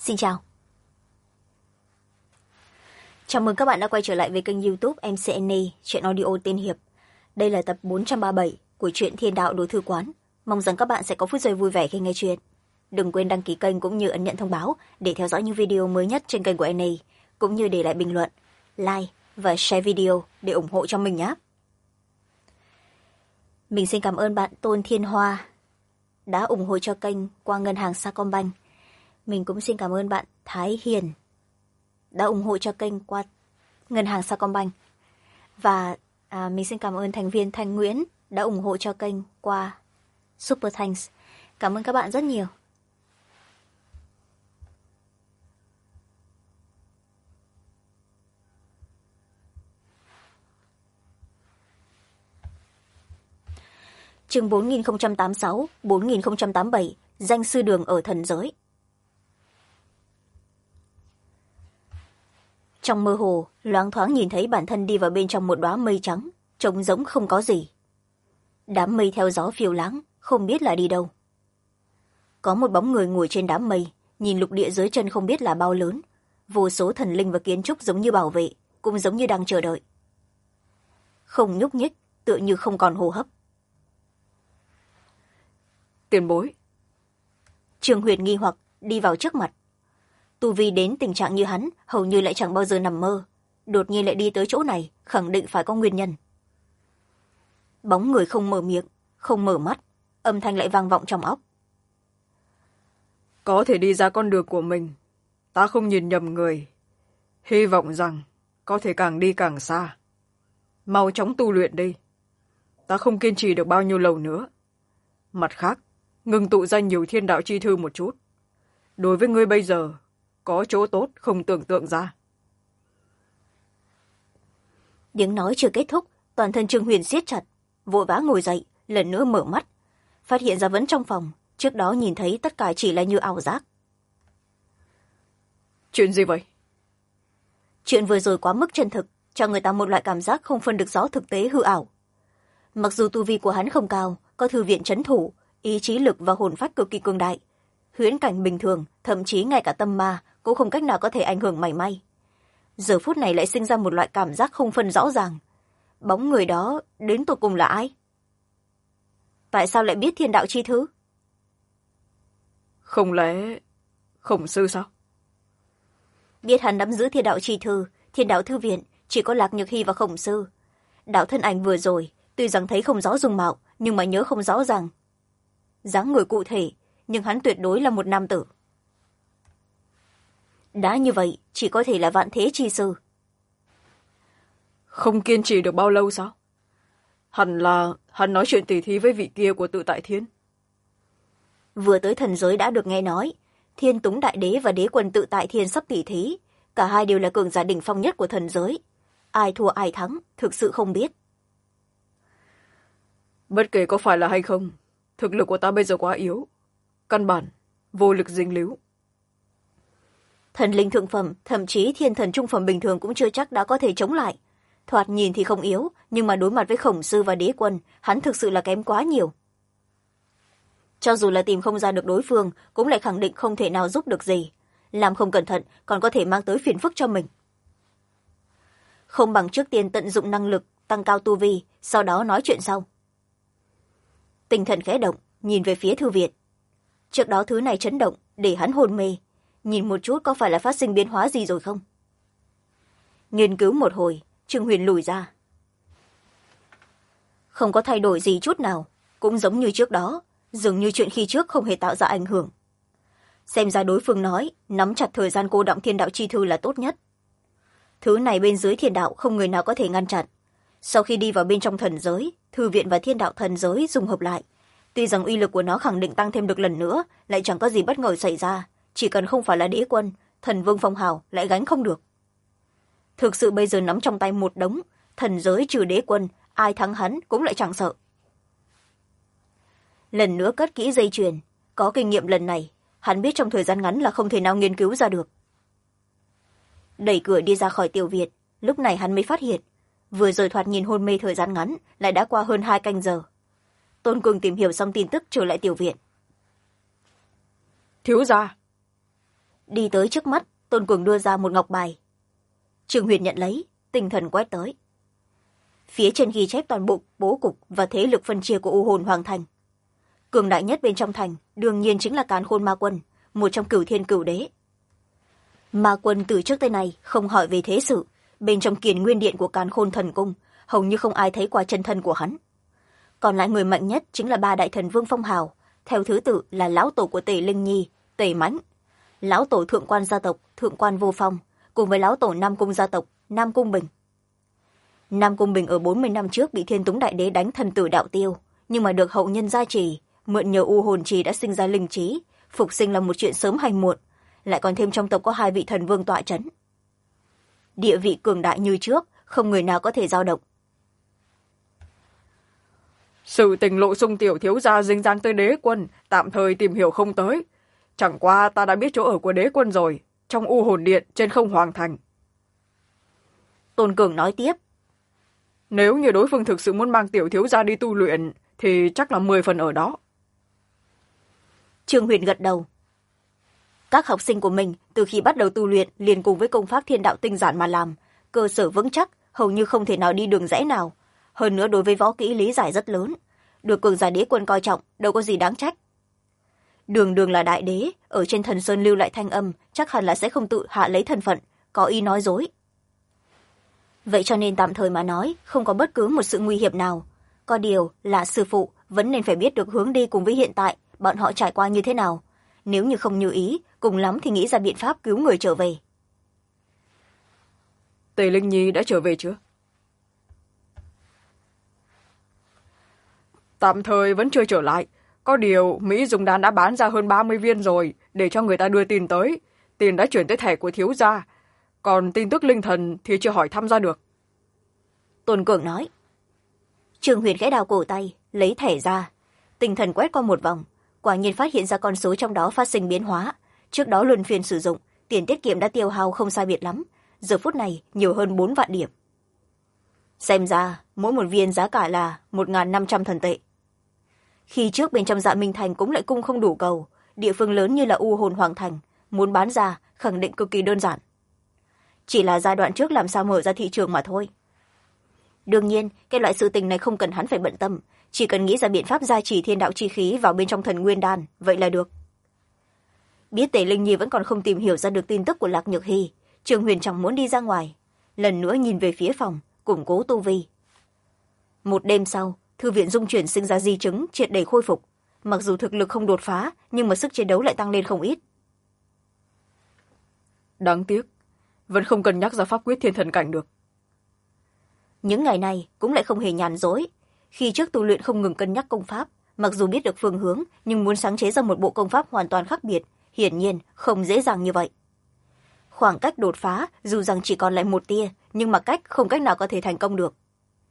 Xin chào. Chào mừng các bạn đã quay trở lại với kênh YouTube MCNA, truyện audio tiên hiệp. Đây là tập 437 của truyện Thiên Đạo Đối Thư Quán. Mong rằng các bạn sẽ có phút giây vui vẻ khi nghe chuyện. Đừng quên đăng ký kênh cũng như ấn nhận thông báo để theo dõi những video mới nhất trên kênh của NA, cũng như để lại bình luận, like và share video để ủng hộ cho mình nhé. Mình xin cảm ơn bạn Tôn Thiên Hoa đã ủng hộ cho kênh qua ngân hàng Sacombank. Mình cũng xin cảm ơn bạn Thái Hiền đã ủng hộ cho kênh qua ngân hàng Sacombank. Và mình xin cảm ơn thành viên Thanh Nguyễn đã ủng hộ cho kênh qua Super Thanks. Cảm ơn các bạn rất nhiều. Chương 4086, 4087, danh sư đường ở thần giới. Trong mơ hồ, loáng thoáng nhìn thấy bản thân đi vào bên trong một đóa mây trắng, trông giống không có gì. Đám mây theo gió phiêu lãng, không biết là đi đâu. Có một bóng người ngồi trên đám mây, nhìn lục địa dưới chân không biết là bao lớn. Vô số thần linh và kiến trúc giống như bảo vệ, cũng giống như đang chờ đợi. Không nhúc nhích, tựa như không còn hô hấp. Tiền bối. Trương Huyền nghi hoặc đi vào trước mặt. Tu vi đến tình trạng như hắn hầu như lại chẳng bao giờ nằm mơ, đột nhiên lại đi tới chỗ này, khẳng định phải có nguyên nhân. Bóng người không mở miệng, không mở mắt, âm thanh lại vang vọng trong óc. Có thể đi ra con đường của mình, ta không nhìn nhầm người. Hy vọng rằng có thể càng đi càng xa. Mau chóng tu luyện đi. Ta không kiên trì được bao nhiêu lâu nữa. Mặt khác, ngừng tụ ra nhiều thiên đạo chi thư một chút. Đối với ngươi bây giờ, có chỗ tốt không tưởng tượng ra. Tiếng nói chưa kết thúc, toàn thân Trương Huyền siết chặt, vội vã ngồi dậy, lần nữa mở mắt, phát hiện ra vẫn trong phòng, trước đó nhìn thấy tất cả chỉ là như ảo giác. Chuyện gì vậy? Chuyện vừa rồi quá mức chân thực, cho người ta một loại cảm giác không phân được rõ thực tế hư ảo. Mặc dù tu vi của hắn không cao, có thư viện trấn thủ, ý chí lực và hồn phách cực kỳ cường đại, huyễn cảnh bình thường, thậm chí ngay cả tâm ma cũng không cách nào có thể ảnh hưởng mảy may. Giờ phút này lại sinh ra một loại cảm giác không phân rõ ràng. Bóng người đó đến tột cùng là ai? Tại sao lại biết thiên đạo chi thứ? Không lẽ Khổng sư sao? Biết hắn nắm giữ thiên đạo chi thư, thiên đạo thư viện, chỉ có Lạc Nhược Hy và Khổng sư. Đạo thân ảnh vừa rồi, tuy rằng thấy không rõ dung mạo, nhưng mà nhớ không rõ ràng dáng người cụ thể, nhưng hắn tuyệt đối là một nam tử. Đã như vậy, chỉ có thể là Vạn Thế chi sư. Không kiên trì được bao lâu sao? Hẳn là hắn nói chuyện tỉ thí với vị kia của Tự Tại Thiên. Vừa tới thần giới đã được nghe nói, Thiên Túng Đại Đế và Đế Quân Tự Tại Thiên sắp tỉ thí, cả hai đều là cường giả đỉnh phong nhất của thần giới. Ai thua ai thắng, thực sự không biết. Bất kể có phải là hay không, thực lực của ta bây giờ quá yếu, căn bản vô lực dính líu. Thần linh thượng phẩm, thậm chí thiên thần trung phẩm bình thường cũng chưa chắc đã có thể chống lại. Thoạt nhìn thì không yếu, nhưng mà đối mặt với Khổng sư và Đế Quân, hắn thực sự là kém quá nhiều. Cho dù là tìm không ra được đối phương, cũng lại khẳng định không thể nào giúp được gì. Làm không cẩn thận còn có thể mang tới phiền phức cho mình. Không bằng trước tiên tận dụng năng lực, tăng cao tu vi, sau đó nói chuyện sau. Tinh thần khẽ động, nhìn về phía thư viện. Trước đó thứ này chấn động, để hắn hôn mê. Nhìn một chút có phải là phát sinh biến hóa gì rồi không? Nghiên cứu một hồi, Trương Huyền lùi ra. Không có thay đổi gì chút nào, cũng giống như trước đó, dường như chuyện khi trước không hề tạo ra ảnh hưởng. Xem ra đối phương nói, nắm chặt thời gian cô đọng thiên đạo chi thư là tốt nhất. Thứ này bên dưới thiên đạo không người nào có thể ngăn chặn. Sau khi đi vào bên trong thần giới, thư viện và thiên đạo thần giới dùng hợp lại. Tuy rằng uy lực của nó khẳng định tăng thêm được lần nữa, lại chẳng có gì bất ngờ xảy ra. Chỉ cần không phải là Đế Quân, thần vương phong hào lại gánh không được. Thực sự bây giờ nắm trong tay một đống, thần giới trừ Đế Quân, ai thắng hắn cũng lại chẳng sợ. Lần nữa cất kỹ dây chuyền, có kinh nghiệm lần này, hắn biết trong thời gian ngắn là không thể nào nghiên cứu ra được. Đẩy cửa đi ra khỏi tiểu viện, lúc này hắn mới phát hiện, vừa rồi thoạt nhìn hôn mê thời gian ngắn, lại đã qua hơn 2 canh giờ. Tôn Cường tìm hiểu xong tin tức trở lại tiểu viện. Thiếu gia. đi tới trước mắt, Tôn Cường đưa ra một ngọc bài. Trương Huyền nhận lấy, tinh thần quét tới. Phía trên ghi chép toàn bộ bố cục và thế lực phân chia của U Hồn Hoàng Thành. Cường đại nhất bên trong thành đương nhiên chính là Càn Khôn Ma Quân, một trong cửu thiên cửu đế. Ma Quân từ trước tới nay không hỏi về thế sự, bên trong Kiền Nguyên Điện của Càn Khôn Thần Cung hầu như không ai thấy qua chân thân của hắn. Còn lại người mạnh nhất chính là ba đại thần vương phong hào, theo thứ tự là lão tổ của Tề Linh Nhi, Tề Mãnh, lão tổ thượng quan gia tộc Thượng quan Vô Phong, cùng với lão tổ Nam Cung gia tộc Nam Cung Bình. Nam Cung Bình ở 40 năm trước bị Thiên Túng Đại Đế đánh thần tử đạo tiêu, nhưng mà được hậu nhân gia trì, mượn nhờ U Hồn Trì đã sinh ra linh trí, phục sinh là một chuyện sớm hay muộn, lại còn thêm trong tộc có 2 vị thần vương tọa trấn. Địa vị cường đại như trước, không người nào có thể dao động. Sự tình Lộ Xung tiểu thiếu gia dính dáng tới đế quân, tạm thời tìm hiểu không tới. Chẳng qua ta đã biết chỗ ở của đế quân rồi, trong U Hồn Điện trên không Hoàng Thành. Tôn Cường nói tiếp. Nếu như đối phương thực sự muốn mang tiểu thiếu gia đi tu luyện, thì chắc là 10 phần ở đó. Trương Huyền gật đầu. Các học sinh của mình từ khi bắt đầu tu luyện liền cùng với công pháp thiên đạo tinh giản mà làm, cơ sở vững chắc, hầu như không thể nào đi đường rẽ nào. Hơn nữa đối với võ kỹ lý giải rất lớn, được cường giả đế quân coi trọng, đâu có gì đáng trách. Đường đường là đại đế, ở trên thần sơn lưu lại thanh âm, chắc hẳn là sẽ không tự hạ lấy thân phận, có ý nói dối. Vậy cho nên tạm thời mà nói, không có bất cứ một sự nguy hiểm nào. Có điều là sư phụ vẫn nên phải biết được hướng đi cùng với hiện tại, bọn họ trải qua như thế nào. Nếu như không như ý, cùng lắm thì nghĩ ra biện pháp cứu người trở về. Tề Linh Nhi đã trở về chưa? Tạm thời vẫn chưa trở lại. Có điều, Mỹ dùng đan đã bán ra hơn 30 viên rồi, để cho người ta đưa tin tới. Tiền đã chuyển tới thẻ của thiếu gia. Còn tin tức linh thần thì chưa hỏi thăm ra được. Tôn Cường nói. Trương Huyền khẽ đào cổ tay, lấy thẻ ra. Tinh thần quét qua một vòng, quả nhiên phát hiện ra con số trong đó phát sinh biến hóa. Trước đó luân phiên sử dụng, tiền tiết kiệm đã tiêu hao không sai biệt lắm. Giờ phút này nhiều hơn 4 vạn điểm. Xem ra, mỗi một viên giá cả là 1.500 thần tệ. Khi trước bên trong Dạ Minh Thành cũng lại cung không đủ cầu, địa phương lớn như là U Hồn Hoàng Thành, muốn bán ra khẳng định cực kỳ đơn giản. Chỉ là giai đoạn trước làm sao mở ra thị trường mà thôi. Đương nhiên, cái loại sự tình này không cần hắn phải bận tâm, chỉ cần nghĩ ra biện pháp gia trì thiên đạo chi khí vào bên trong thần nguyên đan, vậy là được. Biết Tề Linh Nhi vẫn còn không tìm hiểu ra được tin tức của Lạc Nhược Hy, Trương Huyền chẳng muốn đi ra ngoài, lần nữa nhìn về phía phòng, củng cố tu vi. Một đêm sau, thư viện dung chuyển sinh ra di chứng triệt để khôi phục, mặc dù thực lực không đột phá, nhưng mà sức chiến đấu lại tăng lên không ít. Đáng tiếc, vẫn không cân nhắc ra pháp quyết thiên thần cảnh được. Những ngày này cũng lại không hề nhàn rỗi. Khi trước tu luyện không ngừng cân nhắc công pháp, mặc dù biết được phương hướng, nhưng muốn sáng chế ra một bộ công pháp hoàn toàn khác biệt, hiển nhiên không dễ dàng như vậy. Khoảng cách đột phá dù rằng chỉ còn lại một tia, nhưng mà không cách nào có thể thành công được.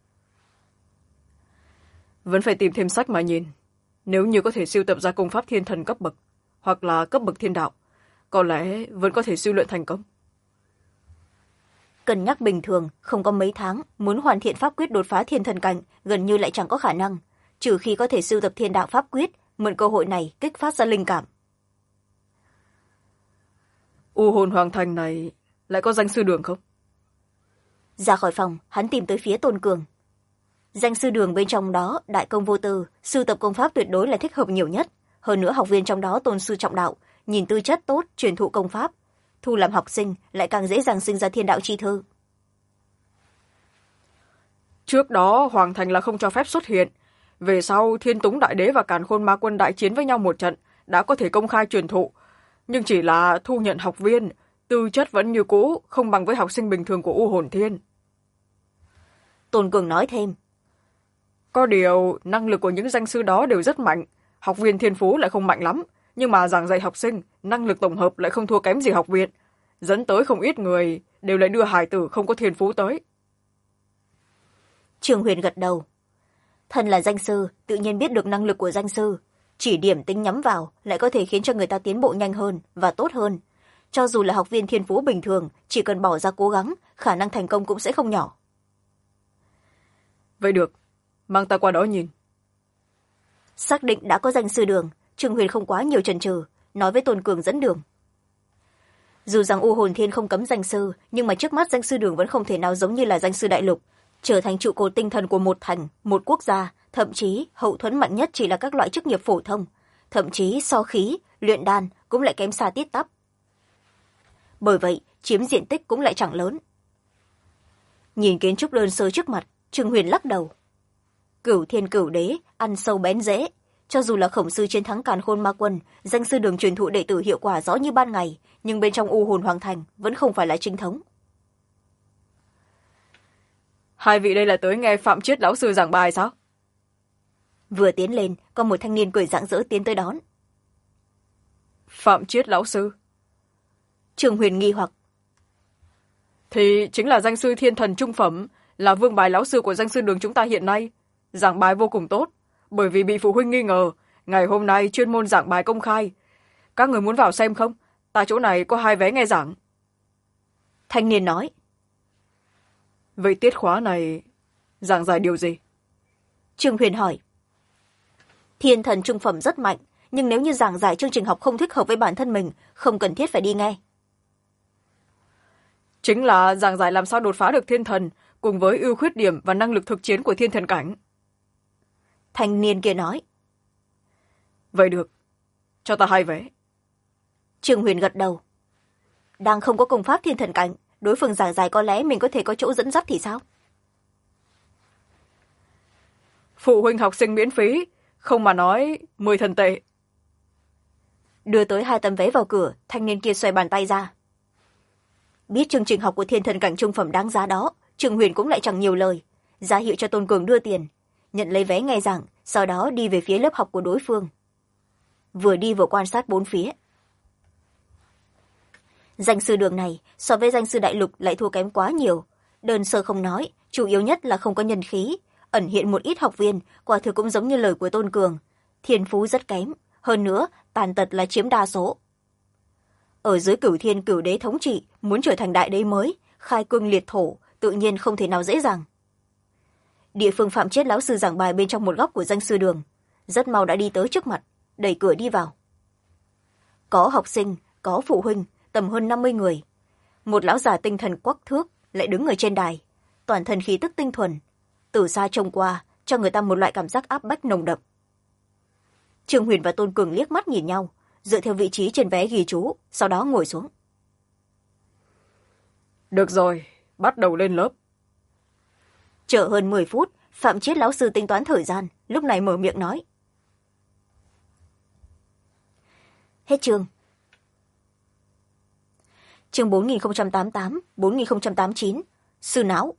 Vẫn phải tìm thêm sách mà nhìn. Nếu như có thể sưu tập ra công pháp thiên thần cấp bậc, hoặc là cấp bậc thiên đạo, có lẽ vẫn có thể sưu luyện thành công. Cân nhắc bình thường, không có mấy tháng, muốn hoàn thiện pháp quyết đột phá thiên thần cảnh, gần như lại chẳng có khả năng, trừ khi có thể sưu tập thiên đạo pháp quyết, mượn cơ hội này kích phát ra linh cảm. U Hồn Hoàng Thành này lại có danh sư đường không? Ra khỏi phòng, hắn tìm tới phía Tôn Cường. Danh sư đường bên trong đó, đại công vô tư, sưu tập công pháp tuyệt đối là thích hợp nhiều nhất. Hơn nữa học viên trong đó tôn sư trọng đạo, nhìn tư chất tốt, truyền thụ công pháp. Thu làm học sinh lại càng dễ dàng sinh ra thiên đạo chi thư. Trước đó Hoàng Thành là không cho phép xuất hiện. Về sau Thiên Túng Đại Đế và Càn Khôn Ma Quân đại chiến với nhau một trận, đã có thể công khai truyền thụ. Nhưng chỉ là thu nhận học viên, tư chất vẫn như cũ, không bằng với học sinh bình thường của U Hồn Thiên. Tôn Cường nói thêm. Có điều, năng lực của những danh sư đó đều rất mạnh. Học viên thiên phú lại không mạnh lắm, nhưng mà giảng dạy học sinh, năng lực tổng hợp lại không thua kém gì học viện. Dẫn tới không ít người, đều lại đưa hài tử không có thiên phú tới. Trương Huyền gật đầu. Thân là danh sư, tự nhiên biết được năng lực của danh sư. Chỉ điểm tính nhắm vào, lại có thể khiến cho người ta tiến bộ nhanh hơn và tốt hơn. Cho dù là học viên thiên phú bình thường, chỉ cần bỏ ra cố gắng, khả năng thành công cũng sẽ không nhỏ. Vậy được, mang ta qua đó nhìn. Xác định đã có danh sư đường, Trương Huyền không quá nhiều chần chừ, nói với Tôn Cường dẫn đường. Dù rằng U Hồn Thiên không cấm danh sư, nhưng mà trước mắt danh sư Đường vẫn không thể nào giống như là danh sư Đại Lục, trở thành trụ cột tinh thần của một thành, một quốc gia, thậm chí hậu thuẫn mạnh nhất chỉ là các loại chức nghiệp phổ thông, thậm chí so khí, luyện đan cũng lại kém xa tít tắp. Bởi vậy, chiếm diện tích cũng lại chẳng lớn. Nhìn kiến trúc đơn sơ trước mặt, Trương Huyền lắc đầu. Cửu Thiên Cửu Đế, ăn sâu bén rễ. Cho dù là khổng sư chiến thắng Càn Khôn Ma Quân, danh sư Đường truyền thụ đệ tử hiệu quả rõ như ban ngày, nhưng bên trong U Hồn Hoàng Thành vẫn không phải là chính thống. Hai vị đây là tới nghe Phạm Chiết lão sư giảng bài sao? Vừa tiến lên, có một thanh niên cười rạng rỡ tiến tới đón. Phạm Chiết lão sư? Trương Huyền nghi hoặc. Thì chính là danh sư thiên thần trung phẩm, là vương bài lão sư của danh sư Đường chúng ta hiện nay. Giảng bài vô cùng tốt, bởi vì bị phụ huynh nghi ngờ, ngày hôm nay chuyên môn giảng bài công khai. Các người muốn vào xem không? Tại chỗ này có 2 vé nghe giảng. Thanh niên nói. Vậy tiết khóa này giảng giải điều gì? Trương Huyền hỏi. Thiên thần trung phẩm rất mạnh, nhưng nếu như giảng giải chương trình học không thích hợp với bản thân mình, không cần thiết phải đi nghe. Chính là giảng giải làm sao đột phá được thiên thần, cùng với ưu khuyết điểm và năng lực thực chiến của thiên thần cảnh. Thanh niên kia nói. Vậy được, cho ta 2 vé. Trương Huyền gật đầu. Đang không có công pháp thiên thần cảnh, đối phương giảng giải có lẽ mình có thể có chỗ dẫn dắt thì sao? Phụ huynh học sinh miễn phí, không mà nói 10 thần tệ. Đưa tới 2 tấm vé vào cửa, thanh niên kia xoay bàn tay ra. Biết chương trình học của thiên thần cảnh trung phẩm đáng giá đó, Trương Huyền cũng lại chẳng nhiều lời, ra hiệu cho Tôn Cường đưa tiền, nhận lấy vé nghe giảng, sau đó đi về phía lớp học của đối phương. Vừa đi vừa quan sát bốn phía. Danh sư Đường này so với danh sư Đại Lục lại thua kém quá nhiều, đơn sơ không nói, chủ yếu nhất là không có nhân khí, ẩn hiện một ít học viên, quả thực cũng giống như lời của Tôn Cường, thiên phú rất kém, hơn nữa tàn tật là chiếm đa số. Ở dưới Cửu Thiên Cửu Đế thống trị, muốn trở thành đại đế mới, khai cương liệt thổ, tự nhiên không thể nào dễ dàng. Địa phương Phạm Chiết lão sư giảng bài bên trong một góc của danh sư Đường, rất mau đã đi tới trước mặt, đẩy cửa đi vào. Có học sinh, có phụ huynh, tầm hơn 50 người. Một lão già tinh thần quắc thước lại đứng ở trên đài, toàn thân khí tức tinh thuần, từ xa trông qua cho người ta một loại cảm giác áp bách nồng đậm. Trương Huyền và Tôn Cường liếc mắt nhìn nhau, dựa theo vị trí trên vé ghi chú, sau đó ngồi xuống. Được rồi, bắt đầu lên lớp. Chờ hơn 10 phút, Phạm Chiết lão sư tính toán thời gian, lúc này mở miệng nói. Hết chương. Chương 4088, 4089, sư não.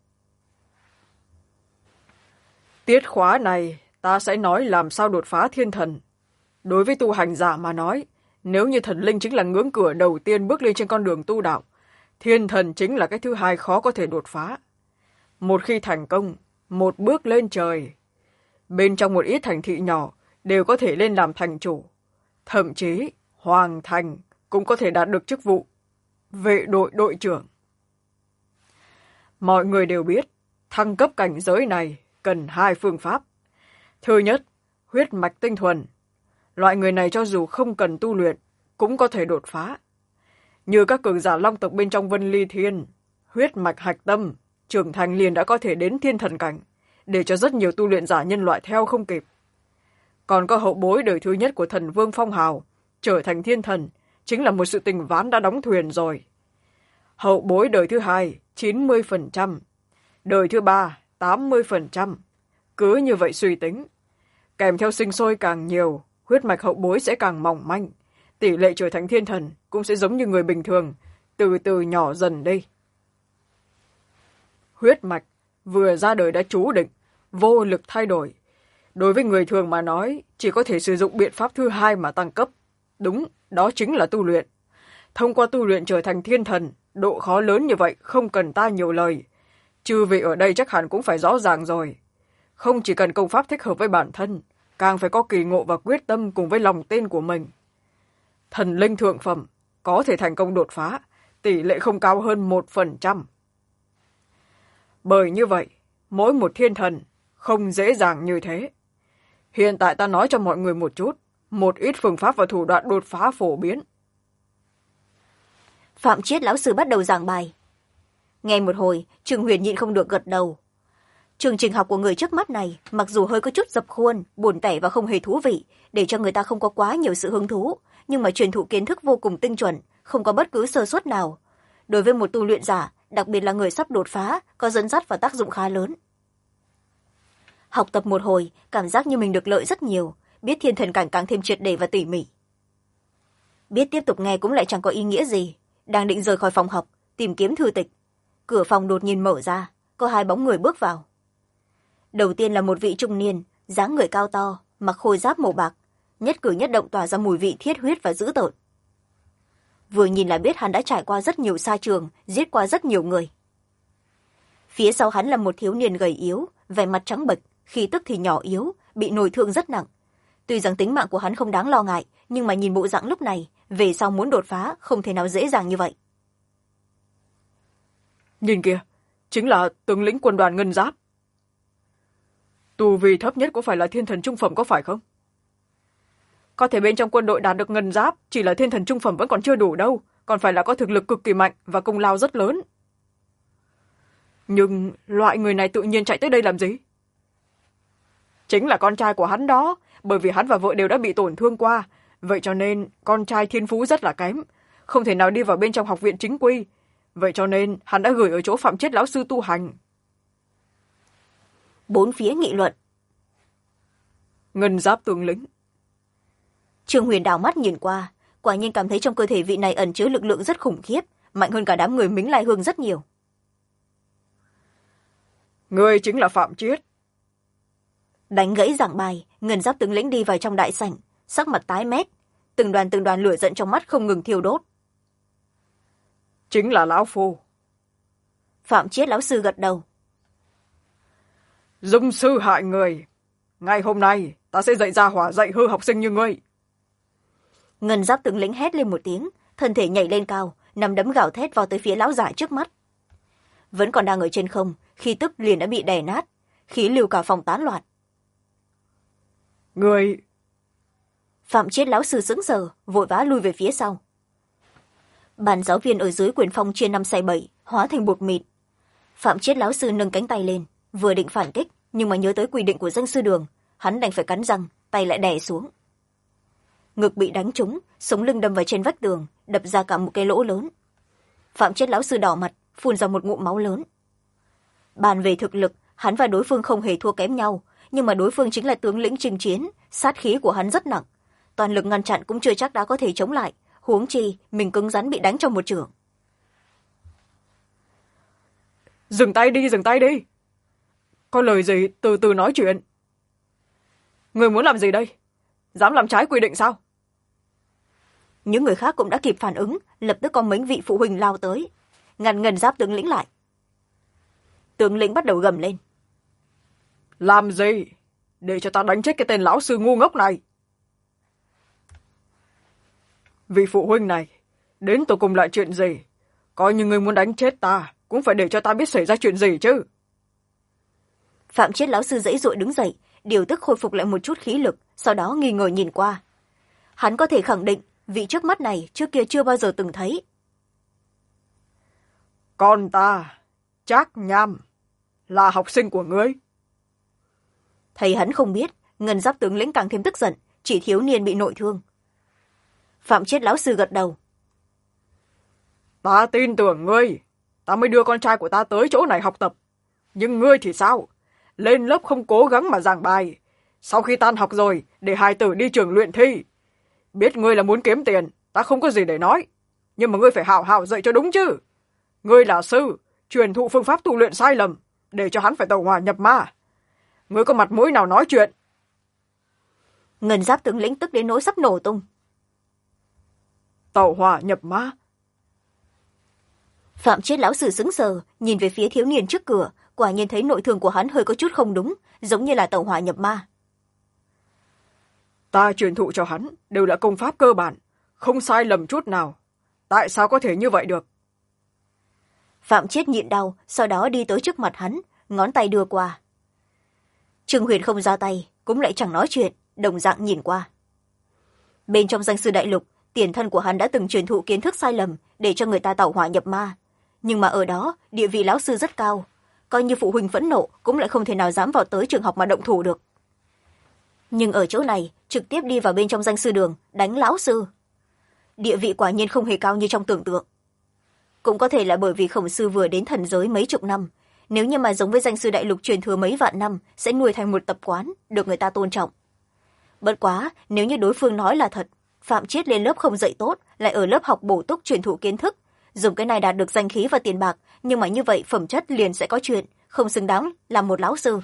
Tiết khóa này, ta sẽ nói làm sao đột phá thiên thần. Đối với tu hành giả mà nói, nếu như thần linh chính là ngưỡng cửa đầu tiên bước lên trên con đường tu đạo, thiên thần chính là cái thứ hai khó có thể đột phá. Một khi thành công, một bước lên trời, bên trong một ít thành thị nhỏ đều có thể lên làm thành chủ, thậm chí hoàng thành cũng có thể đạt được chức vụ vệ đội đội trưởng. Mọi người đều biết, thăng cấp cảnh giới này cần 2 phương pháp. Thứ nhất, huyết mạch tinh thuần. Loại người này cho dù không cần tu luyện, cũng có thể đột phá. Như các cường giả long tộc bên trong Vân Ly Thiên, huyết mạch hạch tâm, trưởng thành liền đã có thể đến thiên thần cảnh, để cho rất nhiều tu luyện giả nhân loại theo không kịp. Còn có hậu bối đời thứ nhất của thần vương Phong Hào, trở thành thiên thần, chính là một sự tình ván đã đóng thuyền rồi. Hậu bối đời thứ hai, 90%. Đời thứ ba, 80%. Cứ như vậy suy tính. Kèm theo sinh sôi càng nhiều, huyết mạch hậu bối sẽ càng mỏng manh. Tỷ lệ trở thành thiên thần cũng sẽ giống như người bình thường, từ từ nhỏ dần đi. Huyết mạch vừa ra đời đã chú định, vô lực thay đổi. Đối với người thường mà nói, chỉ có thể sử dụng biện pháp thứ hai mà tăng cấp. Đúng, đó chính là tu luyện. Thông qua tu luyện trở thành thiên thần, độ khó lớn như vậy không cần ta nhiều lời. Chư vị ở đây chắc hẳn cũng phải rõ ràng rồi. Không chỉ cần công pháp thích hợp với bản thân, càng phải có kỳ ngộ và quyết tâm cùng với lòng tin của mình. Thần linh thượng phẩm có thể thành công đột phá, tỷ lệ không cao hơn 1%. Bởi như vậy, mỗi một thiên thần không dễ dàng như thế. Hiện tại ta nói cho mọi người một chút, một ít phương pháp và thủ đoạn đột phá phổ biến. Phạm Chiết lão sư bắt đầu giảng bài. Nghe một hồi, Trương Huyền nhịn không được gật đầu. Chương trình học của người trước mắt này mặc dù hơi có chút dập khuôn, buồn tẻ và không hề thú vị, để cho người ta không có quá nhiều sự hứng thú, nhưng mà truyền thụ kiến thức vô cùng tinh chuẩn, không có bất cứ sơ suất nào. Đối với một tu luyện giả, đặc biệt là người sắp đột phá, có dẫn dắt và tác dụng khá lớn. Học tập một hồi, cảm giác như mình được lợi rất nhiều, biết thiên thần cảnh càng thêm triệt để và tỉ mỉ. Biết tiếp tục nghe cũng lại chẳng có ý nghĩa gì, đang định rời khỏi phòng học, tìm kiếm thư tịch. Cửa phòng đột nhiên mở ra, có hai bóng người bước vào. Đầu tiên là một vị trung niên, dáng người cao to, mặc khôi giáp màu bạc, nhất cử nhất động tỏa ra mùi vị thiết huyết và dữ tợn. Vừa nhìn là biết hắn đã trải qua rất nhiều sa trường, giết qua rất nhiều người. Phía sau hắn là một thiếu niên gầy yếu, vẻ mặt trắng bệch, khí tức thì nhỏ yếu, bị nổi thương rất nặng. Tuy rằng tính mạng của hắn không đáng lo ngại, nhưng mà nhìn bộ dạng lúc này, về sau muốn đột phá không thể nào dễ dàng như vậy. Nhìn kìa, chính là tướng lĩnh quân đoàn ngân giáp. Tu vi thấp nhất có phải là thiên thần trung phẩm có phải không? Có thể bên trong quân đội đạt được ngân giáp, chỉ là thiên thần trung phẩm vẫn còn chưa đủ đâu, còn phải là có thực lực cực kỳ mạnh và công lao rất lớn. Nhưng loại người này tự nhiên chạy tới đây làm gì? Chính là con trai của hắn đó, bởi vì hắn và vợ đều đã bị tổn thương qua, vậy cho nên con trai thiên phú rất là kém, không thể nào đi vào bên trong học viện chính quy, vậy cho nên hắn đã gửi ở chỗ Phạm Chiết lão sư tu hành. Bốn phía nghị luận. Ngân giáp tướng lĩnh. Trương Huyền đảo mắt nhìn qua, quả nhiên cảm thấy trong cơ thể vị này ẩn chứa lực lượng rất khủng khiếp, mạnh hơn cả đám người Mính Lai Hương rất nhiều. Ngươi chính là Phạm Chiết. Đánh gãy giảng bài, ngân giáp tướng lĩnh đi vào trong đại sảnh, sắc mặt tái mét, từng đoàn lửa giận trong mắt không ngừng thiêu đốt. Chính là lão phu. Phạm Chiết lão sư gật đầu. Dung sư hại người, ngày hôm nay ta sẽ dạy ra hỏa dạy hư học sinh như ngươi. Ngân giáp tướng lĩnh hét lên một tiếng, thân thể nhảy lên cao, nắm đấm gào thét vào tới phía lão giả trước mắt. Vẫn còn đang ở trên không, khi tức liền đã bị đè nát, khí lưu cả phòng tán loạn. Ngươi... Phạm Chiết lão sư sững sờ, vội vã lui về phía sau. Bàn giáo viên ở dưới quyền phong chia 5 xẻ 7, hóa thành bột mịn. Phạm Chiết lão sư nâng cánh tay lên, vừa định phản kích, nhưng mà nhớ tới quy định của danh sư đường, hắn đành phải cắn răng, tay lại đè xuống. Ngực bị đánh trúng, sống lưng đâm vào trên vách tường, đập ra cả một cái lỗ lớn. Phạm Chiết lão sư đỏ mặt, phun ra một ngụm máu lớn. Bàn về thực lực, hắn và đối phương không hề thua kém nhau, nhưng mà đối phương chính là tướng lĩnh chinh chiến, sát khí của hắn rất nặng, toàn lực ngăn chặn cũng chưa chắc đã có thể chống lại, huống chi mình cứng rắn bị đánh trong một chưởng. Dừng tay đi, dừng tay đi. Có lời gì từ từ nói chuyện. Người muốn làm gì đây? Dám làm trái quy định sao? Những người khác cũng đã kịp phản ứng, lập tức có mấy vị phụ huynh lao tới, ngăn ngân giáp tướng lĩnh lại. Tướng lĩnh bắt đầu gầm lên. Làm gì? Để cho ta đánh chết cái tên lão sư ngu ngốc này. Vị phụ huynh này, đến tụi cùng lại chuyện gì? Coi như người muốn đánh chết ta, cũng phải để cho ta biết xảy ra chuyện gì chứ. Phạm Chiết lão sư giãy giụa đứng dậy, điều tức khôi phục lại một chút khí lực, sau đó nghi ngờ nhìn qua. Hắn có thể khẳng định vị trước mắt này trước kia chưa bao giờ từng thấy. Con ta, Trác Nham, là học sinh của ngươi. Thấy hắn không biết, ngân giáp tướng lĩnh càng thêm tức giận, chỉ thiếu niên bị nội thương. Phạm Chiết lão sư gật đầu. Ta tin tưởng ngươi, ta mới đưa con trai của ta tới chỗ này học tập. Nhưng ngươi thì sao? Lên lớp không cố gắng mà giảng bài. Sau khi tan học rồi, để hài tử đi trường luyện thi. Biết ngươi là muốn kiếm tiền, ta không có gì để nói. Nhưng mà ngươi phải hảo hảo dạy cho đúng chứ. Ngươi là sư, truyền thụ phương pháp tu luyện sai lầm, để cho hắn phải tẩu hỏa nhập ma. Ngươi có mặt mũi nào nói chuyện? Ngân giáp tướng lĩnh tức đến nỗi sắp nổ tung. Tẩu hỏa nhập ma? Phạm Chiết lão sư sững sờ, nhìn về phía thiếu niên trước cửa, quả nhiên thấy nội thương của hắn hơi có chút không đúng, giống như là tẩu hỏa nhập ma. Ta truyền thụ cho hắn đều là công pháp cơ bản, không sai lầm chút nào. Tại sao có thể như vậy được? Phạm Chiết nhịn đau, sau đó đi tới trước mặt hắn, ngón tay đưa qua. Trương Huyền không ra tay, cũng lại chẳng nói chuyện, đồng dạng nhìn qua. Bên trong danh sư đại lục, tiền thân của hắn đã từng truyền thụ kiến thức sai lầm để cho người ta tẩu hỏa nhập ma, nhưng mà ở đó địa vị lão sư rất cao, coi như phụ huynh phẫn nộ cũng lại không thể nào dám vào tới trường học mà động thủ được. Nhưng ở chỗ này trực tiếp đi vào bên trong danh sư đường đánh lão sư, địa vị quả nhiên không hề cao như trong tưởng tượng. Cũng có thể là bởi vì khổng sư vừa đến thần giới mấy chục năm, nếu như mà giống với danh sư đại lục truyền thừa mấy vạn năm sẽ nuôi thành một tập quán được người ta tôn trọng. Bất quá nếu như đối phương nói là thật, Phạm Chiết lên lớp không dạy tốt, lại ở lớp học bổ túc truyền thụ kiến thức, dùng cái này đạt được danh khí và tiền bạc, nhưng mà như vậy phẩm chất liền sẽ có chuyện, không xứng đáng làm một lão sư.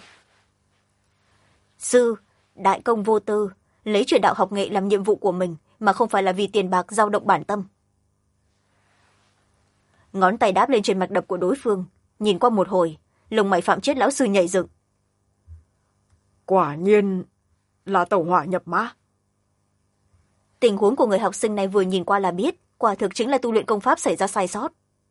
Sư đại công vô tư, lấy truyền đạo học nghệ làm nhiệm vụ của mình, mà không phải là vì tiền bạc dao động bản tâm. Ngón tay đáp lên trên mạch đập của đối phương, nhìn qua một hồi, lông mày Phạm Chiết lão sư nhảy dựng. Quả nhiên là tẩu hỏa nhập ma. Tình huống của người học sinh này vừa nhìn qua là biết, quả thực chính là tu luyện công pháp xảy ra sai sót.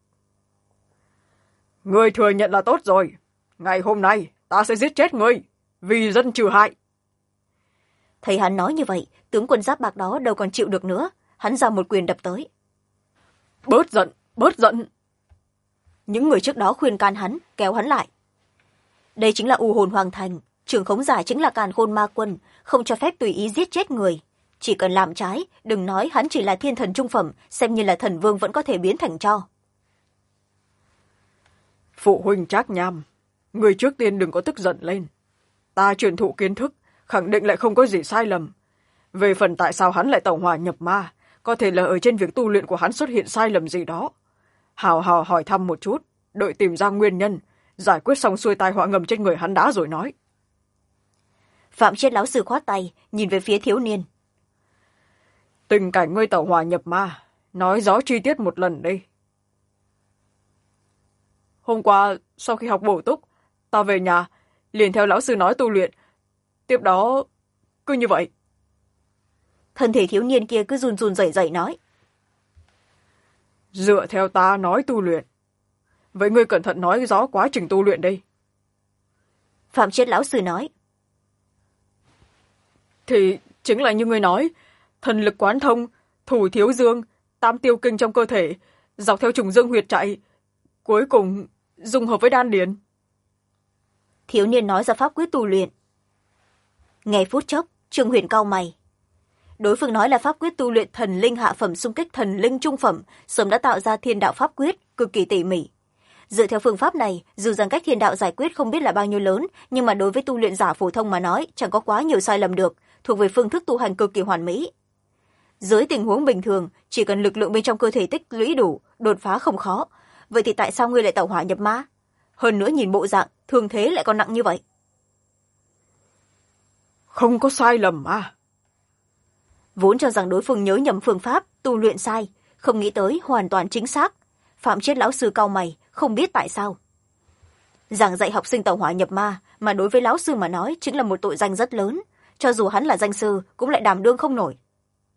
Ngươi thừa nhận là tốt rồi. Ngày hôm nay ta sẽ giết chết ngươi, vì dân trừ hại. Thấy hắn nói như vậy, tướng quân giáp bạc đó đâu còn chịu được nữa, hắn ra một quyền đập tới. Bớt giận, bớt giận. Những người trước đó khuyên can hắn, kéo hắn lại. Đây chính là U Hồn Hoàng Thành, trưởng khống giả chính là Càn Khôn Ma Quân, không cho phép tùy ý giết chết người. Chỉ cần làm trái, đừng nói hắn chỉ là thiên thần trung phẩm, xem như là thần vương vẫn có thể biến thành tro. Phụ huynh Trác Nham, người trước tiên đừng có tức giận lên. Ta truyền thụ kiến thức, khẳng định lại không có gì sai lầm. Về phần tại sao hắn lại tẩu hỏa nhập ma, có thể là ở trên việc tu luyện của hắn xuất hiện sai lầm gì đó. Hào hào hỏi thăm một chút, đợi tìm ra nguyên nhân, giải quyết xong xuôi tai họa ngầm trên người hắn đã rồi nói. Phạm Chiết lão sư khoát tay, nhìn về phía thiếu niên. Tình cảnh ngươi tẩu hỏa nhập ma, nói rõ chi tiết một lần đi. Hôm qua, sau khi học bổ túc, ta về nhà, liền theo lão sư nói tu luyện. Tiếp đó, cứ như vậy. Thân thể thiếu niên kia cứ run run rẩy rẩy nói. Dựa theo ta nói tu luyện. Vậy ngươi cẩn thận nói rõ quá trình tu luyện đi. Phạm Chiết lão sư nói. Thì chính là như ngươi nói, thần lực quán thông, thủ thiếu dương, tam tiêu kinh trong cơ thể, dọc theo trùng dương huyệt chạy, cuối cùng dung hợp với đan điền. Thiếu niên nói ra pháp quyết tu luyện. Nghe phút chốc, Trương Huyền cau mày. Đối phương nói là pháp quyết tu luyện thần linh hạ phẩm xung kích thần linh trung phẩm, sớm đã tạo ra thiên đạo pháp quyết, cực kỳ tỉ mỉ. Dựa theo phương pháp này, dù rằng cách thiên đạo giải quyết không biết là bao nhiêu lớn, nhưng mà đối với tu luyện giả phổ thông mà nói, chẳng có quá nhiều sai lầm được, thuộc về phương thức tu hành cực kỳ hoàn mỹ. Dưới tình huống bình thường, chỉ cần lực lượng bên trong cơ thể tích lũy đủ, đột phá không khó. Vậy thì tại sao ngươi lại tẩu hỏa nhập ma? Hơn nữa nhìn bộ dạng, thương thế lại còn nặng như vậy. Không có sai lầm à? Vốn cho rằng đối phương nhớ nhầm phương pháp, tu luyện sai, không nghĩ tới hoàn toàn chính xác. Phạm Chiết lão sư cau mày, không biết tại sao. Giảng dạy học sinh tẩu hỏa nhập ma, mà đối với lão sư mà nói chính là một tội danh rất lớn. Cho dù hắn là danh sư, cũng lại đảm đương không nổi.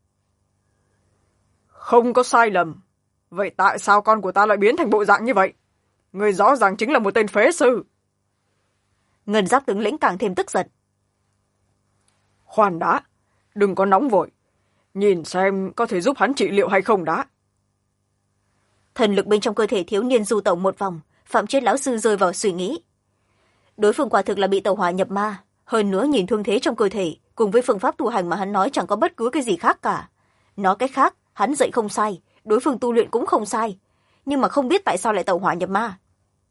Không có sai lầm. Vậy tại sao con của ta lại biến thành bộ dạng như vậy? Người rõ ràng chính là một tên phế sư. Ngân Giáp tướng lĩnh càng thêm tức giận. Khoan đã, đừng có nóng vội. Nhìn xem có thể giúp hắn trị liệu hay không đã. Thần lực bên trong cơ thể thiếu niên du tẩu một vòng, Phạm Chiết lão sư rơi vào suy nghĩ. Đối phương quả thực là bị tẩu hỏa nhập ma, hơn nữa nhìn thương thế trong cơ thể, cùng với phương pháp tu hành mà hắn nói chẳng có bất cứ cái gì khác cả. Nói cách khác, hắn dạy không sai, đối phương tu luyện cũng không sai, nhưng mà không biết tại sao lại tẩu hỏa nhập ma.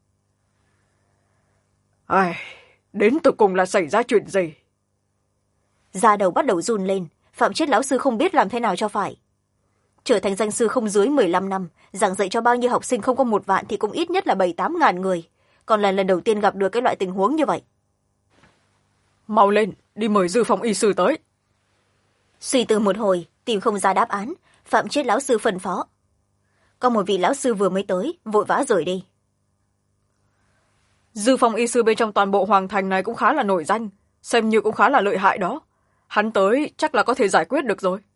Ai, đến từ cùng là xảy ra chuyện gì? Da đầu bắt đầu run lên, Phạm Chiết lão sư không biết làm thế nào cho phải. Trở thành danh sư không dưới 15 năm, giảng dạy cho bao nhiêu học sinh không có 1 vạn thì cũng ít nhất là 7-8 ngàn người, còn là lần đầu tiên gặp được cái loại tình huống như vậy. Mau lên, đi mời Dư Phong y sư tới. Suy tư một hồi, tìm không ra đáp án, Phạm Chiết lão sư phân phó. Có một vị lão sư vừa mới tới, vội vã rời đi. Dư Phong y sư bên trong toàn bộ hoàng thành này cũng khá là nổi danh, xem như cũng khá là lợi hại đó. Hắn tới chắc là có thể giải quyết được rồi.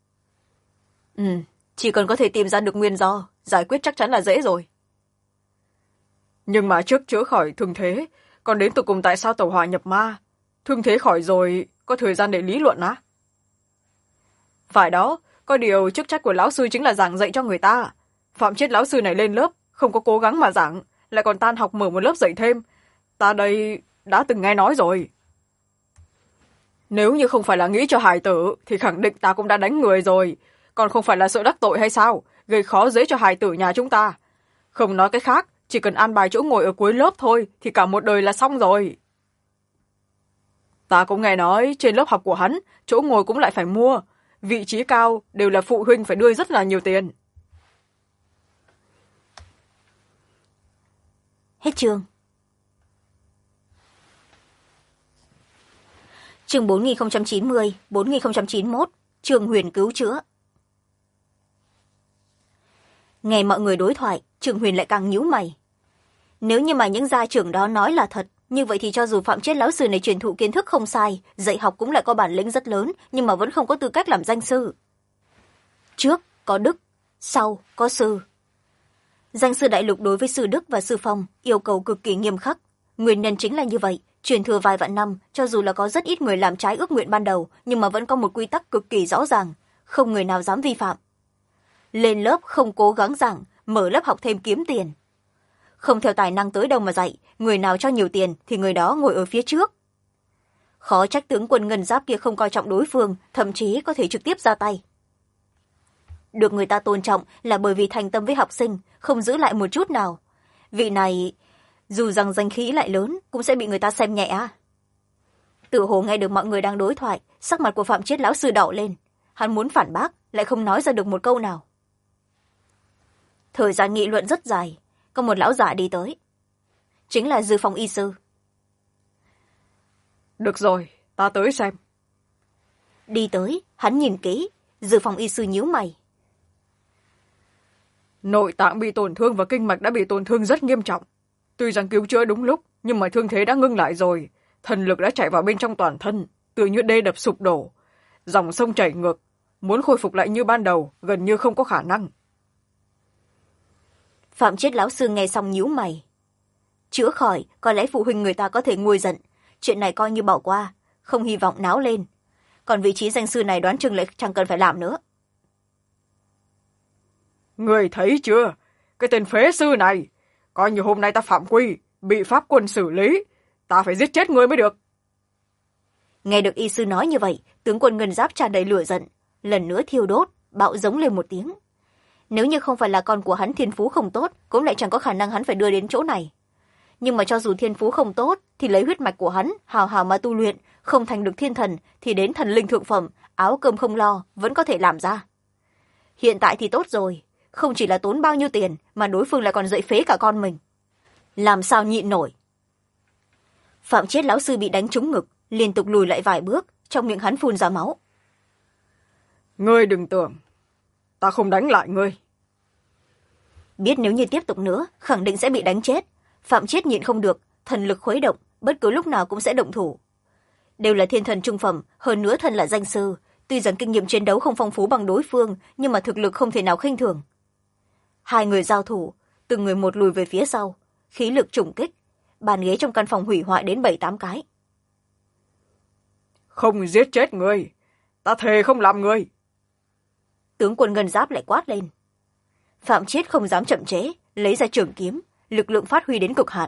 Chỉ cần có thể tìm ra được nguyên do, giải quyết chắc chắn là dễ rồi. Nhưng mà trước chữa khỏi thương thế, còn đến tụi cùng tại sao tẩu hỏa nhập ma? Thương thế khỏi rồi, có thời gian để lý luận á? Phải đó, có điều chức trách của lão sư chính là giảng dạy cho người ta. Phạm Chết lão sư này lên lớp không có cố gắng mà giảng, lại còn tan học mở một lớp dạy thêm. Ta đây đã từng nghe nói rồi. Nếu như không phải là nghĩ cho hài tử thì khẳng định ta cũng đã đánh người rồi, còn không phải là sợ đắc tội hay sao, gây khó dễ cho hài tử nhà chúng ta. Không nói cái khác, chỉ cần an bài chỗ ngồi ở cuối lớp thôi thì cả một đời là xong rồi. Ta cũng nghe nói trên lớp học của hắn chỗ ngồi cũng lại phải mua, vị trí cao đều là phụ huynh phải đưa rất là nhiều tiền. Hết chương. Chương 4090, 4091, Trường Huyền cứu chữa. Nghe mọi người đối thoại, Trường Huyền lại càng nhíu mày. Nếu như mà những gia trưởng đó nói là thật, như vậy thì cho dù Phạm Chết lão sư này truyền thụ kiến thức không sai, dạy học cũng lại có bản lĩnh rất lớn, nhưng mà vẫn không có tư cách làm danh sư. Trước có đức, sau có sư. Danh sư đại lục đối với sư Đức và sư Phong yêu cầu cực kỳ nghiêm khắc. Nguyên nhân chính là như vậy, truyền thừa vài vạn năm, cho dù là có rất ít người làm trái ước nguyện ban đầu, nhưng mà vẫn có một quy tắc cực kỳ rõ ràng, không người nào dám vi phạm. Lên lớp không cố gắng giảng, mở lớp học thêm kiếm tiền. Không theo tài năng tới đâu mà dạy, người nào cho nhiều tiền thì người đó ngồi ở phía trước. Khó trách tướng quân ngân giáp kia không coi trọng đối phương, thậm chí có thể trực tiếp ra tay. Được người ta tôn trọng là bởi vì thành tâm với học sinh, không giữ lại một chút nào. Vị này, dù rằng danh khí lại lớn, cũng sẽ bị người ta xem nhẹ. Tự hồ nghe được mọi người đang đối thoại, sắc mặt của Phạm Chết lão sư đỏ lên. Hắn muốn phản bác, lại không nói ra được một câu nào. Thời gian nghị luận rất dài, có một lão giả đi tới. Chính là Dư Phong y sư. Được rồi, ta tới xem. Đi tới, hắn nhìn kỹ, Dư Phong y sư nhíu mày. Nội tạng bị tổn thương và kinh mạch đã bị tổn thương rất nghiêm trọng. Tuy rằng cứu chữa đúng lúc, nhưng mà thương thế đã ngưng lại rồi. Thần lực đã chạy vào bên trong toàn thân, tựa như đê đập sụp đổ. Dòng sông chảy ngược, muốn khôi phục lại như ban đầu, gần như không có khả năng. Phạm Chết lão sư nghe xong nhíu mày. Chữa khỏi, có lẽ phụ huynh người ta có thể nguôi giận. Chuyện này coi như bỏ qua, không hy vọng náo lên. Còn vị trí danh sư này đoán chừng lại chẳng cần phải làm nữa. Người thấy chưa? Cái tên phế sư này, coi như hôm nay ta phạm quy, bị pháp quân xử lý, ta phải giết chết người mới được. Nghe được y sư nói như vậy, tướng quân ngân giáp tràn đầy lửa giận, lần nữa thiêu đốt, bạo giống lên một tiếng. Nếu như không phải là con của hắn thiên phú không tốt, cũng lại chẳng có khả năng hắn phải đưa đến chỗ này. Nhưng mà cho dù thiên phú không tốt, thì lấy huyết mạch của hắn, hào hào mà tu luyện, không thành được thiên thần, thì đến thần linh thượng phẩm, áo cơm không lo, vẫn có thể làm ra. Hiện tại thì tốt rồi, không chỉ là tốn bao nhiêu tiền, mà đối phương lại còn dạy phế cả con mình. Làm sao nhịn nổi. Phạm Chết lão sư bị đánh trúng ngực, liên tục lùi lại vài bước, trong miệng hắn phun ra máu. Ngươi đừng tưởng, ta không đánh lại ngươi. Biết nếu như tiếp tục nữa, khẳng định sẽ bị đánh chết. Phạm Chết nhịn không được, thần lực khuấy động, bất cứ lúc nào cũng sẽ động thủ. Đều là thiên thần trung phẩm, hơn nữa thần là danh sư. Tuy rằng kinh nghiệm chiến đấu không phong phú bằng đối phương, nhưng mà thực lực không thể nào khinh thường. Hai người giao thủ, từng người một lùi về phía sau, khí lực trùng kích, bàn ghế trong căn phòng hủy hoại đến 7-8 cái. Không giết chết ngươi, ta thề không làm ngươi. Tướng quân ngân giáp lại quát lên. Phạm Chết không dám chậm trễ, lấy ra trường kiếm, lực lượng phát huy đến cực hạn.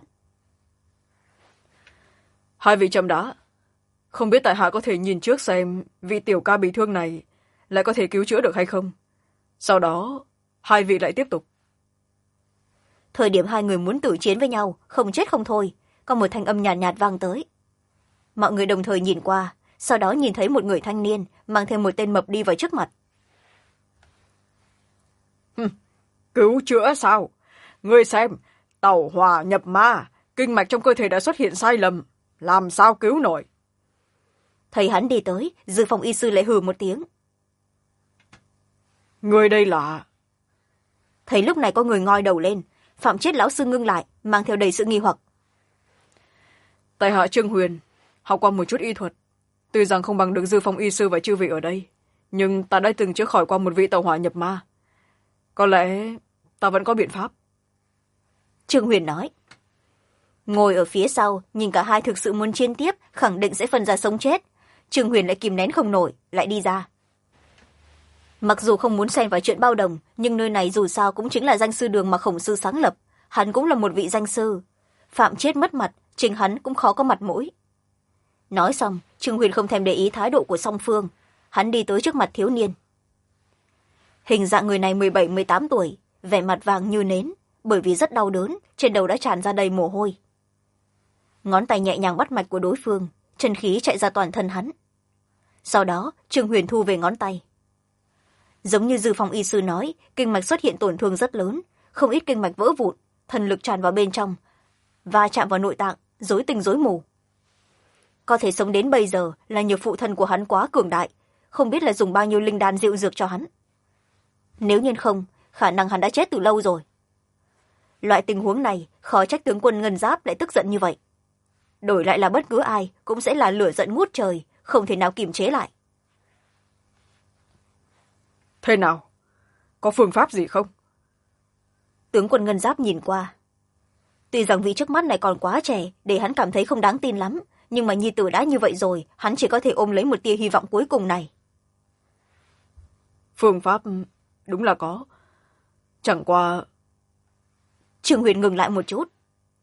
Hai vị chậm đã, không biết tại hạ có thể nhìn trước xem vị tiểu ca bị thương này lại có thể cứu chữa được hay không. Sau đó, hai vị lại tiếp tục. Thời điểm hai người muốn tử chiến với nhau, không chết không thôi, có một thanh âm nhàn nhạt vang tới. Mọi người đồng thời nhìn qua, sau đó nhìn thấy một người thanh niên mang thêm một tên mập đi vào trước mặt. Cứu chữa sao? Ngươi xem, tẩu hỏa nhập ma, kinh mạch trong cơ thể đã xuất hiện sai lầm, làm sao cứu nổi? Thấy hắn đi tới, Dư Phong y sư lại hừ một tiếng. Ngươi đây là... Thấy lúc này có người ngoi đầu lên, Phạm Chết lão sư ngưng lại, mang theo đầy sự nghi hoặc. Tại hạ Trương Huyền, học qua một chút y thuật. Tuy rằng không bằng được Dư Phong y sư và chư vị ở đây, nhưng ta đã từng chữa khỏi qua một vị tẩu hỏa nhập ma. Có lẽ ta vẫn có biện pháp. Trương Huyền nói. Ngồi ở phía sau, nhìn cả hai thực sự muốn chiến tiếp, khẳng định sẽ phân ra sống chết. Trương Huyền lại kìm nén không nổi, lại đi ra. Mặc dù không muốn xen vào chuyện bao đồng, nhưng nơi này dù sao cũng chính là danh sư đường mà Khổng sư sáng lập, hắn cũng là một vị danh sư. Phạm Chiết mất mặt, chính hắn cũng khó có mặt mũi. Nói xong, Trương Huyền không thèm để ý thái độ của song phương, hắn đi tới trước mặt thiếu niên. Hình dạng người này 17-18 tuổi, vẻ mặt vàng như nến, bởi vì rất đau đớn, trên đầu đã tràn ra đầy mồ hôi. Ngón tay nhẹ nhàng bắt mạch của đối phương, chân khí chạy ra toàn thân hắn. Sau đó, Trương Huyền thu về ngón tay. Giống như Dư Phong y sư nói, kinh mạch xuất hiện tổn thương rất lớn, không ít kinh mạch vỡ vụn, thần lực tràn vào bên trong, và chạm vào nội tạng, rối tinh rối mù. Có thể sống đến bây giờ là nhờ phụ thân của hắn quá cường đại, không biết là dùng bao nhiêu linh đan dịu dược cho hắn. Nếu nhiên không, khả năng hắn đã chết từ lâu rồi. Loại tình huống này, khó trách tướng quân Ngân Giáp lại tức giận như vậy. Đổi lại là bất cứ ai cũng sẽ là lửa giận ngút trời, không thể nào kiềm chế lại. Thế nào? Có phương pháp gì không? Tướng quân Ngân Giáp nhìn qua. Tuy rằng vị trước mắt này còn quá trẻ, để hắn cảm thấy không đáng tin lắm, nhưng mà nhi tử đã như vậy rồi, hắn chỉ có thể ôm lấy một tia hy vọng cuối cùng này. Phương pháp đúng là có. Chẳng qua... Trương Huyền ngừng lại một chút.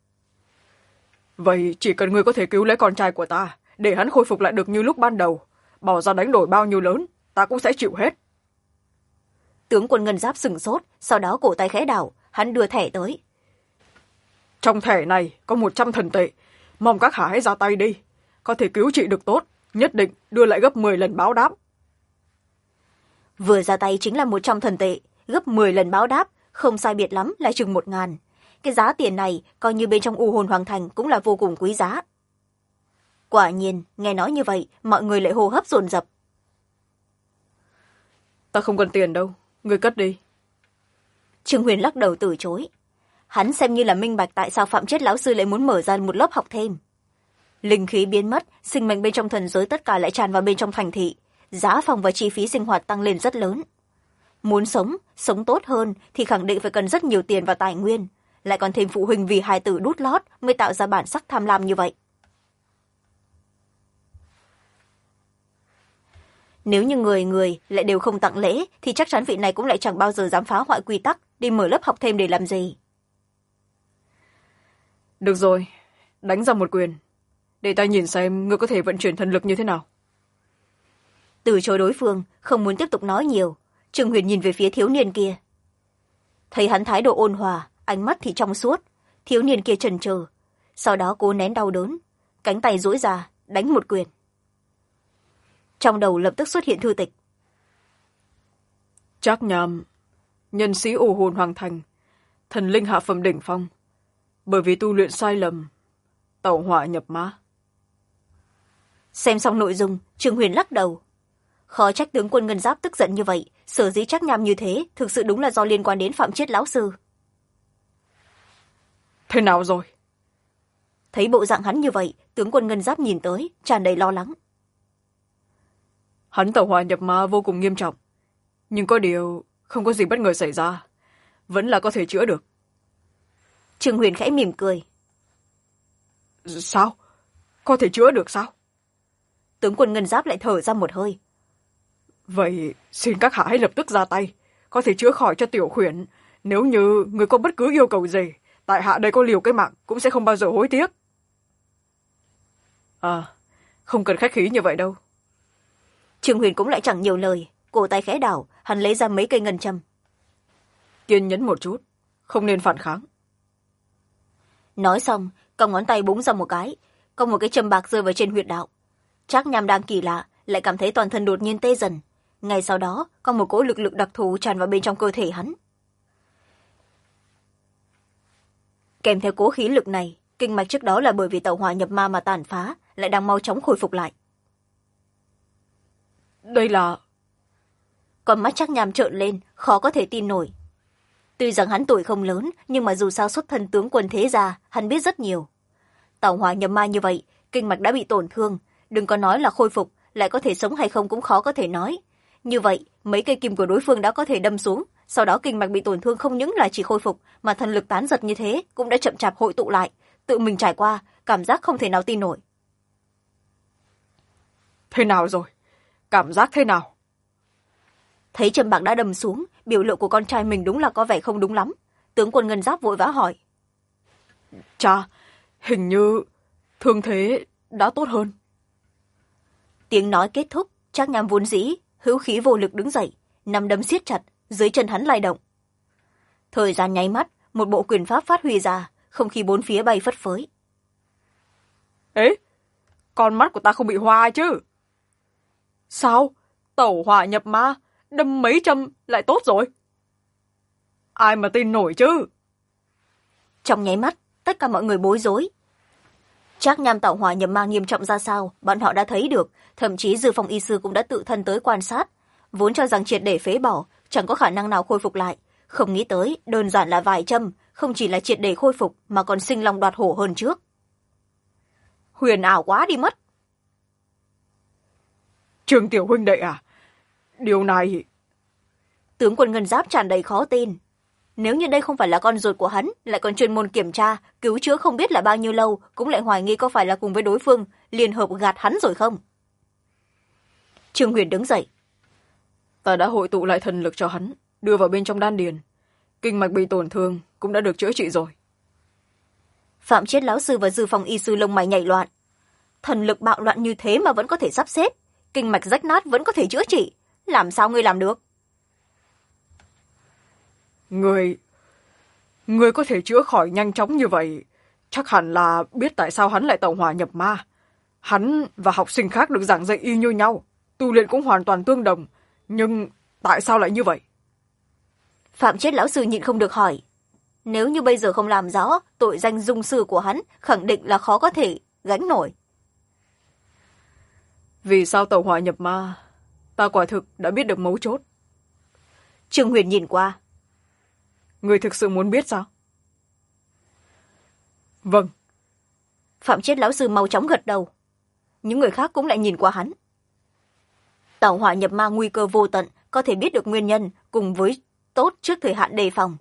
Vậy chỉ cần ngươi có thể cứu lấy con trai của ta, để hắn khôi phục lại được như lúc ban đầu, bỏ ra đánh đổi bao nhiêu lớn, ta cũng sẽ chịu hết. Tướng quân Ngân Giáp sửng sốt, sau đó cổ tay khẽ đảo, hắn đưa thẻ tới. Trong thẻ này có 100 thần tệ, mong các hạ hãy ra tay đi. Có thể cứu trị được tốt, nhất định đưa lại gấp 10 lần báo đáp. Vừa ra tay chính là 100 thần tệ, gấp 10 lần báo đáp, không sai biệt lắm là chừng 1.000. Cái giá tiền này coi như bên trong U Hồn Hoàng Thành cũng là vô cùng quý giá. Quả nhiên, nghe nói như vậy, mọi người lại hô hấp dồn dập. Ta không cần tiền đâu, ngươi cất đi. Trương Huyền lắc đầu từ chối. Hắn xem như là minh bạch tại sao Phạm Chiết lão sư lại muốn mở ra một lớp học thêm. Linh khí biến mất, sinh mệnh bên trong thần giới tất cả lại tràn vào bên trong thành thị, giá phòng và chi phí sinh hoạt tăng lên rất lớn. Muốn sống tốt hơn thì khẳng định phải cần rất nhiều tiền và tài nguyên, lại còn thêm phụ huynh vì hài tử đút lót mới tạo ra bản sắc tham lam như vậy. Nếu như người lại đều không tặng lễ thì chắc chắn vị này cũng lại chẳng bao giờ dám phá hoại quy tắc, đi mở lớp học thêm để làm gì. Được rồi, đánh ra một quyền, để ta nhìn xem ngươi có thể vận chuyển thần lực như thế nào. Từ chối đối phương, không muốn tiếp tục nói nhiều, Trương Huyền nhìn về phía thiếu niên kia. Thấy hắn thái độ ôn hòa, ánh mắt thì trong suốt, thiếu niên kia chần chừ, sau đó cố nén đau đớn, cánh tay duỗi ra, đánh một quyền. Trong đầu lập tức xuất hiện thư tịch. Trác Nham, nhân sĩ U Hồn Hoàng Thành, thần linh hạ phẩm đỉnh phong, bởi vì tu luyện sai lầm, tẩu hỏa nhập ma. Xem xong nội dung, Trương Huyền lắc đầu. Khó trách tướng quân Ngân Giáp tức giận như vậy, sở dĩ Trác Nham như thế, thực sự đúng là do liên quan đến Phạm Chiết lão sư. Thế nào rồi? Thấy bộ dạng hắn như vậy, tướng quân Ngân Giáp nhìn tới, tràn đầy lo lắng. Hắn tẩu hỏa nhập ma vô cùng nghiêm trọng, nhưng có điều không có gì bất ngờ xảy ra, vẫn là có thể chữa được. Trương Huyền khẽ mỉm cười. Sao? Có thể chữa được sao? Tướng quân Ngân Giáp lại thở ra một hơi. Vậy xin các hạ hãy lập tức ra tay, có thể chữa khỏi cho tiểu khuyển. Nếu như người có bất cứ yêu cầu gì, tại hạ đây có liều cái mạng cũng sẽ không bao giờ hối tiếc. À, không cần khách khí như vậy đâu. Trương Huyền cũng lại chẳng nhiều lời, cổ tay khẽ đảo, hắn lấy ra mấy cây ngân châm. Kiên nhẫn một chút, không nên phản kháng. Nói xong, cong ngón tay búng ra một cái, có một cái châm bạc rơi vào trên huyệt đạo. Trác Nham đang kỳ lạ, lại cảm thấy toàn thân đột nhiên tê dần. Ngay sau đó, có một cỗ lực lượng đặc thù tràn vào bên trong cơ thể hắn. Kèm theo cỗ khí lực này, kinh mạch trước đó là bởi vì tẩu hỏa nhập ma mà tàn phá, lại đang mau chóng khôi phục lại. Đây là... Con mắt Trác Nham trợn lên, khó có thể tin nổi. Tuy rằng hắn tuổi không lớn, nhưng mà dù sao xuất thân tướng quân thế gia, hắn biết rất nhiều. Tẩu hỏa nhập ma như vậy, kinh mạch đã bị tổn thương, đừng có nói là khôi phục, lại có thể sống hay không cũng khó có thể nói. Như vậy, mấy cây kim của đối phương đã có thể đâm xuống, sau đó kinh mạch bị tổn thương không những là chỉ khôi phục, mà thần lực tán giật như thế cũng đã chậm chạp hội tụ lại, tự mình trải qua, cảm giác không thể nào tin nổi. Thế nào rồi? Cảm giác thế nào? Thấy châm bạc đã đâm xuống, biểu lộ của con trai mình đúng là có vẻ không đúng lắm. Tướng quân ngân giáp vội vã hỏi. Cha, hình như thương thế đã tốt hơn. Tiếng nói kết thúc, Trác Nham vốn dĩ hữu khí vô lực đứng dậy, nắm đấm siết chặt, dưới chân hắn lay động. Thời gian nháy mắt, một bộ quyền pháp phát huy ra, không khí bốn phía bay phất phới. Ế, con mắt của ta không bị hoa chứ? Sao? Tẩu hỏa nhập ma, đâm mấy châm lại tốt rồi? Ai mà tin nổi chứ? Trong nháy mắt, tất cả mọi người bối rối. Trác Nham tẩu hỏa nhập ma nghiêm trọng ra sao, bọn họ đã thấy được, thậm chí Dư Phong y sư cũng đã tự thân tới quan sát. Vốn cho rằng triệt để phế bỏ, chẳng có khả năng nào khôi phục lại. Không nghĩ tới, đơn giản là vài châm, không chỉ là triệt để khôi phục mà còn sinh long đoạt hổ hơn trước. Huyền ảo quá đi mất. Trương tiểu huynh đệ à? Điều này... Tướng quân ngân giáp tràn đầy khó tin. Nếu như đây không phải là con ruột của hắn, lại còn chuyên môn kiểm tra, cứu chữa không biết là bao nhiêu lâu, cũng lại hoài nghi có phải là cùng với đối phương, liên hợp gạt hắn rồi không? Trương Huyền đứng dậy. Ta đã hội tụ lại thần lực cho hắn, đưa vào bên trong đan điền. Kinh mạch bị tổn thương cũng đã được chữa trị rồi. Phạm Chiết lão sư và Dư Phong y sư lông mày nhảy loạn. Thần lực bạo loạn như thế mà vẫn có thể sắp xếp, kinh mạch rách nát vẫn có thể chữa trị, làm sao ngươi làm được? Người có thể chữa khỏi nhanh chóng như vậy, chắc hẳn là biết tại sao hắn lại tẩu hỏa nhập ma. Hắn và học sinh khác được giảng dạy y như nhau, tu luyện cũng hoàn toàn tương đồng, nhưng tại sao lại như vậy? Phạm Chiết lão sư nhịn không được hỏi. Nếu như bây giờ không làm rõ, tội danh dung sư của hắn khẳng định là khó có thể gánh nổi. Vì sao tẩu hỏa nhập ma? Ta quả thực đã biết được mấu chốt. Trương Huyền nhìn qua. Người thực sự muốn biết sao? Vâng. Phạm Chiết lão sư mau chóng gật đầu. Những người khác cũng lại nhìn qua hắn. Tẩu hỏa nhập ma nguy cơ vô tận, có thể biết được nguyên nhân cùng với tốt trước thời hạn đề phòng.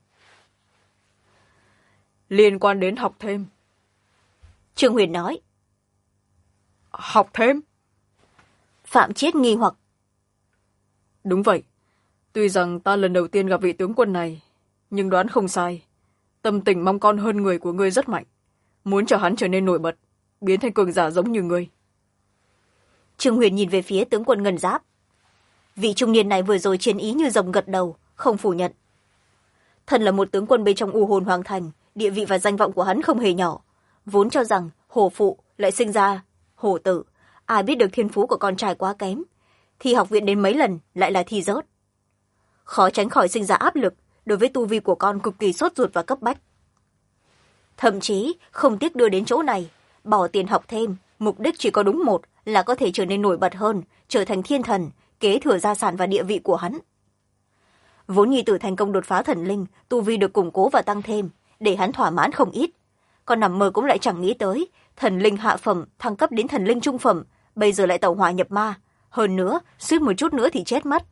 Liên quan đến học thêm. Trương Huyền nói. Học thêm? Phạm Chiết nghi hoặc. Đúng vậy. Tuy rằng ta lần đầu tiên gặp vị tướng quân này, nhưng đoán không sai. Tâm tình mong con hơn người của ngươi rất mạnh. Muốn cho hắn trở nên nổi bật, biến thành cường giả giống như ngươi. Trương Huyền nhìn về phía tướng quân ngân giáp. Vị trung niên này vừa rồi chiến ý như rồng gật đầu, không phủ nhận. Thần là một tướng quân bên trong U Hồn Hoàng Thành, địa vị và danh vọng của hắn không hề nhỏ. Vốn cho rằng hổ phụ lại sinh ra hổ tử, ai biết được thiên phú của con trai quá kém. Thi học viện đến mấy lần lại là thi rớt. Khó tránh khỏi sinh ra áp lực, đối với tu vi của con cực kỳ sốt ruột và cấp bách. Thậm chí không tiếc đưa đến chỗ này, bỏ tiền học thêm, mục đích chỉ có đúng một là có thể trở nên nổi bật hơn, trở thành thiên thần, kế thừa gia sản và địa vị của hắn. Vốn nhi tử thành công đột phá thần linh, tu vi được củng cố và tăng thêm, để hắn thỏa mãn không ít. Còn nằm mơ cũng lại chẳng nghĩ tới, thần linh hạ phẩm thăng cấp đến thần linh trung phẩm, bây giờ lại tẩu hỏa nhập ma. Hơn nữa, suýt một chút nữa thì chết mất.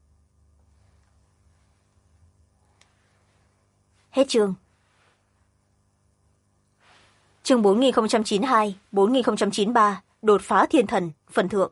Hết chương. Chương 4092, 4093, đột phá thiên thần, phần thượng.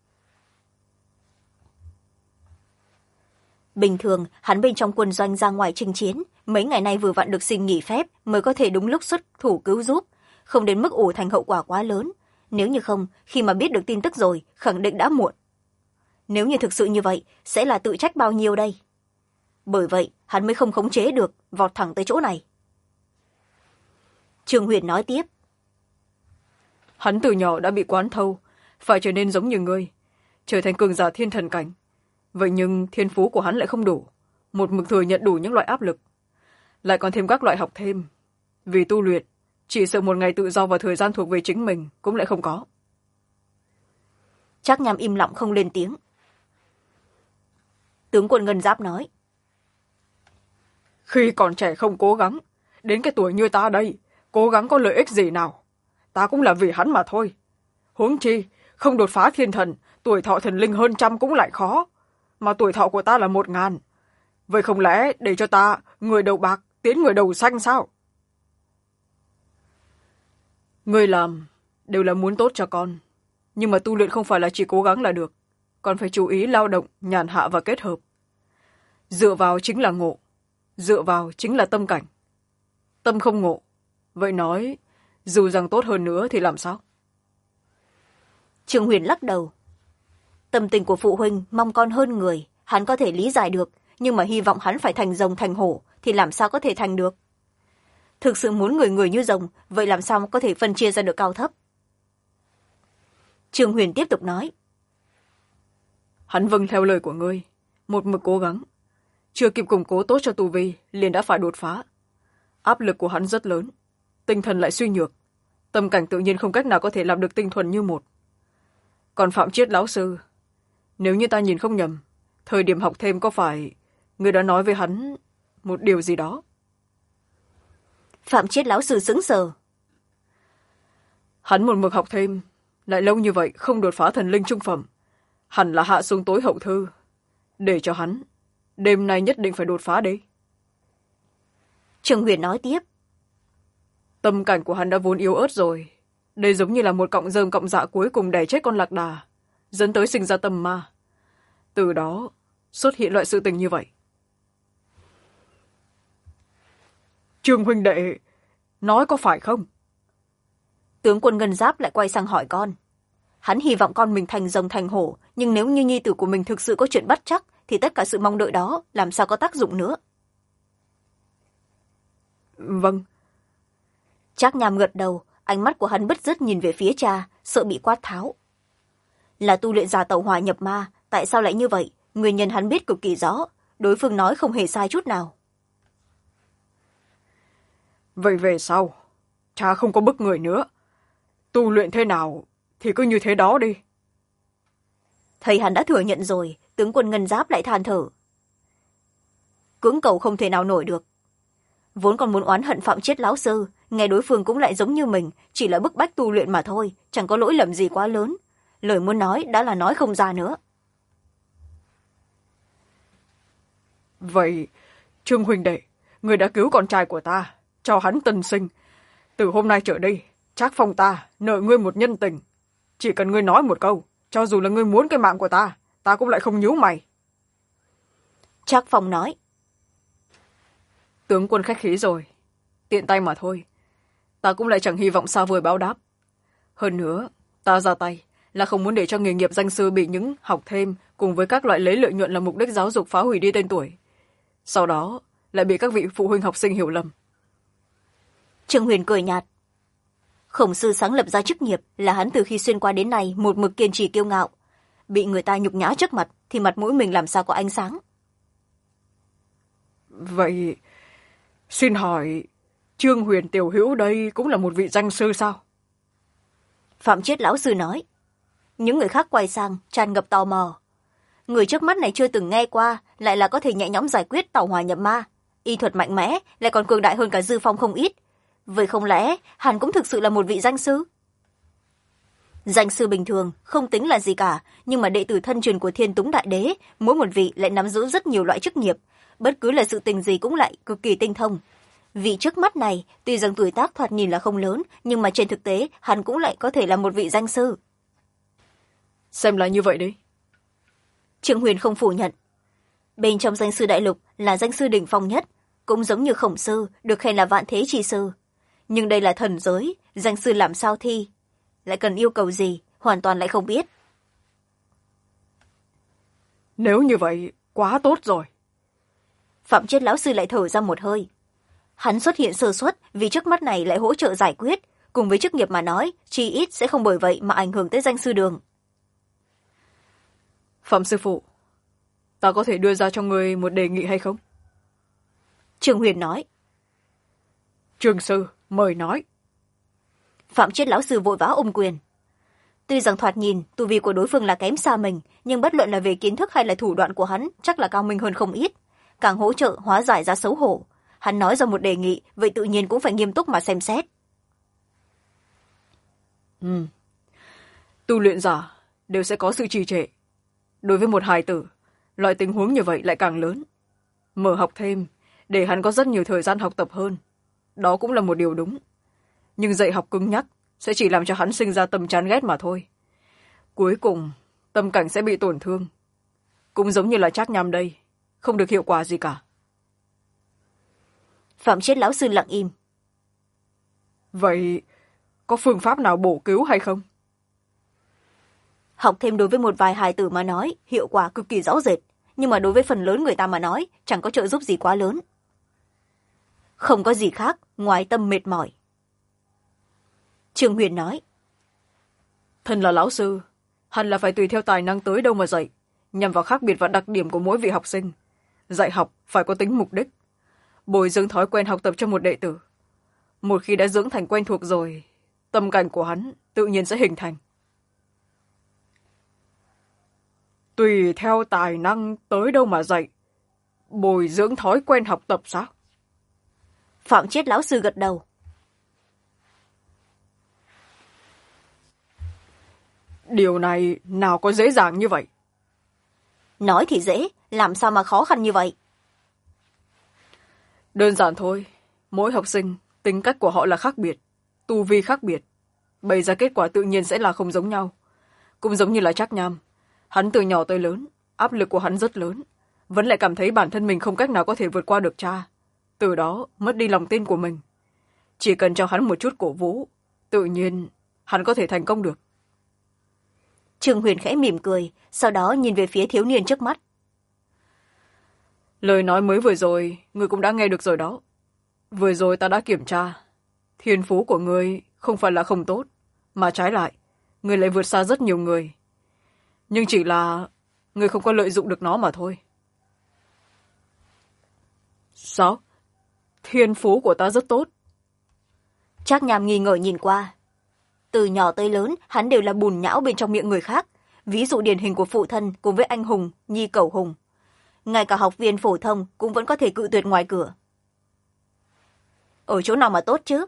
Bình thường, hắn bên trong quân doanh ra ngoài chinh chiến, mấy ngày nay vừa vặn được xin nghỉ phép mới có thể đúng lúc xuất thủ cứu giúp, không đến mức ủ thành hậu quả quá lớn. Nếu như không, khi mà biết được tin tức rồi, khẳng định đã muộn. Nếu như thực sự như vậy, sẽ là tự trách bao nhiêu đây? Bởi vậy, hắn mới không khống chế được, vọt thẳng tới chỗ này. Trương Huyền nói tiếp. Hắn từ nhỏ đã bị quán thâu, phải trở nên giống như ngươi, trở thành cường giả thiên thần cảnh. Vậy nhưng thiên phú của hắn lại không đủ, một mực thừa nhận đủ những loại áp lực. Lại còn thêm các loại học thêm. Vì tu luyện, chỉ sợ một ngày tự do và thời gian thuộc về chính mình cũng lại không có. Trác Nham im lặng không lên tiếng. Tướng quân ngân giáp nói. Khi còn trẻ không cố gắng, đến cái tuổi như ta đây, cố gắng có lợi ích gì nào? Ta cũng là vì hắn mà thôi. Huống chi, không đột phá thiên thần, tuổi thọ thần linh hơn 100 cũng lại khó. Mà tuổi thọ của ta là 1000. Vậy không lẽ để cho ta, người đầu bạc, tiến người đầu xanh sao? Người làm, đều là muốn tốt cho con. Nhưng mà tu luyện không phải là chỉ cố gắng là được. Còn phải chú ý lao động, nhàn hạ và kết hợp. Dựa vào chính là ngộ, dựa vào chính là tâm cảnh. Tâm không ngộ, vậy nói dù rằng tốt hơn nữa thì làm sao? Trương Huyền lắc đầu. Tâm tình của phụ huynh mong con hơn người, hắn có thể lý giải được, nhưng mà hy vọng hắn phải thành rồng thành hổ thì làm sao có thể thành được? Thực sự muốn người người như rồng, vậy làm sao có thể phân chia ra được cao thấp? Trương Huyền tiếp tục nói. Hắn vâng theo lời của ngươi, một mực cố gắng. Chưa kịp củng cố tốt cho tu vi, liền đã phải đột phá. Áp lực của hắn rất lớn, tinh thần lại suy nhược. Tâm cảnh tự nhiên không cách nào có thể làm được tinh thuần như một. Còn Phạm Chiết lão sư, nếu như ta nhìn không nhầm, thời điểm học thêm có phải ngươi đã nói với hắn một điều gì đó? Phạm Chiết lão sư sững sờ. Hắn một mực học thêm, lại lâu như vậy không đột phá thần linh trung phẩm, hẳn là hạ xuống tối hậu thư. Để cho hắn, đêm nay nhất định phải đột phá đi. Trương Huyền nói tiếp. Tâm cảnh của hắn đã vốn yếu ớt rồi. Đây giống như là một cọng rơm cọng dạ cuối cùng đẩy chết con lạc đà, dẫn tới sinh ra tâm ma. Từ đó xuất hiện loại sự tình như vậy. Trương huynh đệ, nói có phải không? Tướng quân Ngân Giáp lại quay sang hỏi con. Hắn hy vọng con mình thành rồng thành hổ, nhưng nếu như nhi tử của mình thực sự có chuyện bất trắc, thì tất cả sự mong đợi đó làm sao có tác dụng nữa. Vâng. Trác Nham gật đầu, ánh mắt của hắn bứt rứt nhìn về phía cha, sợ bị quát tháo. Là tu luyện giả tẩu hỏa nhập ma, tại sao lại như vậy? Nguyên nhân hắn biết cực kỳ rõ, đối phương nói không hề sai chút nào. Vậy về sau, cha không có bức người nữa. Tu luyện thế nào thì cứ như thế đó đi. Thầy hắn đã thừa nhận rồi, tướng quân Ngân Giáp lại than thở. Cưỡng cầu không thể nào nổi được. Vốn còn muốn oán hận Phạm Chiết lão sư, nghe đối phương cũng lại giống như mình, chỉ là bức bách tu luyện mà thôi, chẳng có lỗi lầm gì quá lớn. Lời muốn nói đã là nói không ra nữa. Vậy, Trương huynh đệ, người đã cứu con trai của ta, cho hắn tân sinh. Từ hôm nay trở đi, Trác Phong ta nợ ngươi một nhân tình. Chỉ cần ngươi nói một câu, cho dù là ngươi muốn cái mạng của ta cũng lại không nhíu mày. Trác Phong nói. Tướng quân khách khí rồi, tiện tay mà thôi. Ta cũng lại chẳng hy vọng xa vời báo đáp. Hơn nữa, ta ra tay là không muốn để cho nghề nghiệp danh sư bị những học thêm cùng với các loại lấy lợi nhuận là mục đích giáo dục phá hủy đi tên tuổi. Sau đó lại bị các vị phụ huynh học sinh hiểu lầm. Trương Huyền cười nhạt. Khổng sư sáng lập ra chức nghiệp là hắn từ khi xuyên qua đến nay một mực kiên trì kiêu ngạo. Bị người ta nhục nhã trước mặt thì mặt mũi mình làm sao có ánh sáng. Vậy, xin hỏi, Trương Huyền tiểu hữu đây cũng là một vị danh sư sao? Phạm Chiết lão sư nói. Những người khác quay sang, tràn ngập tò mò. Người trước mắt này chưa từng nghe qua, lại là có thể nhẹ nhõm giải quyết tẩu hỏa nhập ma. Y thuật mạnh mẽ, lại còn cường đại hơn cả Dư Phong không ít. Vậy không lẽ hắn cũng thực sự là một vị danh sư? Danh sư bình thường, không tính là gì cả, nhưng mà đệ tử thân truyền của Thiên Túng Đại Đế, mỗi một vị lại nắm giữ rất nhiều loại chức nghiệp. Bất cứ là sự tình gì cũng lại cực kỳ tinh thông. Vị trước mắt này, tuy rằng tuổi tác thoạt nhìn là không lớn, nhưng mà trên thực tế, hắn cũng lại có thể là một vị danh sư. Xem là như vậy đi. Trương Huyền không phủ nhận. Bên trong danh sư đại lục là danh sư đỉnh phong nhất, cũng giống như Khổng sư, được khen là vạn thế chi sư. Nhưng đây là thần giới, danh sư làm sao thi? Lại cần yêu cầu gì, hoàn toàn lại không biết. Nếu như vậy, quá tốt rồi. Phạm Chiết lão sư lại thở ra một hơi. Hắn xuất hiện sơ suất vì trước mắt này lại hỗ trợ giải quyết, cùng với chức nghiệp mà nói, chi ít sẽ không bởi vậy mà ảnh hưởng tới danh sư đường. Phạm sư phụ, ta có thể đưa ra cho ngươi một đề nghị hay không? Trương Huyền nói. Trương sư, mời nói. Phạm Chiết lão sư vội vã ôm quyền. Tuy rằng thoạt nhìn tu vi của đối phương là kém xa mình, nhưng bất luận là về kiến thức hay là thủ đoạn của hắn chắc là cao minh hơn không ít, càng hỗ trợ hóa giải ra xấu hổ. Hắn nói ra một đề nghị, vậy tự nhiên cũng phải nghiêm túc mà xem xét. Tu luyện giả đều sẽ có sự trì trệ. Đối với một hài tử, loại tình huống như vậy lại càng lớn. Mở học thêm, để hắn có rất nhiều thời gian học tập hơn. Đó cũng là một điều đúng. Nhưng dạy học cứng nhắc sẽ chỉ làm cho hắn sinh ra tâm chán ghét mà thôi. Cuối cùng, tâm cảnh sẽ bị tổn thương. Cũng giống như là Trác Nham đây, không được hiệu quả gì cả. Phạm Triết lão sư lặng im. Vậy có phương pháp nào bổ cứu hay không? Học thêm đối với một vài hài tử mà nói hiệu quả cực kỳ rõ rệt, nhưng mà đối với phần lớn người ta mà nói chẳng có trợ giúp gì quá lớn. Không có gì khác ngoài tâm mệt mỏi. Trương Huyền nói. Thân là lão sư, hẳn là phải tùy theo tài năng tới đâu mà dạy, nhằm vào khác biệt và đặc điểm của mỗi vị học sinh. Dạy học phải có tính mục đích, bồi dưỡng thói quen học tập cho một đệ tử. Một khi đã dưỡng thành quen thuộc rồi, tâm cảnh của hắn tự nhiên sẽ hình thành. Tùy theo tài năng tới đâu mà dạy, bồi dưỡng thói quen học tập sao? Phạm Triết lão sư gật đầu. Điều này nào có dễ dàng như vậy? Nói thì dễ, làm sao mà khó khăn như vậy? Đơn giản thôi, mỗi học sinh, tính cách của họ là khác biệt, tu vi khác biệt. Bày ra kết quả tự nhiên sẽ là không giống nhau. Cũng giống như là Trác Nham. Hắn từ nhỏ tới lớn, áp lực của hắn rất lớn. Vẫn lại cảm thấy bản thân mình không cách nào có thể vượt qua được cha. Từ đó mất đi lòng tin của mình. Chỉ cần cho hắn một chút cổ vũ, tự nhiên hắn có thể thành công được. Trương Huyền khẽ mỉm cười, sau đó nhìn về phía thiếu niên trước mắt. Lời nói mới vừa rồi, ngươi cũng đã nghe được rồi đó. Vừa rồi ta đã kiểm tra. Thiên phú của ngươi không phải là không tốt, mà trái lại, ngươi lại vượt xa rất nhiều người. Nhưng chỉ là ngươi không có lợi dụng được nó mà thôi. Sao? Thiên phú của ta rất tốt. Trác Nham nghi ngờ nhìn qua. Từ nhỏ tới lớn, hắn đều là bùn nhão bên trong miệng người khác. Ví dụ điển hình của phụ thân cùng với anh hùng, nhi cẩu hùng. Ngay cả học viên phổ thông cũng vẫn có thể cự tuyệt ngoài cửa. Ở chỗ nào mà tốt chứ?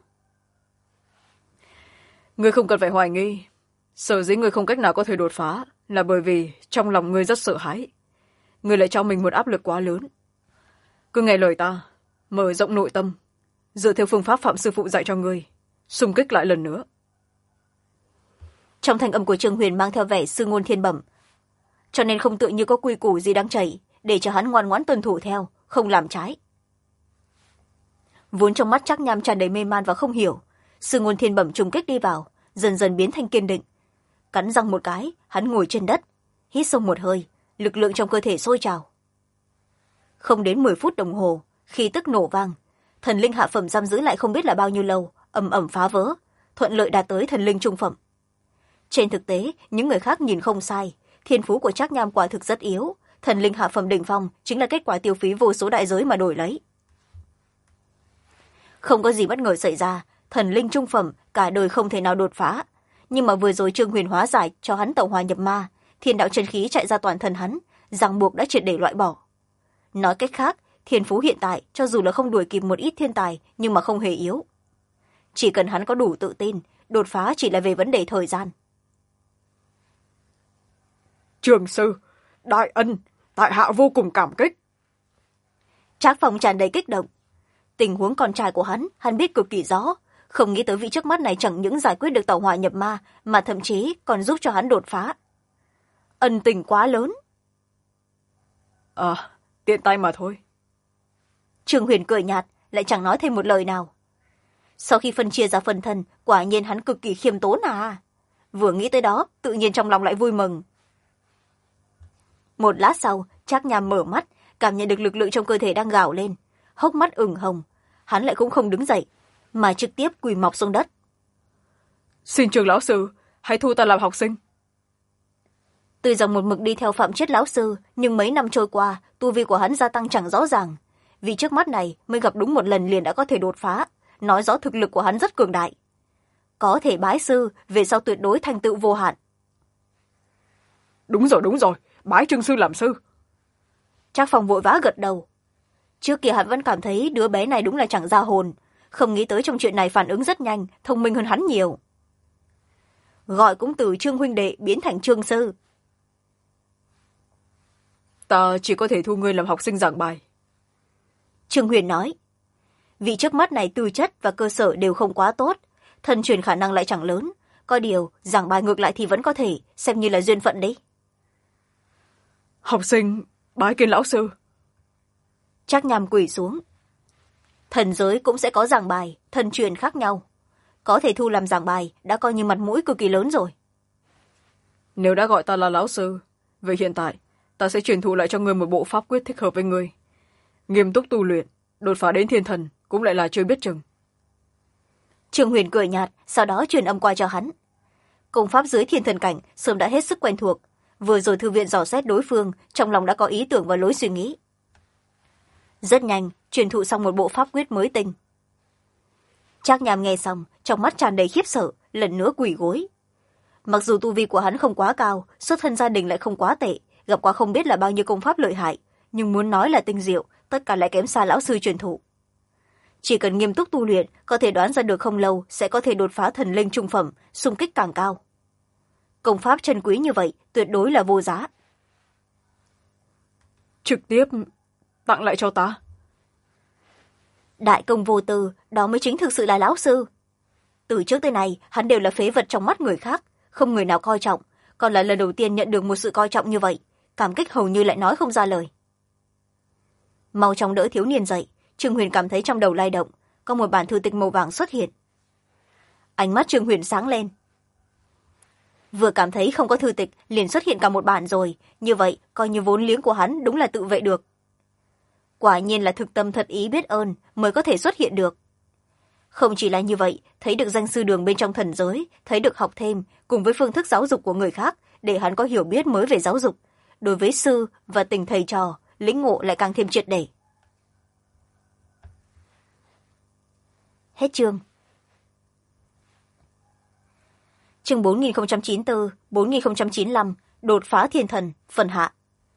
Ngươi không cần phải hoài nghi. Sở dĩ ngươi không cách nào có thể đột phá là bởi vì trong lòng ngươi rất sợ hãi. Ngươi lại cho mình một áp lực quá lớn. Cứ nghe lời ta, mở rộng nội tâm, dựa theo phương pháp Phạm sư phụ dạy cho ngươi, xung kích lại lần nữa. Trong thanh âm của Trương Huyền mang theo vẻ sư ngôn thiên bẩm, cho nên không tự như có quy củ gì đáng chảy, để cho hắn ngoan ngoãn tuân thủ theo, không làm trái. Vốn trong mắt Trác Nham tràn đầy mê man và không hiểu, sư ngôn thiên bẩm trùng kích đi vào, dần dần biến thành kiên định. Cắn răng một cái, hắn ngồi trên đất, hít sâu một hơi, lực lượng trong cơ thể sôi trào. Không đến 10 phút đồng hồ, khi tức nổ vang, thần linh hạ phẩm giam giữ lại không biết là bao nhiêu lâu, ầm ầm phá vỡ, thuận lợi đạt tới thần linh trung phẩm. Trên thực tế, những người khác nhìn không sai, thiên phú của Trác Nham quả thực rất yếu, thần linh hạ phẩm đỉnh phong chính là kết quả tiêu phí vô số đại giới mà đổi lấy. Không có gì bất ngờ xảy ra, thần linh trung phẩm cả đời không thể nào đột phá, nhưng mà vừa rồi Trương Huyền hóa giải cho hắn tẩu hỏa nhập ma, thiên đạo chân khí chạy ra toàn thân hắn, ràng buộc đã triệt để loại bỏ. Nói cách khác, thiên phú hiện tại cho dù là không đuổi kịp một ít thiên tài nhưng mà không hề yếu. Chỉ cần hắn có đủ tự tin, đột phá chỉ là về vấn đề thời gian. Trường sư, đại ân, tại hạ vô cùng cảm kích. Trác Phong tràn đầy kích động. Tình huống con trai của hắn biết cực kỳ rõ, không nghĩ tới vị trước mắt này chẳng những giải quyết được tẩu hỏa nhập ma mà thậm chí còn giúp cho hắn đột phá. Ân tình quá lớn. Tiện tay mà thôi. Trương Huyền cười nhạt, lại chẳng nói thêm một lời nào. Sau khi phân chia ra phân thân, quả nhiên hắn cực kỳ khiêm tốn à. Vừa nghĩ tới đó, tự nhiên trong lòng lại vui mừng. Một lát sau, Trác Nham mở mắt, cảm nhận được lực lượng trong cơ thể đang gào lên, hốc mắt ửng hồng. Hắn lại cũng không đứng dậy, mà trực tiếp quỳ mọc xuống đất. Xin Trường lão sư, hãy thu ta làm học sinh. Tuy rằng một mực đi theo Phạm Triết lão sư, nhưng mấy năm trôi qua, tu vi của hắn gia tăng chẳng rõ ràng. Vì trước mắt này mới gặp đúng một lần liền đã có thể đột phá, nói rõ thực lực của hắn rất cường đại. Có thể bái sư, về sau tuyệt đối thành tựu vô hạn. Đúng rồi, bái Trương sư làm sư. Trác Phong vội vã gật đầu. Trước kia hắn vẫn cảm thấy đứa bé này đúng là chẳng ra hồn, không nghĩ tới trong chuyện này phản ứng rất nhanh, thông minh hơn hắn nhiều. Gọi cũng từ Trương huynh đệ biến thành Trương sư. Ta chỉ có thể thu ngươi làm học sinh giảng bài. Trương Huyền nói. Vị trước mắt này tư chất và cơ sở đều không quá tốt, thân truyền khả năng lại chẳng lớn, có điều giảng bài ngược lại thì vẫn có thể, xem như là duyên phận đấy. Học sinh bái kiến lão sư. Trác Nham quỳ xuống. Thần giới cũng sẽ có giảng bài thần truyền khác nhau, có thể thu làm giảng bài đã coi như mặt mũi cực kỳ lớn rồi. Nếu đã gọi ta là lão sư, vậy hiện tại ta sẽ truyền thụ lại cho ngươi một bộ pháp quyết thích hợp với ngươi. Nghiêm túc tu luyện, đột phá đến thiên thần cũng lại là chưa biết chừng. Trương Huyền cười nhạt, sau đó truyền âm qua cho hắn. Công pháp dưới thiên thần cảnh sớm đã hết sức quen thuộc, vừa rồi thư viện dò xét đối phương, trong lòng đã có ý tưởng và lối suy nghĩ. Rất nhanh truyền thụ xong một bộ pháp quyết mới tinh. Trác Nham nghe xong, trong mắt tràn đầy khiếp sợ, lần nữa quỳ gối. Mặc dù tu vi của hắn không quá cao, xuất thân gia đình lại không quá tệ, gặp qua không biết là bao nhiêu công pháp lợi hại, nhưng muốn nói là tinh diệu, tất cả lại kém xa lão sư truyền thụ. Chỉ cần nghiêm túc tu luyện, có thể đoán ra được không lâu sẽ có thể đột phá thần linh trung phẩm, xung kích càng cao. Công pháp chân quý như vậy tuyệt đối là vô giá. Trực tiếp tặng lại cho ta. Đại công vô tư, đó mới chính thực sự là lão sư. Từ trước tới nay hắn đều là phế vật trong mắt người khác, không người nào coi trọng, còn là lần đầu tiên nhận được một sự coi trọng như vậy, cảm kích hầu như lại nói không ra lời. Mau chóng đỡ thiếu niên dậy, Trương Huyền cảm thấy trong đầu lay động, có một bản thư tịch màu vàng xuất hiện. Ánh mắt Trương Huyền sáng lên. Vừa cảm thấy không có thư tịch liền xuất hiện cả một bản rồi, như vậy coi như vốn liếng của hắn đúng là tự vệ được. Quả nhiên là thực tâm thật ý biết ơn mới có thể xuất hiện được. Không chỉ là như vậy, thấy được danh sư đường bên trong thần giới, thấy được học thêm cùng với phương thức giáo dục của người khác, để hắn có hiểu biết mới về giáo dục, đối với sư và tình thầy trò lĩnh ngộ lại càng thêm triệt để. Hết chương. Chương 4094, 4095, đột phá thiên thần, phần hạ.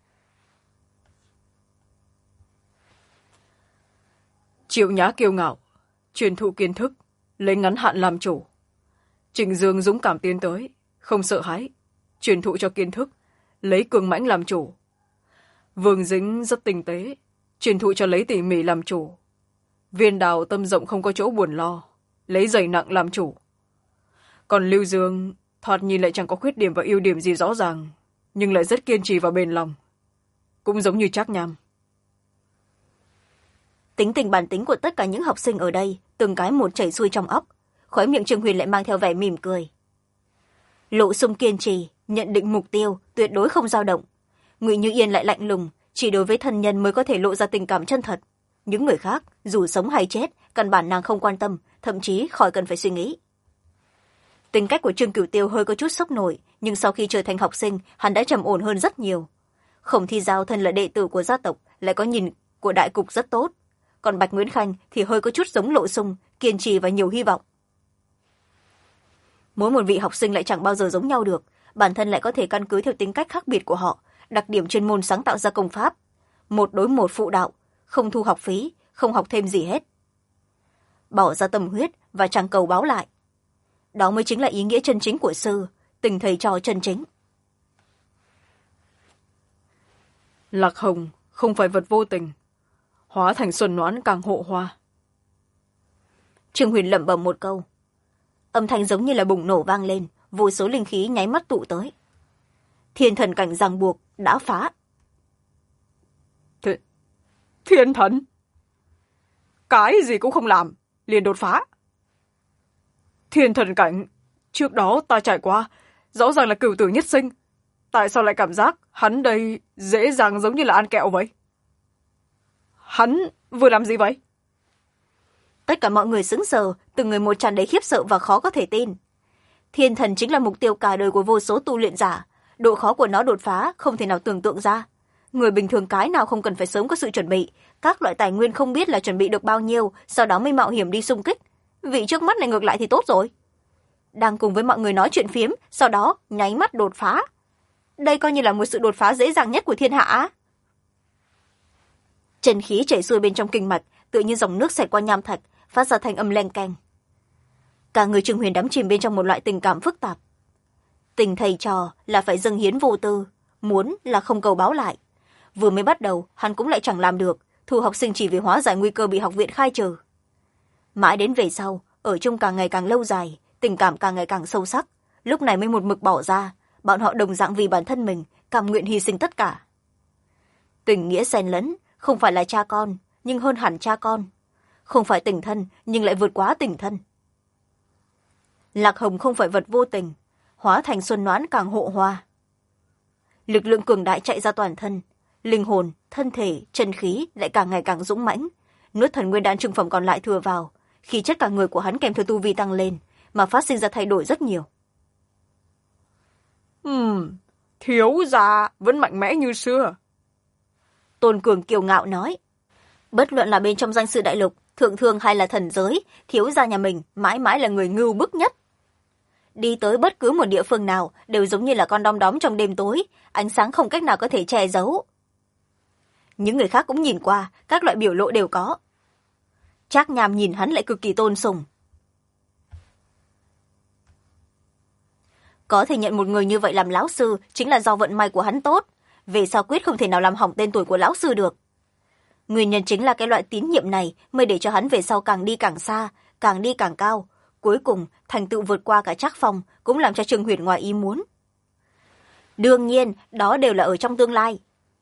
Chịu nhã kiêu ngạo, truyền thụ kiến thức, lấy ngắn hạn làm chủ. Trịnh Dương dũng cảm tiến tới, không sợ hãi, truyền thụ cho kiến thức, lấy cường mãnh làm chủ. Vương Dính rất tinh tế, truyền thụ cho lấy tỉ mỉ làm chủ. Viên Đào tâm rộng không có chỗ buồn lo, lấy dày nặng làm chủ. Còn Lưu Dương thoạt nhìn lại chẳng có khuyết điểm và ưu điểm gì rõ ràng, nhưng lại rất kiên trì và bền lòng, cũng giống như Trác Nham. Tính tình bản tính của tất cả những học sinh ở đây từng cái một chảy xuôi trong óc, khóe miệng Trương Huyền lại mang theo vẻ mỉm cười. Lộ Sung kiên trì, nhận định mục tiêu tuyệt đối không dao động. Ngụy Như Yên lại lạnh lùng, chỉ đối với thân nhân mới có thể lộ ra tình cảm chân thật. Những người khác dù sống hay chết căn bản nàng không quan tâm, thậm chí khỏi cần phải suy nghĩ. Tính cách của Trương Cửu Tiêu hơi có chút sốc nổi, nhưng sau khi trở thành học sinh hắn đã trầm ổn hơn rất nhiều. Khổng Thi Giao thân là đệ tử của gia tộc, lại có nhìn của đại cục rất tốt, còn Bạch Nguyễn Khanh thì hơi có chút giống Lộ Sung, kiên trì và nhiều hy vọng. Mỗi một vị học sinh lại chẳng bao giờ giống nhau được, bản thân lại có thể căn cứ theo tính cách khác biệt của họ, đặc điểm chuyên môn sáng tạo ra công pháp, một đối một phụ đạo, không thu học phí, không học thêm gì hết, bỏ ra tâm huyết và chẳng cầu báo lại. Đó mới chính là ý nghĩa chân chính của sư, tình thầy trò chân chính. Lạc hồng không phải vật vô tình, hóa thành xuân noãn càng hộ hoa. Trương Huyền lẩm bẩm một câu, âm thanh giống như là bùng nổ vang lên, vô số linh khí nháy mắt tụ tới. Thiên thần cảnh ràng buộc đã phá. Thiên thần? Cái gì cũng không làm, liền đột phá. Thiên thần cảnh, trước đó ta trải qua, rõ ràng là cửu tử nhất sinh. Tại sao lại cảm giác hắn đây dễ dàng giống như là ăn kẹo vậy? Hắn vừa làm gì vậy? Tất cả mọi người sững sờ, từng người một tràn đầy khiếp sợ và khó có thể tin. Thiên thần chính là mục tiêu cả đời của vô số tu luyện giả, độ khó của nó đột phá không thể nào tưởng tượng ra. Người bình thường cái nào không cần phải sớm có sự chuẩn bị, các loại tài nguyên không biết là chuẩn bị được bao nhiêu, sau đó mới mạo hiểm đi xung kích. Vị trước mắt này ngược lại thì tốt rồi, đang cùng với mọi người nói chuyện phiếm, sau đó nháy mắt đột phá. Đây coi như là một sự đột phá dễ dàng nhất của thiên hạ. Chân khí chảy xuôi bên trong kinh mạch, tựa như dòng nước xẹt qua nham thạch, phát ra thanh âm leng keng. Cả người Trương Huyền đắm chìm bên trong một loại tình cảm phức tạp. Tình thầy trò là phải dâng hiến vô tư, muốn là không cầu báo lại. Vừa mới bắt đầu hắn cũng lại chẳng làm được, thu học sinh chỉ vì hóa giải nguy cơ bị học viện khai trừ. Mãi đến về sau, ở chung càng ngày càng lâu dài, tình cảm càng ngày càng sâu sắc, lúc này mới một mực bỏ ra, bọn họ đồng dạng vì bản thân mình cam nguyện hy sinh tất cả. Tình nghĩa xen lẫn, không phải là cha con nhưng hơn hẳn cha con, không phải tình thân nhưng lại vượt quá tình thân. Lạc Hồng không phải vật vô tình, hóa thành xuân noãn càng hộ hoa. Lực lượng cường đại chạy ra toàn thân, linh hồn, thân thể, chân khí lại càng ngày càng dũng mãnh, nuốt thần nguyên đan trung phẩm còn lại thừa vào, khí chất cả người của hắn kèm theo tu vi tăng lên, mà phát sinh ra thay đổi rất nhiều. Thiếu gia vẫn mạnh mẽ như xưa. Tôn Cường kiêu ngạo nói, bất luận là bên trong danh sư đại lục, thượng thương hay là thần giới, thiếu gia nhà mình mãi mãi là người ngưu bức nhất. Đi tới bất cứ một địa phương nào đều giống như là con đom đóm trong đêm tối, ánh sáng không cách nào có thể che giấu. Những người khác cũng nhìn qua, các loại biểu lộ đều có. Trác Nham nhìn hắn lại cực kỳ tôn sùng. Có thể nhận một người như vậy làm lão sư chính là do vận may của hắn tốt, về sau quyết không thể nào làm hỏng tên tuổi của lão sư được. Nguyên nhân chính là cái loại tín nhiệm này mới để cho hắn về sau càng đi càng xa, càng đi càng cao, cuối cùng thành tựu vượt qua cả Trác Phong, cũng làm cho Trương Huyền ngoài ý muốn. Đương nhiên, đó đều là ở trong tương lai.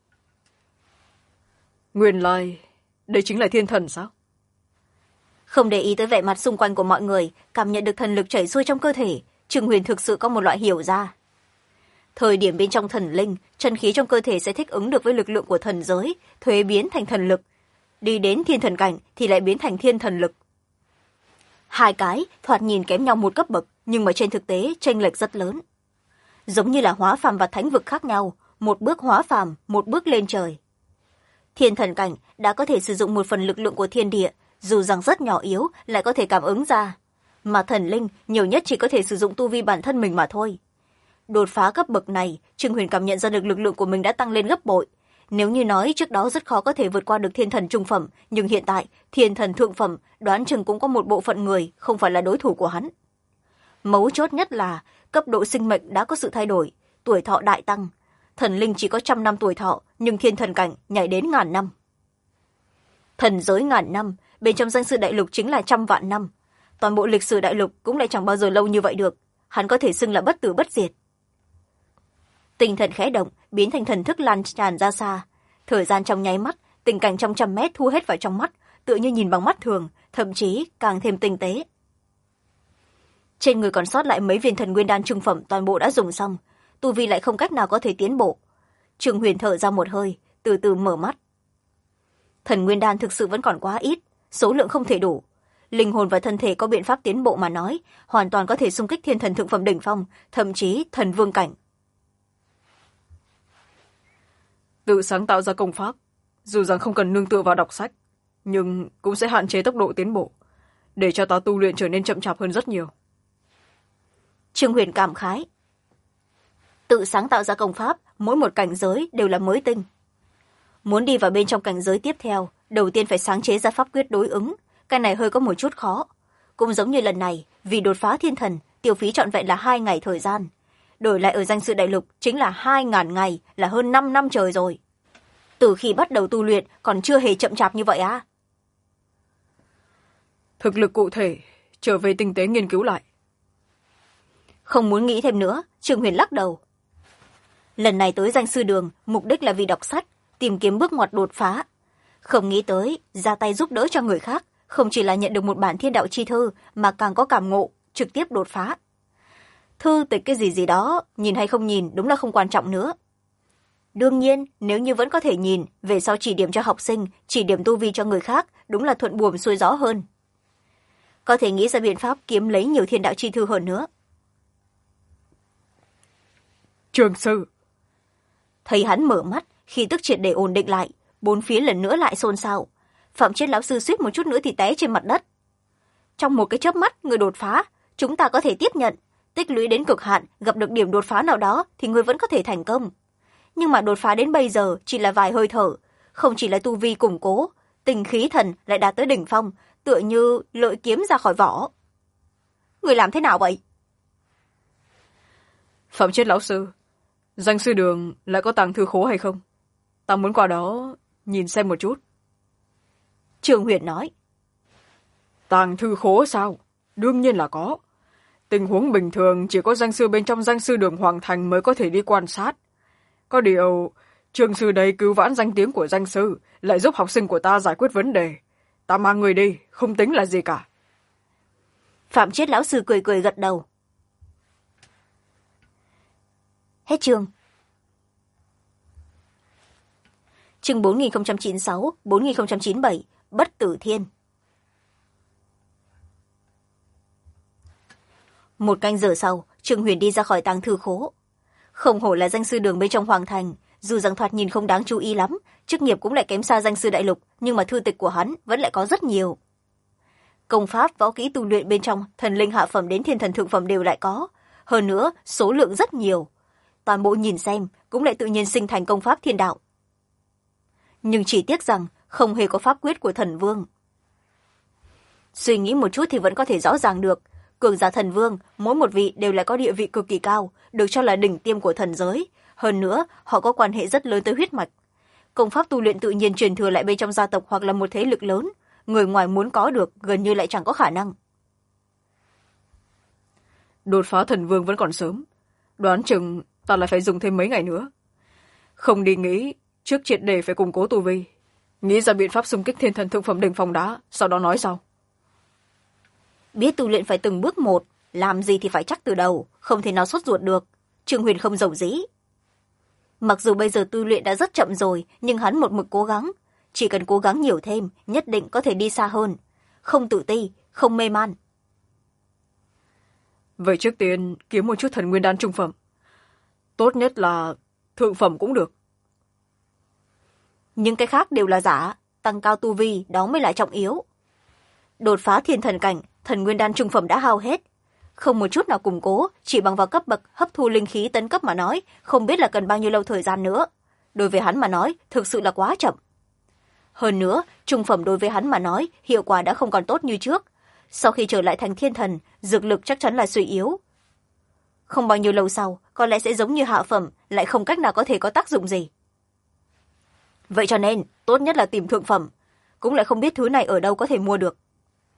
Nguyên lai, đây chính là thiên thần sao? Không để ý tới vẻ mặt xung quanh của mọi người, cảm nhận được thần lực chảy xuôi trong cơ thể, Trương Huyền thực sự có một loại hiểu ra. Thời điểm bên trong thần linh, chân khí trong cơ thể sẽ thích ứng được với lực lượng của thần giới, thuế biến thành thần lực. Đi đến thiên thần cảnh thì lại biến thành thiên thần lực. Hai cái thoạt nhìn kém nhau một cấp bậc, nhưng mà trên thực tế chênh lệch rất lớn. Giống như là hóa phàm và thánh vực khác nhau, một bước hóa phàm, một bước lên trời. Thiên thần cảnh đã có thể sử dụng một phần lực lượng của thiên địa, dù rằng rất nhỏ yếu lại có thể cảm ứng ra. Mà thần linh nhiều nhất chỉ có thể sử dụng tu vi bản thân mình mà thôi. Đột phá cấp bậc này, Trương Huyền cảm nhận ra được lực lượng của mình đã tăng lên gấp bội. Nếu như nói trước đó rất khó có thể vượt qua được thiên thần trung phẩm, nhưng hiện tại thiên thần thượng phẩm đoán chừng cũng có một bộ phận người không phải là đối thủ của hắn. Mấu chốt nhất là cấp độ sinh mệnh đã có sự thay đổi, tuổi thọ đại tăng. Thần linh chỉ có 100 năm tuổi thọ, nhưng thiên thần cảnh nhảy đến 1000 năm. Thần giới 1000 năm, bên trong danh sư đại lục chính là 100.000 năm. Toàn bộ lịch sử đại lục cũng lại chẳng bao giờ lâu như vậy được, hắn có thể xưng là bất tử bất diệt. Tinh thần khẽ động, biến thành thần thức lan tràn ra xa. Thời gian trong nháy mắt, tình cảnh trong 100 mét thu hết vào trong mắt, tựa như nhìn bằng mắt thường, thậm chí càng thêm tinh tế. Trên người còn sót lại mấy viên thần nguyên đan trung phẩm toàn bộ đã dùng xong, tu vi lại không cách nào có thể tiến bộ. Trương Huyền thở ra một hơi, từ từ mở mắt. Thần nguyên đan thực sự vẫn còn quá ít, số lượng không thể đủ. Linh hồn và thân thể có biện pháp tiến bộ mà nói, hoàn toàn có thể xung kích thiên thần thượng phẩm đỉnh phong, thậm chí thần vương cảnh. Tự sáng tạo ra công pháp, dù rằng không cần nương tựa vào đọc sách, nhưng cũng sẽ hạn chế tốc độ tiến bộ, để cho ta tu luyện trở nên chậm chạp hơn rất nhiều. Trương Huyền cảm khái. Tự sáng tạo ra công pháp, mỗi một cảnh giới đều là mới tinh. Muốn đi vào bên trong cảnh giới tiếp theo, đầu tiên phải sáng chế ra pháp quyết đối ứng, cái này hơi có một chút khó. Cũng giống như lần này, vì đột phá thiên thần, tiêu phí trọn vẹn là 2 ngày thời gian. Đổi lại ở danh sư đại lục chính là 2000 ngày, là hơn 5 năm trời rồi. Từ khi bắt đầu tu luyện còn chưa hề chậm chạp như vậy à? Thực lực cụ thể, trở về tinh tế nghiên cứu lại. Không muốn nghĩ thêm nữa, Trương Huyền lắc đầu. Lần này tới danh sư đường, mục đích là vì đọc sách, tìm kiếm bước ngoặt đột phá. Không nghĩ tới, ra tay giúp đỡ cho người khác, không chỉ là nhận được một bản thiên đạo chi thư, mà càng có cảm ngộ, trực tiếp đột phá. Thư tịch cái gì gì đó, nhìn hay không nhìn đúng là không quan trọng nữa. Đương nhiên, nếu như vẫn có thể nhìn, về sau chỉ điểm cho học sinh, chỉ điểm tu vi cho người khác, đúng là thuận buồm xuôi gió hơn. Có thể nghĩ ra biện pháp kiếm lấy nhiều thiên đạo chi thư hơn nữa. Trường sư. Thấy hắn mở mắt, khi tức triệt để ổn định lại, bốn phía lần nữa lại xôn xao. Phạm Triết lão sư suýt một chút nữa thì té trên mặt đất. Trong một cái chớp mắt, người đột phá, chúng ta có thể tiếp nhận. Tích lũy đến cực hạn, gặp được điểm đột phá nào đó thì người vẫn có thể thành công. Nhưng mà đột phá đến bây giờ chỉ là vài hơi thở, không chỉ là tu vi củng cố, tình khí thần lại đạt tới đỉnh phong, tựa như lợi kiếm ra khỏi vỏ. Người làm thế nào vậy? Phạm Triết lão sư, danh sư đường lại có tàng thư khố hay không? Ta muốn qua đó nhìn xem một chút. Trương Huyền nói. Tàng thư khố sao? Đương nhiên là có. Tình huống bình thường chỉ có danh sư bên trong danh sư đường Hoàng Thành mới có thể đi quan sát. Có điều, Trương sư đấy cứu vãn danh tiếng của danh sư, lại giúp học sinh của ta giải quyết vấn đề. Ta mang người đi, không tính là gì cả. Phạm Triết lão sư cười cười gật đầu. Hết chương. Chương 4096, 4097, Bất Tử Thiên. Một canh giờ sau, Trương Huyền đi ra khỏi tàng thư khố. Không hổ là danh sư đường bên trong hoàng thành, dù rằng thoạt nhìn không đáng chú ý lắm, chức nghiệp cũng lại kém xa danh sư đại lục, nhưng mà thư tịch của hắn vẫn lại có rất nhiều. Công pháp, võ kỹ tu luyện bên trong thần linh hạ phẩm đến thiên thần thượng phẩm đều lại có, hơn nữa số lượng rất nhiều. Toàn bộ nhìn xem cũng lại tự nhiên sinh thành công pháp thiên đạo. Nhưng chỉ tiếc rằng không hề có pháp quyết của thần vương. Suy nghĩ một chút thì vẫn có thể rõ ràng được, cường giả thần vương mỗi một vị đều lại có địa vị cực kỳ cao, được cho là đỉnh tiêm của thần giới, hơn nữa họ có quan hệ rất lớn tới huyết mạch. Công pháp tu luyện tự nhiên truyền thừa lại bên trong gia tộc hoặc là một thế lực lớn, người ngoài muốn có được gần như lại chẳng có khả năng. Đột phá thần vương vẫn còn sớm, đoán chừng ta lại phải dùng thêm mấy ngày nữa. Không đi nghĩ, trước triệt để phải củng cố tu vi, nghĩ ra biện pháp xung kích thiên thần thượng phẩm đỉnh phong đã, sau đó nói sau. Biết tu luyện phải từng bước một, làm gì thì phải chắc từ đầu, không thể nào sốt ruột được. Trương Huyền không giàu dĩ. Mặc dù bây giờ tu luyện đã rất chậm rồi, nhưng hắn một mực cố gắng. Chỉ cần cố gắng nhiều thêm, nhất định có thể đi xa hơn. Không tự ti, không mê man. Vậy trước tiên kiếm một chút thần nguyên đan trung phẩm. Tốt nhất là thượng phẩm cũng được. Nhưng cái khác đều là giả, tăng cao tu vi, đó mới là trọng yếu. Đột phá thiên thần cảnh, thần nguyên đan trung phẩm đã hao hết. Không một chút nào củng cố, chỉ bằng vào cấp bậc hấp thu linh khí tấn cấp mà nói, không biết là cần bao nhiêu lâu thời gian nữa. Đối với hắn mà nói, thực sự là quá chậm. Hơn nữa, trung phẩm đối với hắn mà nói, hiệu quả đã không còn tốt như trước. Sau khi trở lại thành thiên thần, dược lực chắc chắn là suy yếu. Không bao nhiêu lâu sau, có lẽ sẽ giống như hạ phẩm, lại không cách nào có thể có tác dụng gì. Vậy cho nên, tốt nhất là tìm thượng phẩm, cũng lại không biết thứ này ở đâu có thể mua được.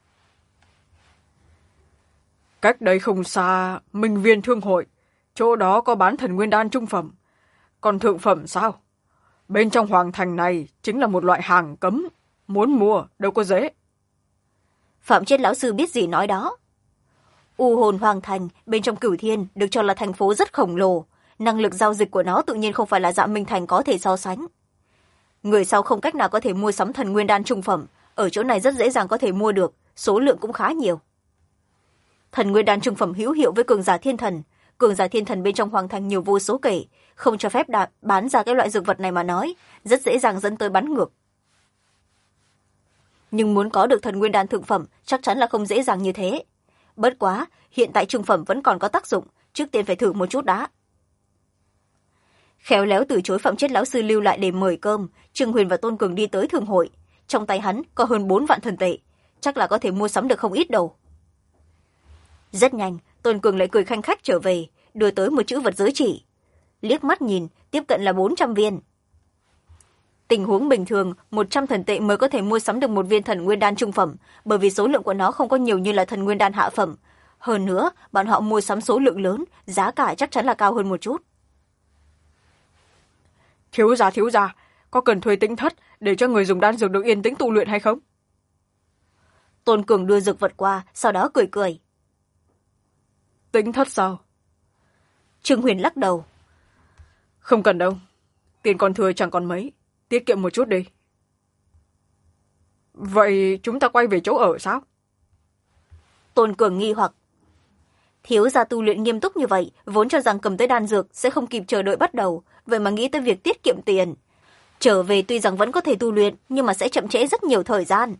Cách đây không xa, Minh Viên Thương hội, chỗ đó có bán thần nguyên đan trung phẩm. Còn thượng phẩm sao? Bên trong hoàng thành này chính là một loại hàng cấm, muốn mua đâu có dễ. Phạm Triết lão sư biết gì nói đó. U hồn hoàng thành bên trong Cửu Thiên được cho là thành phố rất khổng lồ, năng lực giao dịch của nó tự nhiên không phải là Dạ Minh thành có thể so sánh. Người sau không cách nào có thể mua sắm thần nguyên đan trung phẩm, ở chỗ này rất dễ dàng có thể mua được, số lượng cũng khá nhiều. Thần nguyên đan trung phẩm hữu hiệu với cường giả thiên thần, cường giả thiên thần bên trong hoàng thành nhiều vô số kể, không cho phép bán ra cái loại dược vật này mà nói, rất dễ dàng dẫn tới bắn ngược. Nhưng muốn có được thần nguyên đan thượng phẩm chắc chắn là không dễ dàng như thế. Bất quá, hiện tại trung phẩm vẫn còn có tác dụng, trước tiên phải thử một chút đã. Khéo léo từ chối Phạm Triết lão sư lưu lại để mời cơm, Trương Huyền và Tôn Cường đi tới thương hội. Trong tay hắn có hơn 4 vạn thần tệ, chắc là có thể mua sắm được không ít đâu. Rất nhanh, Tôn Cường lại cười khanh khách trở về, đưa tới một chữ vật giới chỉ. Liếc mắt nhìn, tiếp cận là 400 viên. Tình huống bình thường, 100 thần tệ mới có thể mua sắm được một viên thần nguyên đan trung phẩm, bởi vì số lượng của nó không có nhiều như là thần nguyên đan hạ phẩm. Hơn nữa, bọn họ mua sắm số lượng lớn, giá cả chắc chắn là cao hơn một chút. Thiếu gia, có cần thuê tĩnh thất để cho người dùng đan dược được yên tĩnh tu luyện hay không? Tôn Cường đưa dược vật qua, sau đó cười cười. Tĩnh thất sao? Trương Huyền lắc đầu. Không cần đâu, tiền còn thừa chẳng còn mấy, tiết kiệm một chút đi. Vậy chúng ta quay về chỗ ở sao? Tôn Cường nghi hoặc. Thiếu gia tu luyện nghiêm túc như vậy, vốn cho rằng cầm tới đan dược sẽ không kịp chờ đợi bắt đầu, vậy mà nghĩ tới việc tiết kiệm tiền. Trở về tuy rằng vẫn có thể tu luyện, nhưng mà sẽ chậm trễ rất nhiều thời gian.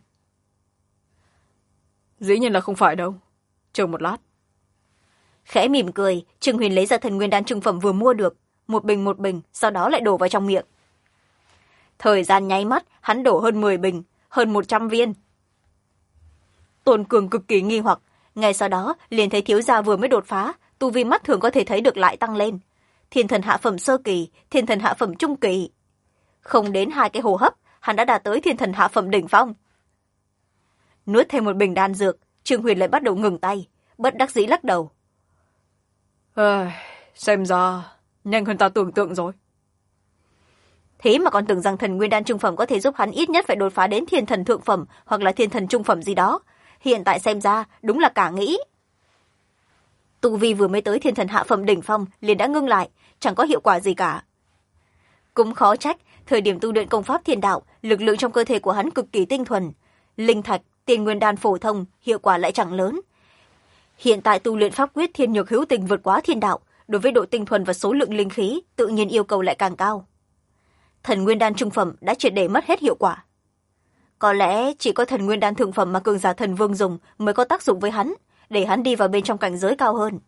Dĩ nhiên là không phải đâu. Chờ một lát. Khẽ mỉm cười, Trương Huyền lấy ra thần nguyên đan trung phẩm vừa mua được, một bình, sau đó lại đổ vào trong miệng. Thời gian nháy mắt, hắn đổ hơn 10 bình, hơn 100 viên. Tôn Cường cực kỳ nghi hoặc, ngay sau đó liền thấy thiếu gia vừa mới đột phá, tu vi mắt thường có thể thấy được lại tăng lên. Thiên thần hạ phẩm sơ kỳ, thiên thần hạ phẩm trung kỳ. Không đến 2 cái hô hấp, hắn đã đạt tới thiên thần hạ phẩm đỉnh phong. Nuốt thêm một bình đan dược, Trương Huyền lại bắt đầu ngừng tay, bất đắc dĩ lắc đầu. Xem ra nhanh hơn ta tưởng tượng rồi. thế mà còn tưởng rằng thần nguyên đan trung phẩm có thể giúp hắn ít nhất phải đột phá đến thiên thần thượng phẩm hoặc là thiên thần trung phẩm gì đó. Hiện tại xem ra đúng là cả nghĩ. Tu vi vừa mới tới thiên thần hạ phẩm đỉnh phong liền đã ngưng lại, chẳng có hiệu quả gì cả. Cũng khó trách, thời điểm tu luyện công pháp thiên đạo, lực lượng trong cơ thể của hắn cực kỳ tinh thuần. Linh thạch, tiền nguyên đan phổ thông, hiệu quả lại chẳng lớn. Hiện tại tu luyện pháp quyết thiên nhược hữu tình vượt quá thiên đạo, đối với độ tinh thuần và số lượng linh khí, tự nhiên yêu cầu lại càng cao. Thần nguyên đan trung phẩm đã triệt để mất hết hiệu quả. Có lẽ chỉ có thần nguyên đan thượng phẩm mà cường giả thần vương dùng mới có tác dụng với hắn, để hắn đi vào bên trong cảnh giới cao hơn.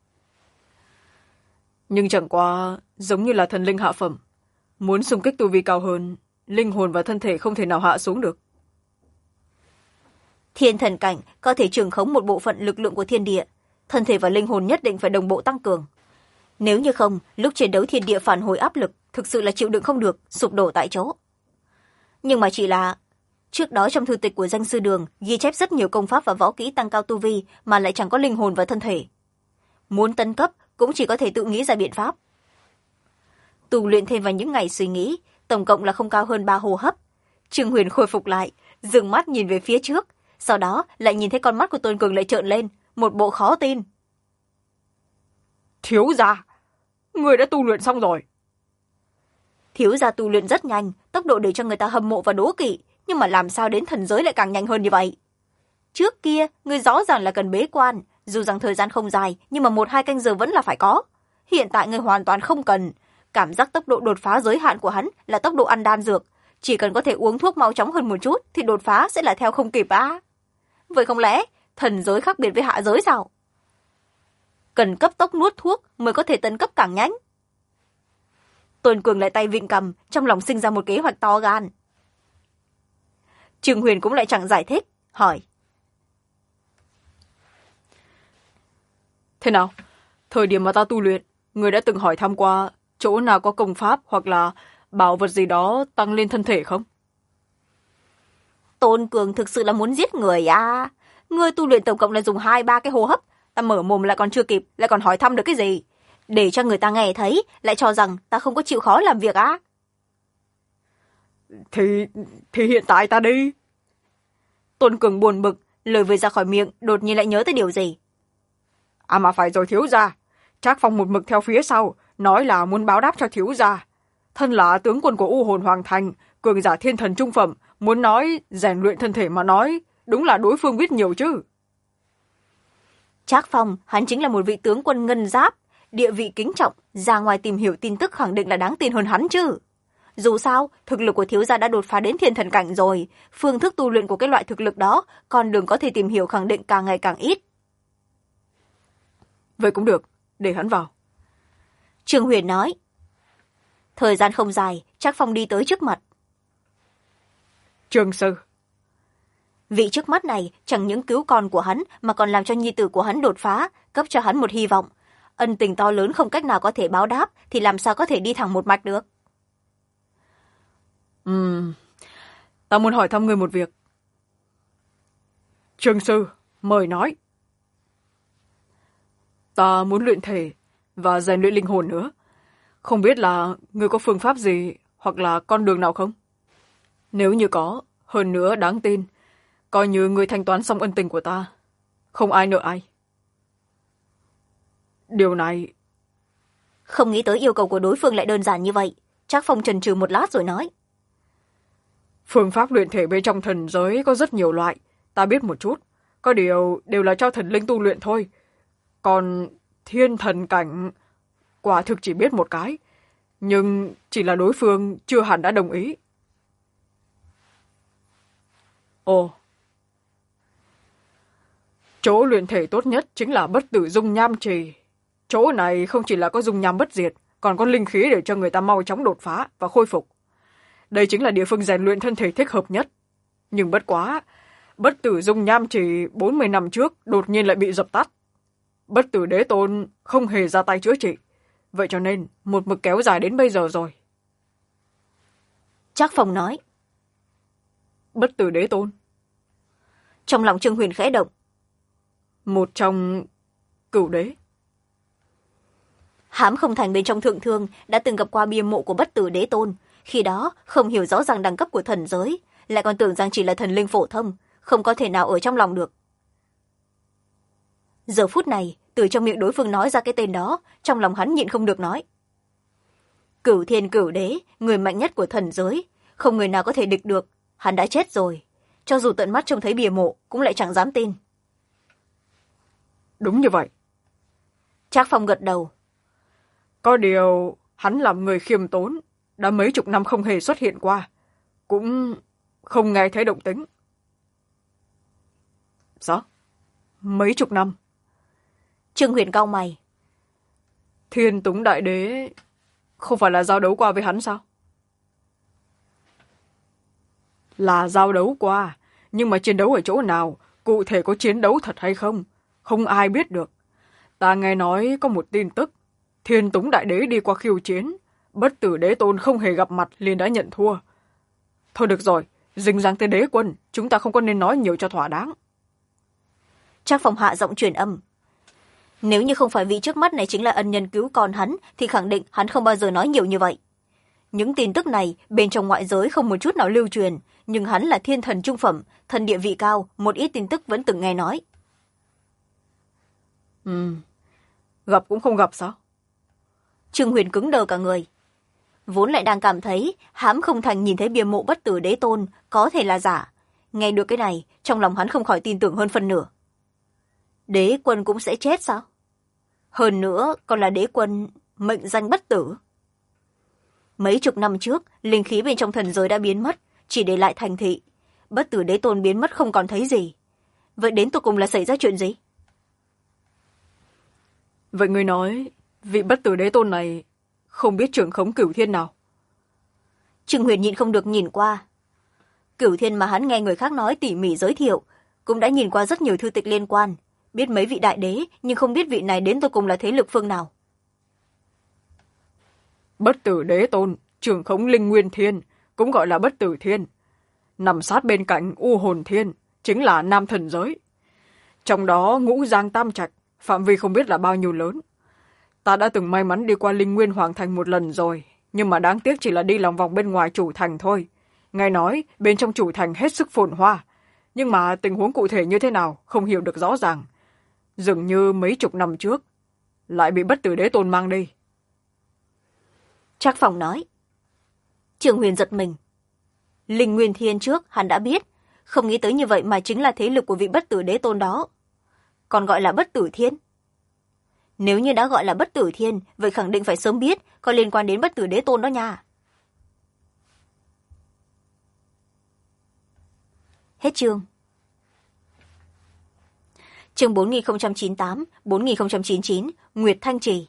Nhưng chẳng qua giống như là thần linh hạ phẩm, muốn xung kích tu vi cao hơn, linh hồn và thân thể không thể nào hạ xuống được. Thiên thần cảnh có thể trường khống một bộ phận lực lượng của thiên địa, thân thể và linh hồn nhất định phải đồng bộ tăng cường. Nếu như không, lúc chiến đấu thiên địa phản hồi áp lực, thực sự là chịu đựng không được, sụp đổ tại chỗ. Nhưng mà chỉ là trước đó trong thư tịch của danh sư đường ghi chép rất nhiều công pháp và võ kỹ tăng cao tu vi mà lại chẳng có linh hồn và thân thể. Muốn tấn cấp cũng chỉ có thể tự nghĩ ra biện pháp. Tu luyện thêm vào những ngày suy nghĩ, tổng cộng là không cao hơn 3 hô hấp. Trương Huyền khôi phục lại, dừng mắt nhìn về phía trước, sau đó lại nhìn thấy con mắt của Tôn Cường lại trợn lên, một bộ khó tin. Thiếu gia, người đã tu luyện xong rồi. Thiếu gia tu luyện rất nhanh, tốc độ để cho người ta hâm mộ và đố kỵ, nhưng mà làm sao đến thần giới lại càng nhanh hơn như vậy? Trước kia, người rõ ràng là cần bế quan, dù rằng thời gian không dài, nhưng mà 1-2 canh giờ vẫn là phải có. Hiện tại người hoàn toàn không cần. Cảm giác tốc độ đột phá giới hạn của hắn là tốc độ ăn đan dược. Chỉ cần có thể uống thuốc mau chóng hơn một chút, thì đột phá sẽ là theo không kịp á. Vậy không lẽ, thần giới khác biệt với hạ giới sao? Cần cấp tốc nuốt thuốc mới có thể tấn cấp càng nhanh. Tôn Cường lại tay vịn cầm, trong lòng sinh ra một kế hoạch to gan. Trương Huyền cũng lại chẳng giải thích, hỏi. Thế nào? Thời điểm mà ta tu luyện, người đã từng hỏi thăm qua chỗ nào có công pháp hoặc là bảo vật gì đó tăng lên thân thể không? Tôn Cường thực sự là muốn giết người à? Ngươi tu luyện tổng cộng là dùng 2-3 cái hô hấp, ta mở mồm lại còn chưa kịp, lại còn hỏi thăm được cái gì? Để cho người ta nghe thấy, lại cho rằng ta không có chịu khó làm việc á? Thì hiện tại ta đi. Tôn Cường buồn bực, lời vừa ra khỏi miệng, đột nhiên lại nhớ tới điều gì. À mà phải rồi thiếu gia, Trác Phong một mực theo phía sau, nói là muốn báo đáp cho thiếu gia. Thân là tướng quân của U Hồn Hoàng Thành, cường giả thiên thần trung phẩm, muốn nói rèn luyện thân thể mà nói, đúng là đối phương biết nhiều chứ. Trác Phong, hắn chính là một vị tướng quân ngân giáp, địa vị kính trọng, ra ngoài tìm hiểu tin tức khẳng định là đáng tin hơn hắn chứ. Dù sao, thực lực của thiếu gia đã đột phá đến thiên thần cảnh rồi, phương thức tu luyện của cái loại thực lực đó, con đường có thể tìm hiểu khẳng định càng ngày càng ít. Vậy cũng được, để hắn vào. Trương Huyền nói. Thời gian không dài, Trác Phong đi tới trước mặt. Trương sư. Vị trước mắt này chẳng những cứu con của hắn mà còn làm cho nhi tử của hắn đột phá, cấp cho hắn một hy vọng. Ân tình to lớn không cách nào có thể báo đáp thì làm sao có thể đi thẳng một mạch được. Ta muốn hỏi thăm ngươi một việc. Trương sư, mời nói. Ta muốn luyện thể và rèn luyện linh hồn nữa. Không biết là ngươi có phương pháp gì hoặc là con đường nào không? Nếu như có, hơn nữa đáng tin, coi như ngươi thanh toán xong ân tình của ta. Không ai nợ ai. Điều này... Không nghĩ tới yêu cầu của đối phương lại đơn giản như vậy. Trác Phong chần chừ một lát rồi nói. Phương pháp luyện thể bên trong thần giới có rất nhiều loại. Ta biết một chút. Có điều đều là cho thần linh tu luyện thôi. Còn thiên thần cảnh... quả thực chỉ biết một cái. Nhưng chỉ là đối phương chưa hẳn đã đồng ý. Ồ. Chỗ luyện thể tốt nhất chính là bất tử dung nham trì. Chỗ này không chỉ là có dung nham bất diệt, còn có linh khí để cho người ta mau chóng đột phá và khôi phục. Đây chính là địa phương rèn luyện thân thể thích hợp nhất. Nhưng bất quá, bất tử dung nham trì 40 năm trước đột nhiên lại bị dập tắt. Bất tử đế tôn không hề ra tay chữa trị. Vậy cho nên một mực kéo dài đến bây giờ rồi. Trác Phong nói. Bất tử đế tôn. Trong lòng Trương Huyền khẽ động. Một trong cửu đế. Hám Không Thành bên trong thượng thương đã từng gặp qua bia mộ của bất tử đế tôn. khi đó không hiểu rõ ràng đẳng cấp của thần giới, lại còn tưởng rằng chỉ là thần linh phổ thông, không có thể nào ở trong lòng được. Giờ phút này, từ trong miệng đối phương nói ra cái tên đó, trong lòng hắn nhịn không được nói. Cửu thiên cửu đế, người mạnh nhất của thần giới, không người nào có thể địch được, hắn đã chết rồi. Cho dù tận mắt trông thấy bìa mộ, cũng lại chẳng dám tin. Đúng như vậy. Trác Phong gật đầu. Có điều, hắn làm người khiêm tốn, đã mấy chục năm không hề xuất hiện qua, cũng không nghe thấy động tĩnh. Sao? Mấy chục năm? Trương Huyền cau mày. Thiên Túng Đại Đế không phải là giao đấu qua với hắn sao? Là giao đấu qua, nhưng mà chiến đấu ở chỗ nào, cụ thể có chiến đấu thật hay không, không ai biết được. Ta nghe nói có một tin tức, Thiên Túng Đại Đế đi qua khiêu chiến, Bất Tử Đế Tôn không hề gặp mặt liền đã nhận thua. Thôi được rồi, dính dáng tới đế quân, chúng ta không có nên nói nhiều cho thỏa đáng. Trác Phong hạ giọng truyền âm. Nếu như không phải vị trước mắt này chính là ân nhân cứu con hắn, thì khẳng định hắn không bao giờ nói nhiều như vậy. Những tin tức này bên trong ngoại giới không một chút nào lưu truyền, nhưng hắn là thiên thần trung phẩm, thần địa vị cao, một ít tin tức vẫn từng nghe nói. Gặp cũng không gặp sao? Trương Huyền cứng đờ cả người. Vốn lại đang cảm thấy hãm không thành nhìn thấy bia mộ Bất Tử Đế Tôn có thể là giả. Nghe được cái này, trong lòng hắn không khỏi tin tưởng hơn phân nửa. Đế quân cũng sẽ chết sao? Hơn nữa còn là đế quân mệnh danh bất tử. Mấy chục năm trước, linh khí bên trong thần giới đã biến mất, chỉ để lại thành thị. Bất Tử Đế Tôn biến mất không còn thấy gì. Vậy đến tột cùng là xảy ra chuyện gì? Vậy người nói, vị Bất Tử Đế Tôn này không biết trưởng khống cửu thiên nào? Trương Huyền nhịn không được nhìn qua. Cửu thiên mà hắn nghe người khác nói tỉ mỉ giới thiệu, cũng đã nhìn qua rất nhiều thư tịch liên quan, biết mấy vị đại đế, nhưng không biết vị này đến tột cùng là thế lực phương nào. Bất Tử Đế Tôn, trưởng khống linh nguyên thiên, cũng gọi là Bất Tử Thiên. Nằm sát bên cạnh U Hồn Thiên, chính là Nam Thần Giới. Trong đó ngũ giang tam trạch, phạm vi không biết là bao nhiêu lớn. Ta đã từng may mắn đi qua Linh Nguyên Hoàng Thành một lần rồi, nhưng mà đáng tiếc chỉ là đi lòng vòng bên ngoài chủ thành thôi. Nghe nói, bên trong chủ thành hết sức phồn hoa, nhưng mà tình huống cụ thể như thế nào, không hiểu được rõ ràng. Dường như mấy chục năm trước, lại bị Bất Tử Đế Tôn mang đi. Trác Phong nói. Trương Huyền giật mình. Linh Nguyên Thiên trước hắn đã biết, không nghĩ tới như vậy mà chính là thế lực của vị Bất Tử Đế Tôn đó. Còn gọi là Bất Tử Thiên. Nếu như đã gọi là Bất Tử Thiên, vậy khẳng định phải sớm biết có liên quan đến Bất Tử Đế Tôn đó nha. Hết chương. Chương 4098, 4099, Nguyệt Thanh Trì.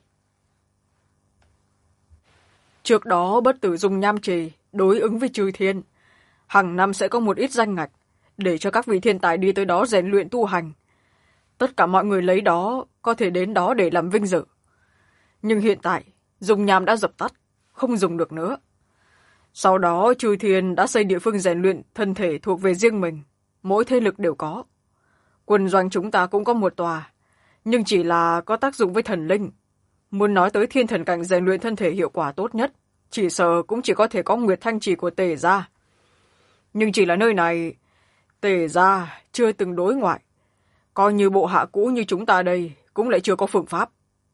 Trước đó Bất Tử dùng nham trì đối ứng với chư thiên, hàng năm sẽ có một ít danh ngạch để cho các vị thiên tài đi tới đó rèn luyện tu hành. Tất cả mọi người lấy đó có thể đến đó để làm vinh dự. Nhưng hiện tại dùng nham đã dập tắt, không dùng được nữa. Sau đó chư thiên đã xây địa phương rèn luyện thân thể thuộc về riêng mình, mỗi thế lực đều có. Quân doanh chúng ta cũng có một tòa, nhưng chỉ là có tác dụng với thần linh. Muốn nói tới thiên thần cảnh rèn luyện thân thể hiệu quả tốt nhất, chỉ sợ cũng chỉ có thể có Nguyệt Thanh Trì của Tề gia. Nhưng chỉ là nơi này, Tề gia chưa từng đối ngoại. Coi như bộ hạ cũ như chúng ta đây, cũng lại chưa có phương pháp.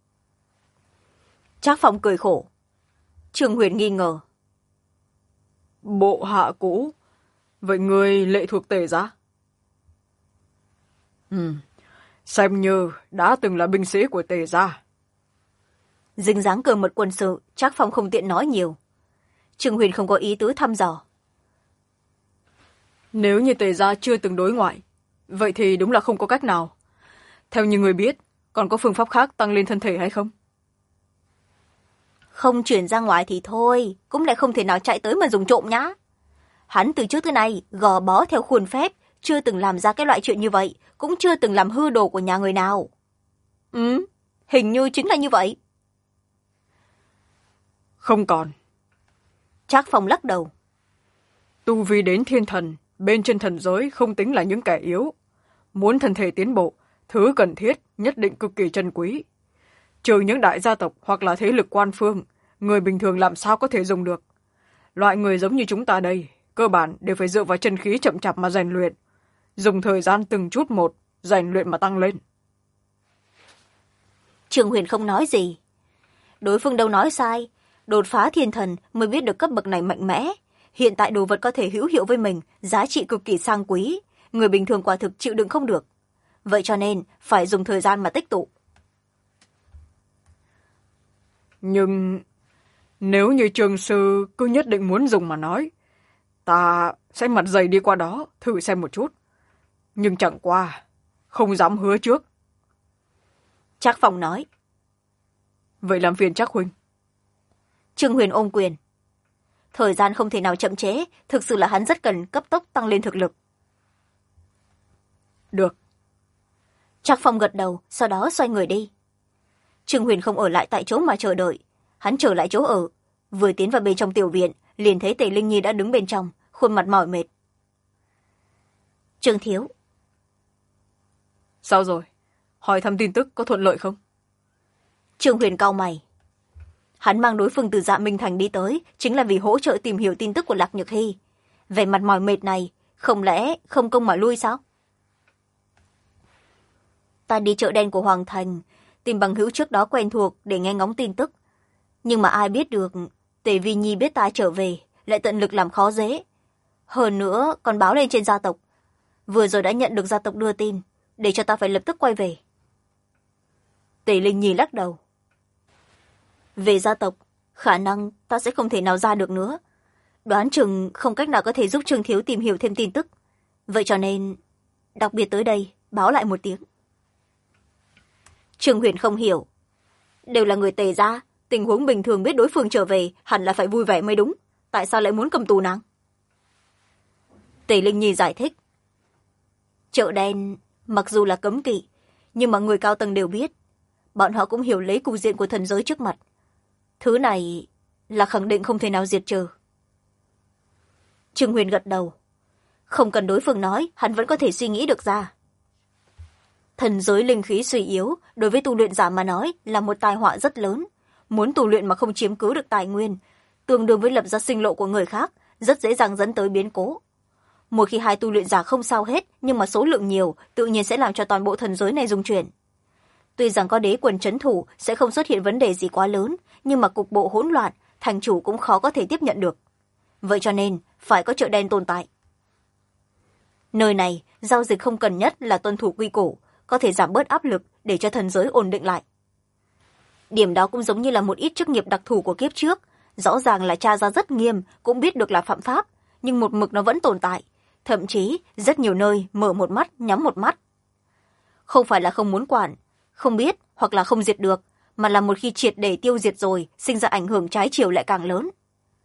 Trác Phong cười khổ. Trương Huyền nghi ngờ. Bộ hạ cũ? Vậy người lệ thuộc Tề gia? Xem như đã từng là binh sĩ của Tề gia. Dính dáng cờ mật quân sự, Trác Phong không tiện nói nhiều. Trương Huyền không có ý tứ thăm dò. Nếu như Tề gia chưa từng đối ngoại, vậy thì đúng là không có cách nào. Theo như người biết, còn có phương pháp khác tăng lên thân thể hay không? Không chuyển ra ngoài thì thôi, cũng lại không thể nào chạy tới mà dùng trộm nhá. Hắn từ trước tới nay gò bó theo khuôn phép, chưa từng làm ra cái loại chuyện như vậy, cũng chưa từng làm hư đồ của nhà người nào. Hình như chính là như vậy. Không còn. Trác Phong lắc đầu. Tu vi đến thiên thần, bên trên thần giới không tính là những kẻ yếu. Muốn thân thể tiến bộ, thứ cần thiết nhất định cực kỳ chân quý. Trừ những đại gia tộc hoặc là thế lực quan phương, người bình thường làm sao có thể dùng được. loại người giống như chúng ta đây cơ bản đều phải dựa vào chân khí chậm chạp mà rèn luyện, dùng thời gian từng chút một rèn luyện mà tăng lên. Trương Huyền không nói gì. Đối phương đâu nói sai, đột phá thiên thần mới biết được cấp bậc này mạnh mẽ. Hiện tại đồ vật có thể hữu hiệu với mình, giá trị cực kỳ sang quý, người bình thường quả thực chịu đựng không được. Vậy cho nên phải dùng thời gian mà tích tụ. Nhưng nếu như trường sư cứ nhất định muốn dùng mà nói, ta sẽ mặt dày đi qua đó thử xem một chút, nhưng chẳng qua không dám hứa trước. Trác Phong nói. Vậy làm phiền Trác huynh. Trương Huyền ôm quyền. Thời gian không thể nào chậm trễ, thực sự là hắn rất cần cấp tốc tăng lên thực lực. Được. Trác Phong gật đầu, sau đó xoay người đi. Trương Huyền không ở lại tại chỗ mà chờ đợi, hắn trở lại chỗ ở, vừa tiến vào bên trong tiểu viện liền thấy Tề Linh Nhi đã đứng bên trong, khuôn mặt mỏi mệt. Trương thiếu. Sao rồi, hỏi thăm tin tức có thuận lợi không? Trương Huyền cau mày. Hắn mang đối phương từ Dạ Minh Thành đi tới chính là vì hỗ trợ tìm hiểu tin tức của Lạc Nhược Hy. Vẻ mặt mỏi mệt này không lẽ không công mà lui sao? Ta đi chợ đen của Hoàng Thành tìm bằng hữu trước đó quen thuộc để nghe ngóng tin tức, nhưng mà ai biết được Tề Vi Nhi biết ta trở về lại tận lực làm khó dễ, hơn nữa còn báo lên trên gia tộc. Vừa rồi đã nhận được gia tộc đưa tin để cho ta phải lập tức quay về. Tề Linh Nhi lắc đầu. Về gia tộc, khả năng ta sẽ không thể nào ra được nữa, đoán chừng không cách nào có thể giúp Trương thiếu tìm hiểu thêm tin tức, vậy cho nên đặc biệt tới đây báo lại một tiếng. Trương Huyền không hiểu. Đều là người Tề gia, tình huống bình thường biết đối phương trở về hẳn là phải vui vẻ mới đúng, tại sao lại muốn cầm tù nàng? Tề Linh Nhi giải thích. Chợ đen mặc dù là cấm kỵ, nhưng mà người cao tầng đều biết, bọn họ cũng hiểu lấy cục diện của thần giới trước mặt. Thứ này là khẳng định không thể nào diệt trừ. Trương Huyền gật đầu. Không cần đối phương nói, hắn vẫn có thể suy nghĩ được ra. Thần giới linh khí suy yếu, đối với tu luyện giả mà nói là một tai họa rất lớn. Muốn tu luyện mà không chiếm cứ được tài nguyên, tương đương với lập ra sinh lộ của người khác, rất dễ dàng dẫn tới biến cố. Một khi hai tu luyện giả không sao hết, nhưng mà số lượng nhiều, tự nhiên sẽ làm cho toàn bộ thần giới này rung chuyển. Tuy rằng có đế quân trấn thủ sẽ không xuất hiện vấn đề gì quá lớn, nhưng mà cục bộ hỗn loạn, thành chủ cũng khó có thể tiếp nhận được. Vậy cho nên, phải có chợ đen tồn tại. Nơi này, giao dịch không cần nhất là tuân thủ quy củ, có thể giảm bớt áp lực để cho thần giới ổn định lại. Điểm đó cũng giống như là một ít chức nghiệp đặc thù của kiếp trước, rõ ràng là tra ra rất nghiêm, cũng biết được là phạm pháp, nhưng một mực nó vẫn tồn tại, thậm chí rất nhiều nơi mở một mắt nhắm một mắt. Không phải là không muốn quản, không biết hoặc là không diệt được, mà là một khi triệt để tiêu diệt rồi, sinh ra ảnh hưởng trái chiều lại càng lớn.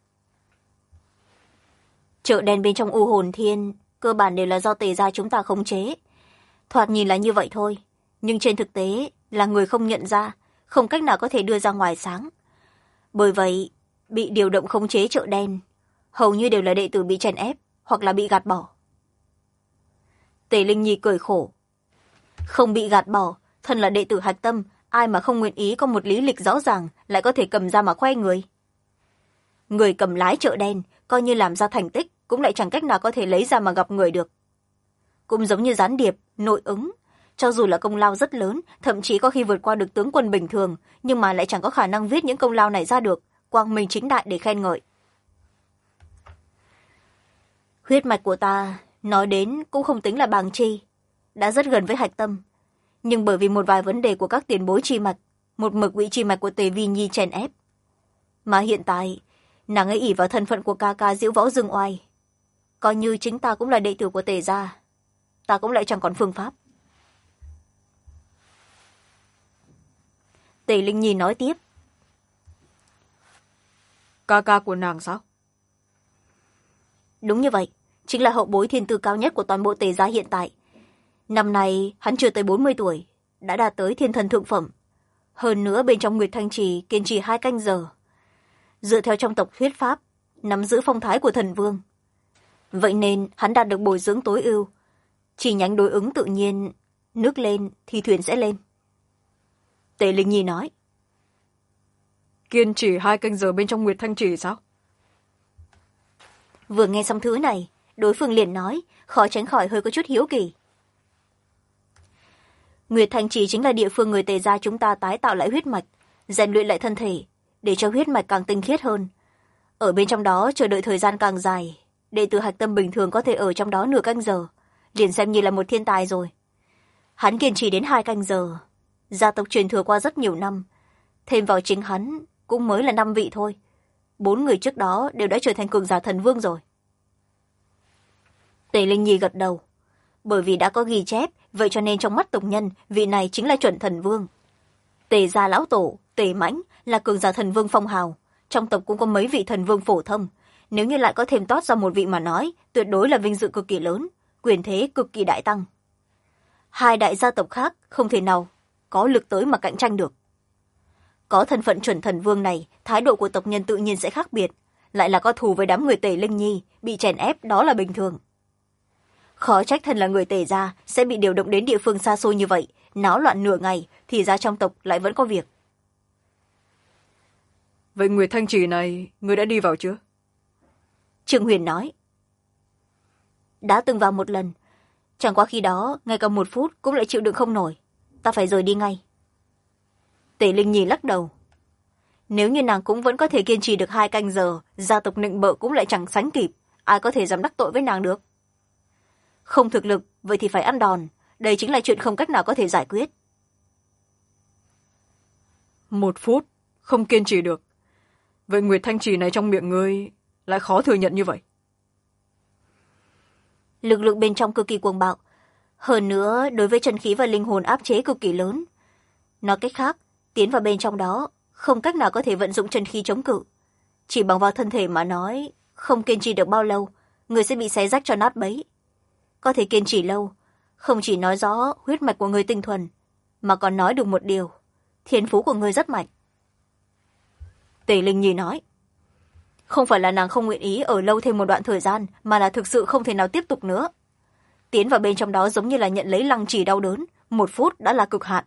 Chợ đen bên trong U Hồn Thiên cơ bản đều là do Tề gia chúng ta khống chế. Thoạt nhìn là như vậy thôi, nhưng trên thực tế là người không nhận ra, không cách nào có thể đưa ra ngoài sáng. Bởi vậy, bị điều động khống chế chợ đen, hầu như đều là đệ tử bị chèn ép hoặc là bị gạt bỏ. Tề Linh Nhi cười khổ. Không bị gạt bỏ, thân là đệ tử hạch tâm, ai mà không nguyện ý có một lý lịch rõ ràng lại có thể cầm ra mà khoe người. Người cầm lái chợ đen, coi như làm ra thành tích, cũng lại chẳng cách nào có thể lấy ra mà gặp người được. Cũng giống như gián điệp, nội ứng, cho dù là công lao rất lớn, thậm chí có khi vượt qua được tướng quân bình thường, nhưng mà lại chẳng có khả năng viết những công lao này ra được, quang minh chính đại để khen ngợi. Huyết mạch của ta, nói đến cũng không tính là bàng chi, đã rất gần với hạch tâm, nhưng bởi vì một vài vấn đề của các tiền bối chi mạch, một mực bị chi mạch của Tề Vi Nhi chèn ép. Mà hiện tại, nàng ấy ỷ vào thân phận của ca ca diễu võ dương oai. Coi như chính ta cũng là đệ tử của Tề gia, ta cũng lại chẳng còn phương pháp. Tề Linh Nhi nói tiếp. Ca ca của nàng sao? Đúng như vậy, chính là hậu bối thiên tư cao nhất của toàn bộ Tề gia hiện tại. Năm nay hắn chưa tới 40 tuổi, đã đạt tới thiên thần thượng phẩm. Hơn nữa bên trong Nguyệt Thanh Trì kiên trì 2 canh giờ. Dựa theo trong tộc thuyết pháp, nắm giữ phong thái của thần vương. Vậy nên hắn đạt được bồi dưỡng tối ưu. Chỉ nhánh đối ứng tự nhiên, nước lên thì thuyền sẽ lên. Tề Linh Nhi nói. Kiên trì 2 canh giờ bên trong Nguyệt Thanh Trì sao? Vừa nghe xong thứ này, đối phương liền nói, khó tránh khỏi hơi có chút hiếu kỳ. Nguyệt Thanh Trì chính là địa phương người Tề gia chúng ta tái tạo lại huyết mạch, rèn luyện lại thân thể, để cho huyết mạch càng tinh khiết hơn. Ở bên trong đó chờ đợi thời gian càng dài, đệ tử hạch tâm bình thường có thể ở trong đó nửa canh giờ, liền xem như là một thiên tài rồi. Hắn kiên trì đến 2 canh giờ, gia tộc truyền thừa qua rất nhiều năm, thêm vào chính hắn cũng mới là 5 vị thôi. 4 người trước đó đều đã trở thành cường giả thần vương rồi. Tề Linh Nhi gật đầu. Bởi vì đã có ghi chép, vậy cho nên trong mắt tộc nhân, vị này chính là chuẩn thần vương. Tề gia lão tổ, Tề Mãnh là cường giả thần vương phong hào. Trong tộc cũng có mấy vị thần vương phổ thông. Nếu như lại có thêm tót ra một vị mà nói, tuyệt đối là vinh dự cực kỳ lớn, quyền thế cực kỳ đại tăng. 2 đại gia tộc khác không thể nào có lực tới mà cạnh tranh được. Có thân phận chuẩn thần vương này, thái độ của tộc nhân tự nhiên sẽ khác biệt. Lại là có thù với đám người Tề Linh Nhi, bị chèn ép đó là bình thường. Khó trách thân là người Tề gia sẽ bị điều động đến địa phương xa xôi như vậy, náo loạn nửa ngày thì ra trong tộc lại vẫn có việc. Vậy Nguyệt Thanh Trì này, ngươi đã đi vào chưa? Trương Huyền nói. Đã từng vào một lần, chẳng qua khi đó ngay cả 1 phút cũng lại chịu đựng không nổi, ta phải rời đi ngay. Tề Linh Nhi lắc đầu. Nếu như nàng cũng vẫn có thể kiên trì được 2 canh giờ, gia tộc nịnh bợ cũng lại chẳng sánh kịp, ai có thể dám đắc tội với nàng được. Không thực lực, vậy thì phải ăn đòn, đây chính là chuyện không cách nào có thể giải quyết. 1 phút, không kiên trì được. Vậy Nguyệt Thanh Trì này trong miệng ngươi lại khó thừa nhận như vậy. Lực lượng bên trong cực kỳ cuồng bạo, hơn nữa đối với chân khí và linh hồn áp chế cực kỳ lớn. Nói cách khác, tiến vào bên trong đó, không cách nào có thể vận dụng chân khí chống cự. Chỉ bằng vào thân thể mà nói, không kiên trì được bao lâu, người sẽ bị xé rách cho nát bấy. Có thể kiên trì lâu, không chỉ nói rõ huyết mạch của người tinh thuần, mà còn nói được một điều, thiên phú của người rất mạnh. Tề Linh Nhi nói. Không phải là nàng không nguyện ý ở lâu thêm một đoạn thời gian, mà là thực sự không thể nào tiếp tục nữa. Tiến vào bên trong đó giống như là nhận lấy lăng trì đau đớn, 1 phút đã là cực hạn.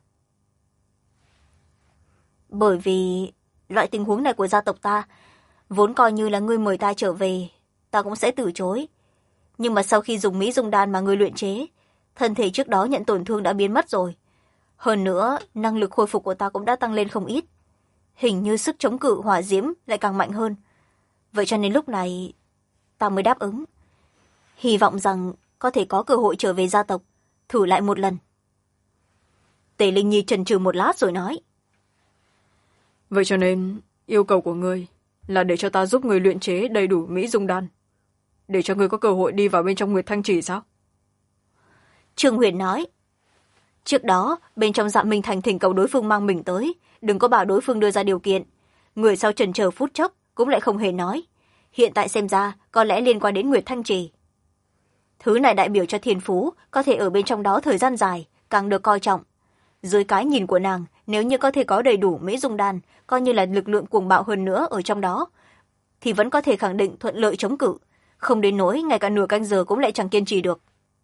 Bởi vì loại tình huống này của gia tộc ta, vốn coi như là ngươi mời ta trở về, ta cũng sẽ từ chối. Nhưng mà sau khi dùng Mỹ Dung Đan mà ngươi luyện chế, thân thể trước đó nhận tổn thương đã biến mất rồi. Hơn nữa, năng lực khôi phục của ta cũng đã tăng lên không ít. Hình như sức chống cự hỏa diễm lại càng mạnh hơn. Vậy cho nên lúc này, ta mới đáp ứng. Hy vọng rằng có thể có cơ hội trở về gia tộc, thử lại một lần. Tề Linh Nhi chần chừ một lát rồi nói. Vậy cho nên, yêu cầu của ngươi là để cho ta giúp ngươi luyện chế đầy đủ Mỹ Dung Đan, để cho ngươi có cơ hội đi vào bên trong Nguyệt Thanh Trì sao? Trương Huyền nói. Trước đó, bên trong Dạ Minh Thành thỉnh cầu đối phương mang mình tới, đừng có bảo đối phương đưa ra điều kiện. Người sau chần chờ phút chốc, cũng lại không hề nói. Hiện tại xem ra, có lẽ liên quan đến Nguyệt Thanh Trì. Thứ này đại biểu cho thiên phú, có thể ở bên trong đó thời gian dài, càng được coi trọng. Dưới cái nhìn của nàng, nếu như có thể có đầy đủ Mỹ Dung Đan, coi như là lực lượng cuồng bạo hơn nữa ở trong đó, thì vẫn có thể khẳng định thuận lợi chống cự, không đến nỗi ngay cả nửa canh giờ cũng lại chẳng kiên trì được.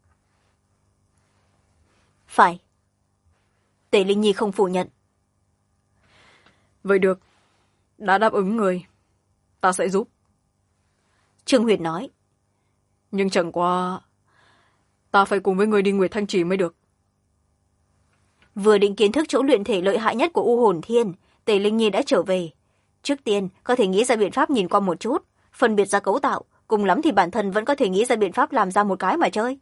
Phải. Tề Linh Nhi không phủ nhận. Vậy được, đã đáp ứng người, ta sẽ giúp. Trương Huyền nói. Nhưng chẳng qua, ta phải cùng với người đi Nguyệt Thanh Trì mới được. Vừa định kiến thức chỗ luyện thể lợi hại nhất của U Hồn Thiên, Tề Linh Nhi đã trở về. Trước tiên, có thể nghĩ ra biện pháp nhìn qua một chút, phân biệt ra cấu tạo, cùng lắm thì bản thân vẫn có thể nghĩ ra biện pháp làm ra một cái mà chơi.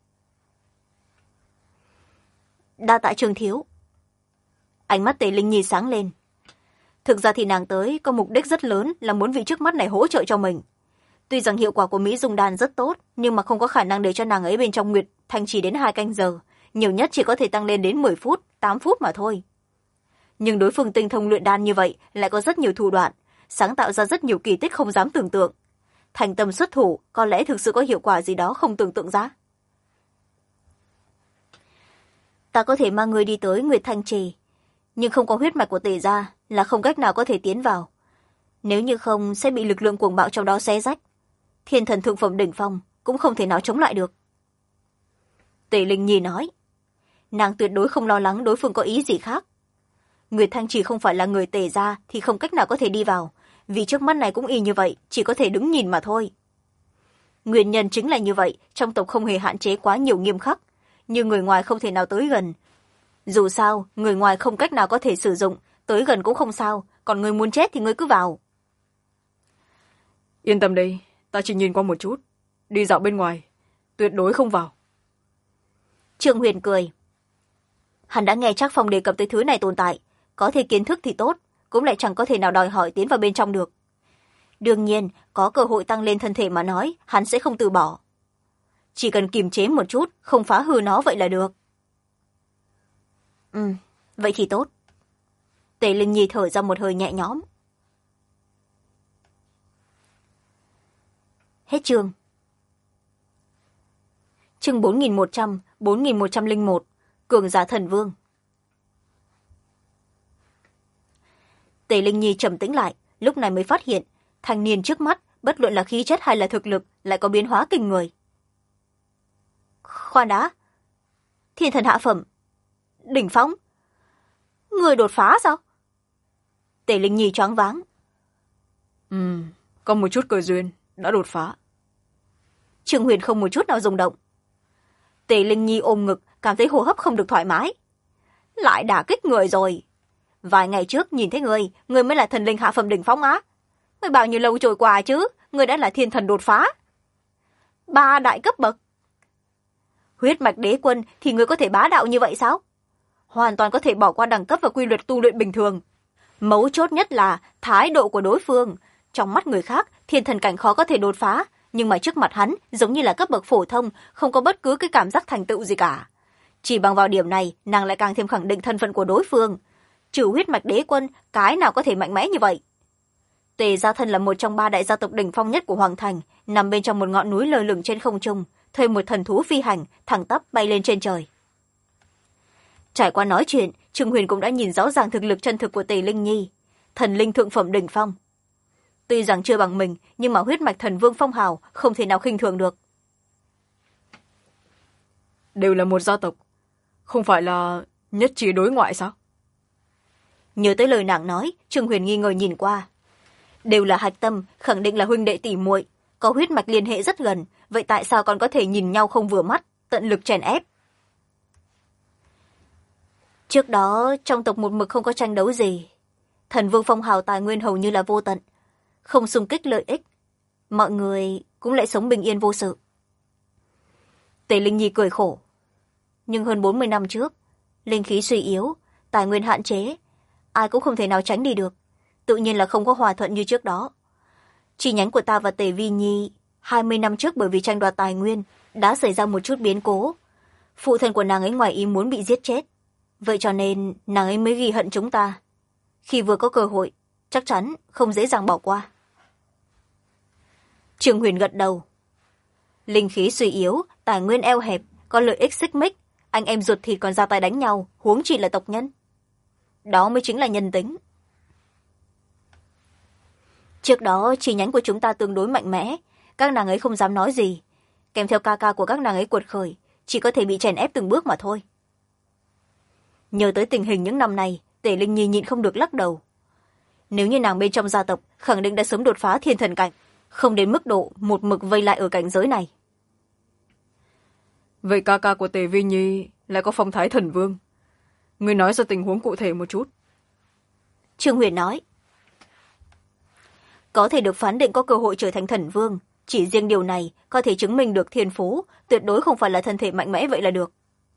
Đa tạ Trương thiếu. Ánh mắt Tề Linh Nhi sáng lên. Thực ra thì nàng tới có mục đích rất lớn là muốn vị trước mắt này hỗ trợ cho mình. Tuy rằng hiệu quả của Mỹ Dung Đan rất tốt, nhưng mà không có khả năng để cho nàng ấy bên trong Nguyệt Thanh Trì đến 2 canh giờ, nhiều nhất chỉ có thể tăng lên đến 10 phút, 8 phút mà thôi. Nhưng đối phương tinh thông luyện đan như vậy lại có rất nhiều thủ đoạn, sáng tạo ra rất nhiều kỳ tích không dám tưởng tượng. Thành tâm xuất thủ có lẽ thực sự có hiệu quả gì đó không tưởng tượng ra. Ta có thể mang người đi tới Nguyệt Thanh Trì, nhưng không có huyết mạch của Tề gia là không cách nào có thể tiến vào. Nếu như không sẽ bị lực lượng cuồng bạo trong đó xé rách. Thiên thần thượng phẩm đỉnh phong cũng không thể nào chống lại được. Tề Linh Nhi nói. Nàng tuyệt đối không lo lắng đối phương có ý gì khác. Nguyệt Thanh Trì không phải là người Tề gia thì không cách nào có thể đi vào, vì trước mắt này cũng y như vậy, chỉ có thể đứng nhìn mà thôi. Nguyên nhân chính là như vậy, trong tộc không hề hạn chế quá nhiều nghiêm khắc, nhưng người ngoài không thể nào tới gần. Dù sao, người ngoài không cách nào có thể sử dụng, tới gần cũng không sao, còn người muốn chết thì người cứ vào. Yên tâm đi, ta chỉ nhìn qua một chút, đi dạo bên ngoài, tuyệt đối không vào. Trương Huyền cười. Hắn đã nghe Trác Phong đề cập tới thứ này tồn tại, có thể kiến thức thì tốt, cũng lại chẳng có thể nào đòi hỏi tiến vào bên trong được. Đương nhiên, có cơ hội tăng lên thân thể mà nói, hắn sẽ không từ bỏ. Chỉ cần kiềm chế một chút, không phá hư nó vậy là được. Vậy thì tốt. Tề Linh Nhi thở ra một hơi nhẹ nhõm. Hết chương. Chương 4101, Cường giả thần vương. Tề Linh Nhi trầm tĩnh lại, lúc này mới phát hiện, thanh niên trước mắt, bất luận là khí chất hay là thực lực, lại có biến hóa kinh người. Khoan đã, thiên thần hạ phẩm, đỉnh phong, người đột phá sao? Tề Linh Nhi choáng váng. Có một chút cơ duyên, đã đột phá. Trương Huyền không một chút nào rung động. Tề Linh Nhi ôm ngực, cảm thấy hô hấp không được thoải mái. Lại đả kích người rồi. Vài ngày trước nhìn thấy người mới là thần linh hạ phẩm đỉnh phong á. Người bao nhiêu lâu trôi qua chứ, người đã là thiên thần đột phá. 3 đại cấp bậc. Huyết mạch đế quân thì người có thể bá đạo như vậy sao? Hoàn toàn có thể bỏ qua đẳng cấp và quy luật tu luyện bình thường. Mấu chốt nhất là thái độ của đối phương. Trong mắt người khác, thiên thần cảnh khó có thể đột phá, nhưng mà trước mặt hắn giống như là cấp bậc phổ thông, không có bất cứ cái cảm giác thành tựu gì cả. Chỉ bằng vào điểm này, nàng lại càng thêm khẳng định thân phận của đối phương. Trừ huyết mạch đế quân, cái nào có thể mạnh mẽ như vậy? Tề gia thân là một trong 3 đại gia tộc đỉnh phong nhất của Hoàng Thành, nằm bên trong một ngọn núi lơ lửng trên không trung, thuê một thần thú phi hành, thẳng tắp bay lên trên trời. Trải qua nói chuyện, Trương Huyền cũng đã nhìn rõ ràng thực lực chân thực của Tề Linh Nhi, thần linh thượng phẩm đỉnh phong. Tuy rằng chưa bằng mình, nhưng mà huyết mạch thần vương phong hào không thể nào khinh thường được. Đều là một gia tộc, không phải là nhất trí đối ngoại sao? Nhớ tới lời nàng nói, Trương Huyền nghi ngờ nhìn qua. Đều là hạch tâm, khẳng định là huynh đệ tỷ muội, có huyết mạch liên hệ rất gần, vậy tại sao còn có thể nhìn nhau không vừa mắt, tận lực chèn ép? Trước đó, trong tộc một mực không có tranh đấu gì. Thần vương phong hào tài nguyên hầu như là vô tận, không xung kích lợi ích. Mọi người cũng lại sống bình yên vô sự. Tề Linh Nhi cười khổ. Nhưng hơn 40 năm trước, linh khí suy yếu, tài nguyên hạn chế, ai cũng không thể nào tránh đi được. Tự nhiên là không có hòa thuận như trước đó. Chi nhánh của ta và Tề Vi Nhi 20 năm trước bởi vì tranh đoạt tài nguyên đã xảy ra một chút biến cố. Phụ thân của nàng ấy ngoài ý muốn bị giết chết. Vậy cho nên nàng ấy mới ghi hận chúng ta. Khi vừa có cơ hội, chắc chắn không dễ dàng bỏ qua. Trương Huyền gật đầu. Linh khí suy yếu, tài nguyên eo hẹp, có lợi ích xích mích, anh em ruột thịt còn ra tay đánh nhau, huống chi là tộc nhân. Đó mới chính là nhân tính. Trước đó, chi nhánh của chúng ta tương đối mạnh mẽ, các nàng ấy không dám nói gì. Kèm theo ca ca của các nàng ấy cuột khởi, chỉ có thể bị chèn ép từng bước mà thôi. Nhớ tới tình hình những năm này, Tề Linh Nhi nhịn không được lắc đầu. Nếu như nàng bên trong gia tộc, khẳng định đã sớm đột phá thiên thần cảnh, không đến mức độ một mực vây lại ở cảnh giới này. Vậy ca ca của Tề Vi Nhi lại có phong thái thần vương. Ngươi nói ra tình huống cụ thể một chút. Trương Huyền nói. Có thể được phán định có cơ hội trở thành thần vương, chỉ riêng điều này có thể chứng minh được thiên phú, tuyệt đối không phải là thân thể mạnh mẽ vậy là được.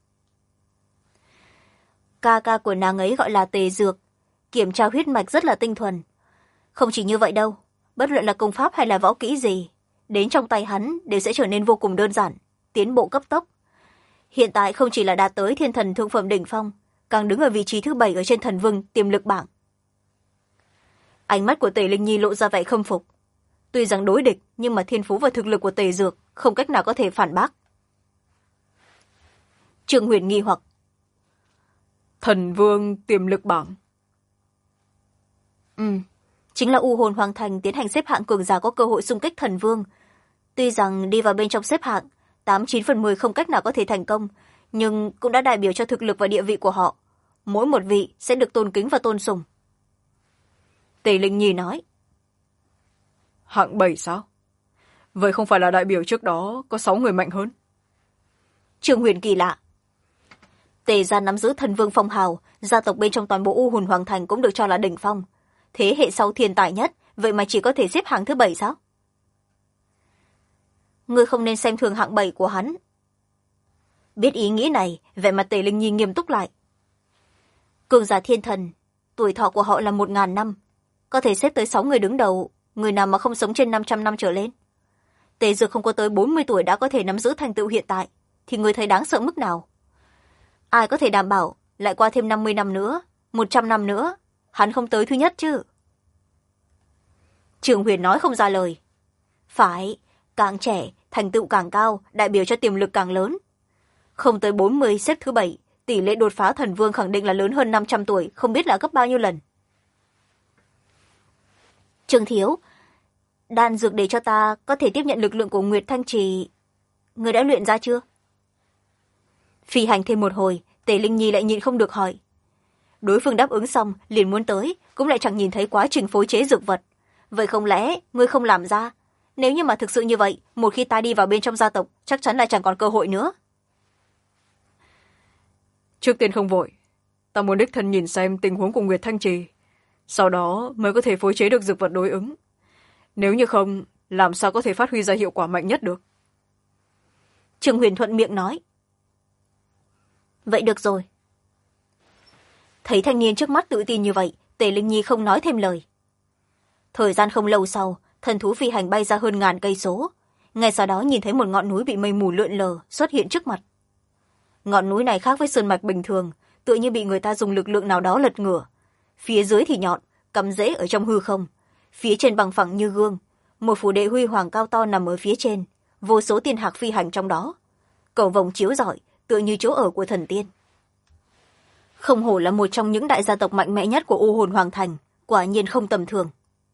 Ca ca của nàng ấy gọi là Tề Dược, kiểm tra huyết mạch rất là tinh thuần. Không chỉ như vậy đâu, bất luận là công pháp hay là võ kỹ gì, đến trong tay hắn đều sẽ trở nên vô cùng đơn giản, tiến bộ cấp tốc. Hiện tại không chỉ là đạt tới thiên thần thượng phẩm đỉnh phong, càng đứng ở vị trí thứ 7 ở trên thần vương tiềm lực bảng. Ánh mắt của Tề Linh Nhi lộ ra vẻ khâm phục. Tuy rằng đối địch, nhưng mà thiên phú và thực lực của Tề Dược không cách nào có thể phản bác. Trương Huyền nghi hoặc. Thần vương tiềm lực bảng. Chính là U Hồn Hoàng Thành tiến hành xếp hạng cường giả có cơ hội xung kích thần vương. Tuy rằng đi vào bên trong xếp hạng, 89/10 không cách nào có thể thành công, nhưng cũng đã đại biểu cho thực lực và địa vị của họ. Mỗi một vị sẽ được tôn kính và tôn sùng. Tề Linh Nhi nói. Hạng 7 sao? vậy không phải là đại biểu trước đó có 6 người mạnh hơn? Trương Huyền kỳ lạ. Tề gia nắm giữ thần vương phong hào, gia tộc bên trong toàn bộ U Hồn Hoàng Thành cũng được cho là đỉnh phong. Thế hệ sau thiên tài nhất, vậy mà chỉ có thể xếp hạng thứ 7 sao? Ngươi không nên xem thường hạng 7 của hắn. Biết ý nghĩ này, vẻ mặt Tề Linh Nhi nghiêm túc lại. Cường giả thiên thần, tuổi thọ của họ là 1000 năm. Có thể xếp tới 6 người đứng đầu, người nào mà không sống trên 500 năm trở lên. Tề Dược không có tới 40 tuổi đã có thể nắm giữ thành tựu hiện tại, thì người thấy đáng sợ mức nào? Ai có thể đảm bảo, lại qua thêm 50 năm nữa, 100 năm nữa, hắn không tới thứ nhất chứ? Trường Huyền nói không ra lời. Phải, càng trẻ, thành tựu càng cao, đại biểu cho tiềm lực càng lớn. Không tới 40 xếp thứ 7, tỷ lệ đột phá thần vương khẳng định là lớn hơn 500 tuổi, không biết là gấp bao nhiêu lần. Trương Thiếu, đan dược để cho ta có thể tiếp nhận lực lượng của Nguyệt Thanh Trì, người đã luyện ra chưa? Phi hành thêm một hồi, Tề Linh Nhi lại nhịn không được hỏi. Đối phương đáp ứng xong, liền muốn tới, cũng lại chẳng nhìn thấy quá trình phối chế dược vật. Vậy không lẽ ngươi không làm ra? Nếu như mà thực sự như vậy, một khi ta đi vào bên trong gia tộc, chắc chắn là chẳng còn cơ hội nữa. Trước tiên không vội, ta muốn đích thân nhìn xem tình huống của Nguyệt Thanh Trì, sau đó mới có thể phối chế được dược vật đối ứng. Nếu như không, làm sao có thể phát huy ra hiệu quả mạnh nhất được? Trương Huyền thuận miệng nói. Vậy được rồi. Thấy thanh niên trước mắt tự tin như vậy, Tề Linh Nhi không nói thêm lời. Thời gian không lâu sau, thần thú phi hành bay ra hơn 1000 cây số. Ngay sau đó nhìn thấy một ngọn núi bị mây mù lượn lờ xuất hiện trước mặt. Ngọn núi này khác với sơn mạch bình thường, tựa như bị người ta dùng lực lượng nào đó lật ngửa. Phía dưới thì nhọn, cắm rễ ở trong hư không. Phía trên bằng phẳng như gương. Một phủ đệ huy hoàng cao to nằm ở phía trên, vô số tiên hạc phi hành trong đó. Cầu vồng chiếu rọi, tựa như chỗ ở của thần tiên. Không hổ là một trong những đại gia tộc mạnh mẽ nhất của U Hồn Hoàng Thành, quả nhiên không tầm thường.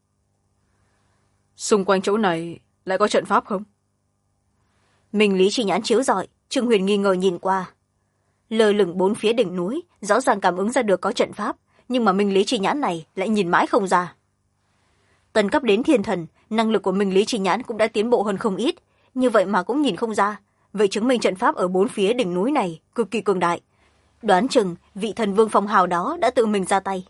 Xung quanh chỗ này lại có trận pháp không? Minh Lý Chi nhãn chiếu rọi, Trương Huyền nghi ngờ nhìn qua. Lơ lửng bốn phía đỉnh núi, rõ ràng cảm ứng ra được có trận pháp, nhưng mà Minh Lý Chi nhãn này lại nhìn mãi không ra. Tấn cấp đến thiên thần, năng lực của Minh Lý Chi nhãn cũng đã tiến bộ hơn không ít, như vậy mà cũng nhìn không ra. Vậy chứng minh trận pháp ở bốn phía đỉnh núi này cực kỳ cường đại. Đoán chừng vị thần vương phong hào đó đã tự mình ra tay.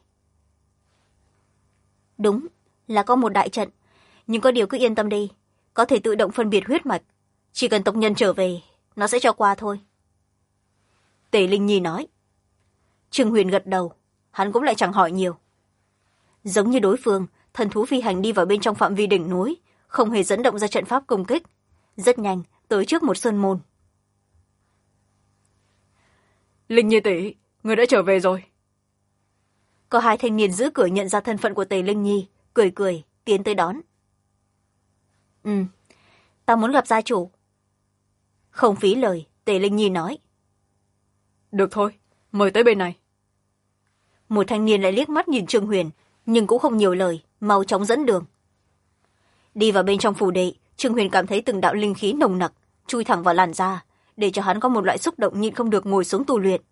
Đúng, là có một đại trận, nhưng có điều cứ yên tâm đi, có thể tự động phân biệt huyết mạch. Chỉ cần tộc nhân trở về, nó sẽ cho qua thôi. Tề Linh Nhi nói. Trương Huyền gật đầu, hắn cũng lại chẳng hỏi nhiều. Giống như đối phương, thần thú phi hành đi vào bên trong phạm vi đỉnh núi, không hề dẫn động ra trận pháp công kích. Rất nhanh, tới trước một sơn môn. Linh Nhi tỷ, người đã trở về rồi. Có hai thanh niên giữ cửa nhận ra thân phận của Tề Linh Nhi, cười cười, tiến tới đón. Ta muốn gặp gia chủ. Không phí lời, Tề Linh Nhi nói. Được thôi, mời tới bên này. Một thanh niên lại liếc mắt nhìn Trương Huyền, nhưng cũng không nhiều lời, mau chóng dẫn đường. Đi vào bên trong phủ đệ, Trương Huyền cảm thấy từng đạo linh khí nồng nặc, chui thẳng vào làn da, để cho hắn có một loại xúc động nhịn không được ngồi xuống tu luyện.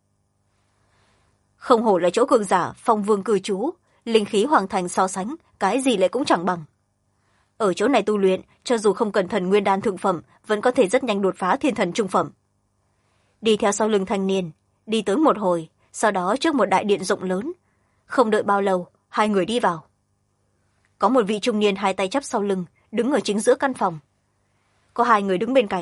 Không hổ là chỗ cường giả phong vương cư trú, linh khí hoàng thành so sánh, cái gì lại cũng chẳng bằng. Ở chỗ này tu luyện, cho dù không cần thần nguyên đan thượng phẩm, vẫn có thể rất nhanh đột phá thiên thần trung phẩm. Đi theo sau lưng thanh niên, đi tới một hồi, sau đó trước một đại điện rộng lớn. Không đợi bao lâu, hai người đi vào. Có một vị trung niên hai tay chắp sau lưng, đứng ở chính giữa căn phòng. Có hai người đứng bên cạnh.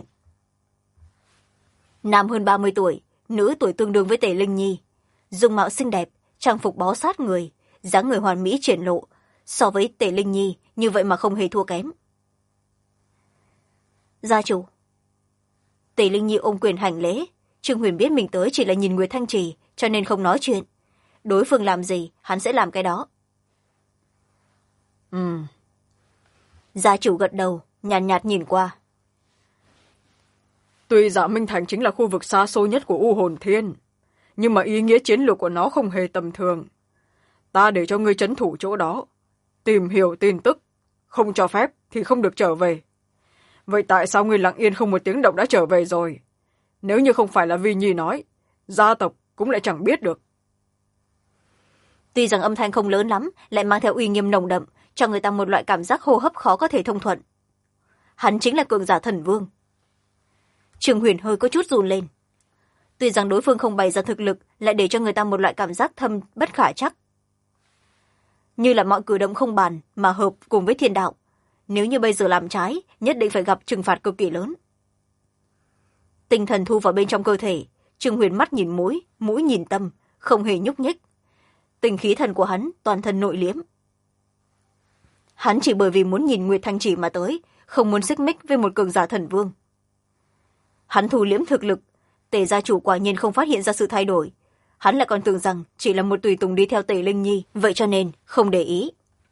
Nam hơn 30 tuổi, nữ tuổi tương đương với Tề Linh Nhi. Dung mạo xinh đẹp, trang phục bó sát người, dáng người hoàn mỹ triển lộ. So với Tề Linh Nhi, như vậy mà không hề thua kém. Gia chủ. Tề Linh Nhi ôm quyền hành lễ. Trương Huyền biết mình tới chỉ là nhìn Nguyệt Thanh Trì, cho nên không nói chuyện. Đối phương làm gì, hắn sẽ làm cái đó. Gia chủ gật đầu, nhàn nhạt nhìn qua. Tuy Dạ Minh Thành chính là khu vực xa xôi nhất của U Hồn Thiên, nhưng mà ý nghĩa chiến lược của nó không hề tầm thường. Ta để cho ngươi trấn thủ chỗ đó, tìm hiểu tin tức, không cho phép thì không được trở về. Vậy tại sao ngươi lặng yên không một tiếng động đã trở về rồi? Nếu như không phải là Vi Nhi nói, gia tộc cũng lại chẳng biết được. Tuy rằng âm thanh không lớn lắm, lại mang theo uy nghiêm nồng đậm, cho người ta một loại cảm giác hô hấp khó có thể thông thuận. hắn chính là cường giả thần vương. Trương Huyền hơi có chút run lên. Tuy rằng đối phương không bày ra thực lực, lại để cho người ta một loại cảm giác thâm bất khả chắc. Như là mọi cử động không bàn mà hợp cùng với thiên đạo. Nếu như bây giờ làm trái, nhất định phải gặp trừng phạt cực kỳ lớn. Tinh thần thu vào bên trong cơ thể, Trương Huyền mắt nhìn mũi, mũi nhìn tâm, không hề nhúc nhích. Tinh khí thần của hắn toàn thân nội liếm. Hắn chỉ bởi vì muốn nhìn Nguyệt Thanh Chỉ mà tới, không muốn xích mích với một cường giả thần vương. Hắn thu liếm thực lực, Tề gia chủ quả nhiên không phát hiện ra sự thay đổi. Hắn lại còn tưởng rằng chỉ là một tùy tùng đi theo Tề Linh Nhi, vậy cho nên không để ý.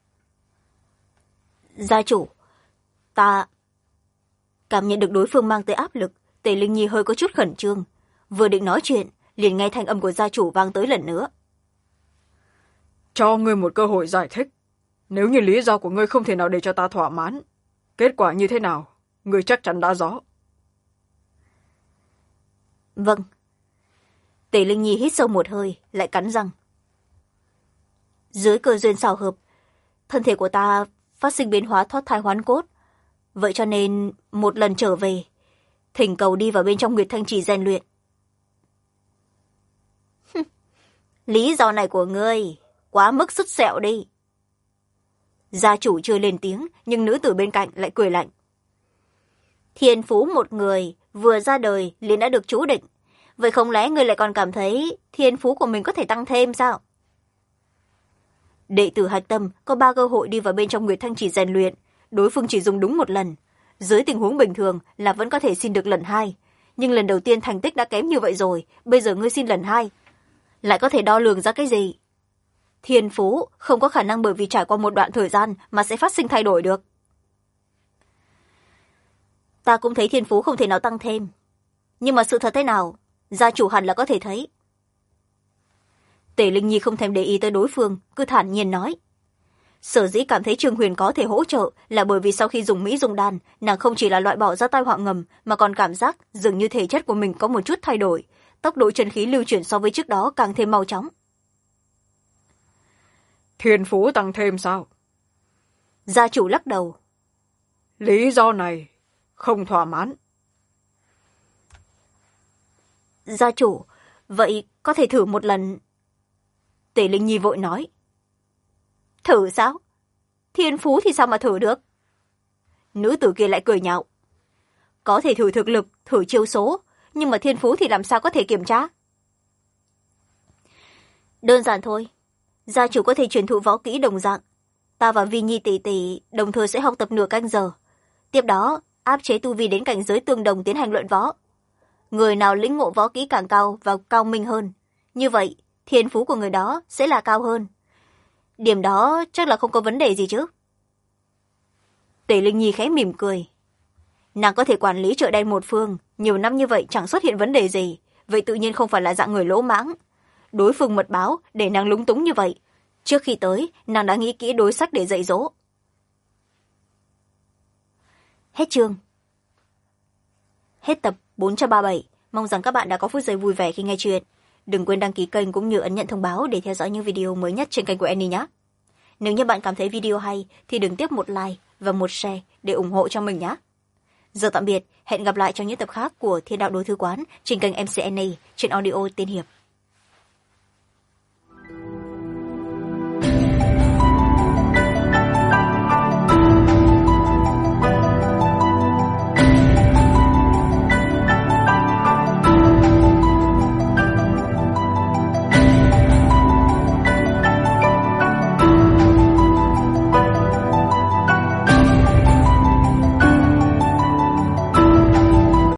Gia chủ, ta... Cảm nhận được đối phương mang tới áp lực, Tề Linh Nhi hơi có chút khẩn trương. Vừa định nói chuyện, liền nghe thanh âm của gia chủ vang tới lần nữa. Cho ngươi một cơ hội giải thích. Nếu như lý do của ngươi không thể nào để cho ta thỏa mãn, kết quả như thế nào, ngươi chắc chắn đã rõ. Vâng. Tề Linh Nhi hít sâu một hơi, lại cắn răng. Dưới cơ duyên xào hợp, thân thể của ta phát sinh biến hóa thoát thai hoán cốt. Vậy cho nên một lần trở về, thỉnh cầu đi vào bên trong Nguyệt Thanh Trì rèn luyện. Lý do này của ngươi quá mức sứt sẹo đi. Gia chủ chưa lên tiếng, nhưng nữ tử bên cạnh lại cười lạnh. Thiên phú một người vừa ra đời liền đã được chú định. Vậy không lẽ ngươi lại còn cảm thấy thiên phú của mình có thể tăng thêm sao? Đệ tử hạch tâm có 3 cơ hội đi vào bên trong Nguyệt Thanh Trì rèn luyện. Đối phương chỉ dùng đúng một lần. Dưới tình huống bình thường là vẫn có thể xin được lần 2. Nhưng lần đầu tiên thành tích đã kém như vậy rồi, bây giờ ngươi xin lần 2. Lại có thể đo lường ra cái gì? Thiên phú không có khả năng bởi vì trải qua một đoạn thời gian mà sẽ phát sinh thay đổi được. Ta cũng thấy thiên phú không thể nào tăng thêm. Nhưng mà sự thật thế nào, gia chủ hẳn là có thể thấy. Tề Linh Nhi không thèm để ý tới đối phương, cứ thản nhiên nói. Sở dĩ cảm thấy Trương Huyền có thể hỗ trợ là bởi vì sau khi dùng Mỹ dung đan, nàng không chỉ là loại bỏ ra tai họa ngầm mà còn cảm giác dường như thể chất của mình có một chút thay đổi, tốc độ chân khí lưu chuyển so với trước đó càng thêm mau chóng. Thiên phú tăng thêm sao? Gia chủ lắc đầu. Lý do này không thỏa mãn. Gia chủ, vậy có thể thử một lần. Tề Linh Nhi vội nói. Thử sao? Thiên phú thì sao mà thử được? Nữ tử kia lại cười nhạo. Có thể thử thực lực, thử chiêu số, nhưng mà thiên phú thì làm sao có thể kiểm tra? Đơn giản thôi. Gia chủ có thể truyền thụ võ kỹ đồng dạng. Ta và Vi Nhi tỷ tỷ đồng thời sẽ học tập nửa canh giờ. Tiếp đó, áp chế tu vi đến cảnh giới tương đồng tiến hành luận võ. Người nào lĩnh ngộ võ kỹ càng cao và cao minh hơn, như vậy thiên phú của người đó sẽ là cao hơn. Điểm đó chắc là không có vấn đề gì chứ. Tề Linh Nhi khẽ mỉm cười. Nàng có thể quản lý chợ đen một phương, nhiều năm như vậy chẳng xuất hiện vấn đề gì, vậy tự nhiên không phải là dạng người lỗ mãng. Đối phương mật báo để nàng lúng túng như vậy. Trước khi tới, nàng đã nghĩ kỹ đối sách để dạy dỗ. Hết chương. Hết tập 437. Mong rằng các bạn đã có phút giây vui vẻ khi nghe chuyện. Đừng quên đăng ký kênh cũng như ấn nhận thông báo để theo dõi những video mới nhất trên kênh của Annie nhé. Nếu như bạn cảm thấy video hay thì đừng tiếc một like và một share để ủng hộ cho mình nhé. Giờ tạm biệt, hẹn gặp lại trong những tập khác của Thiên đạo đối thư quán trên kênh MC Annie trên audio Tiên Hiệp.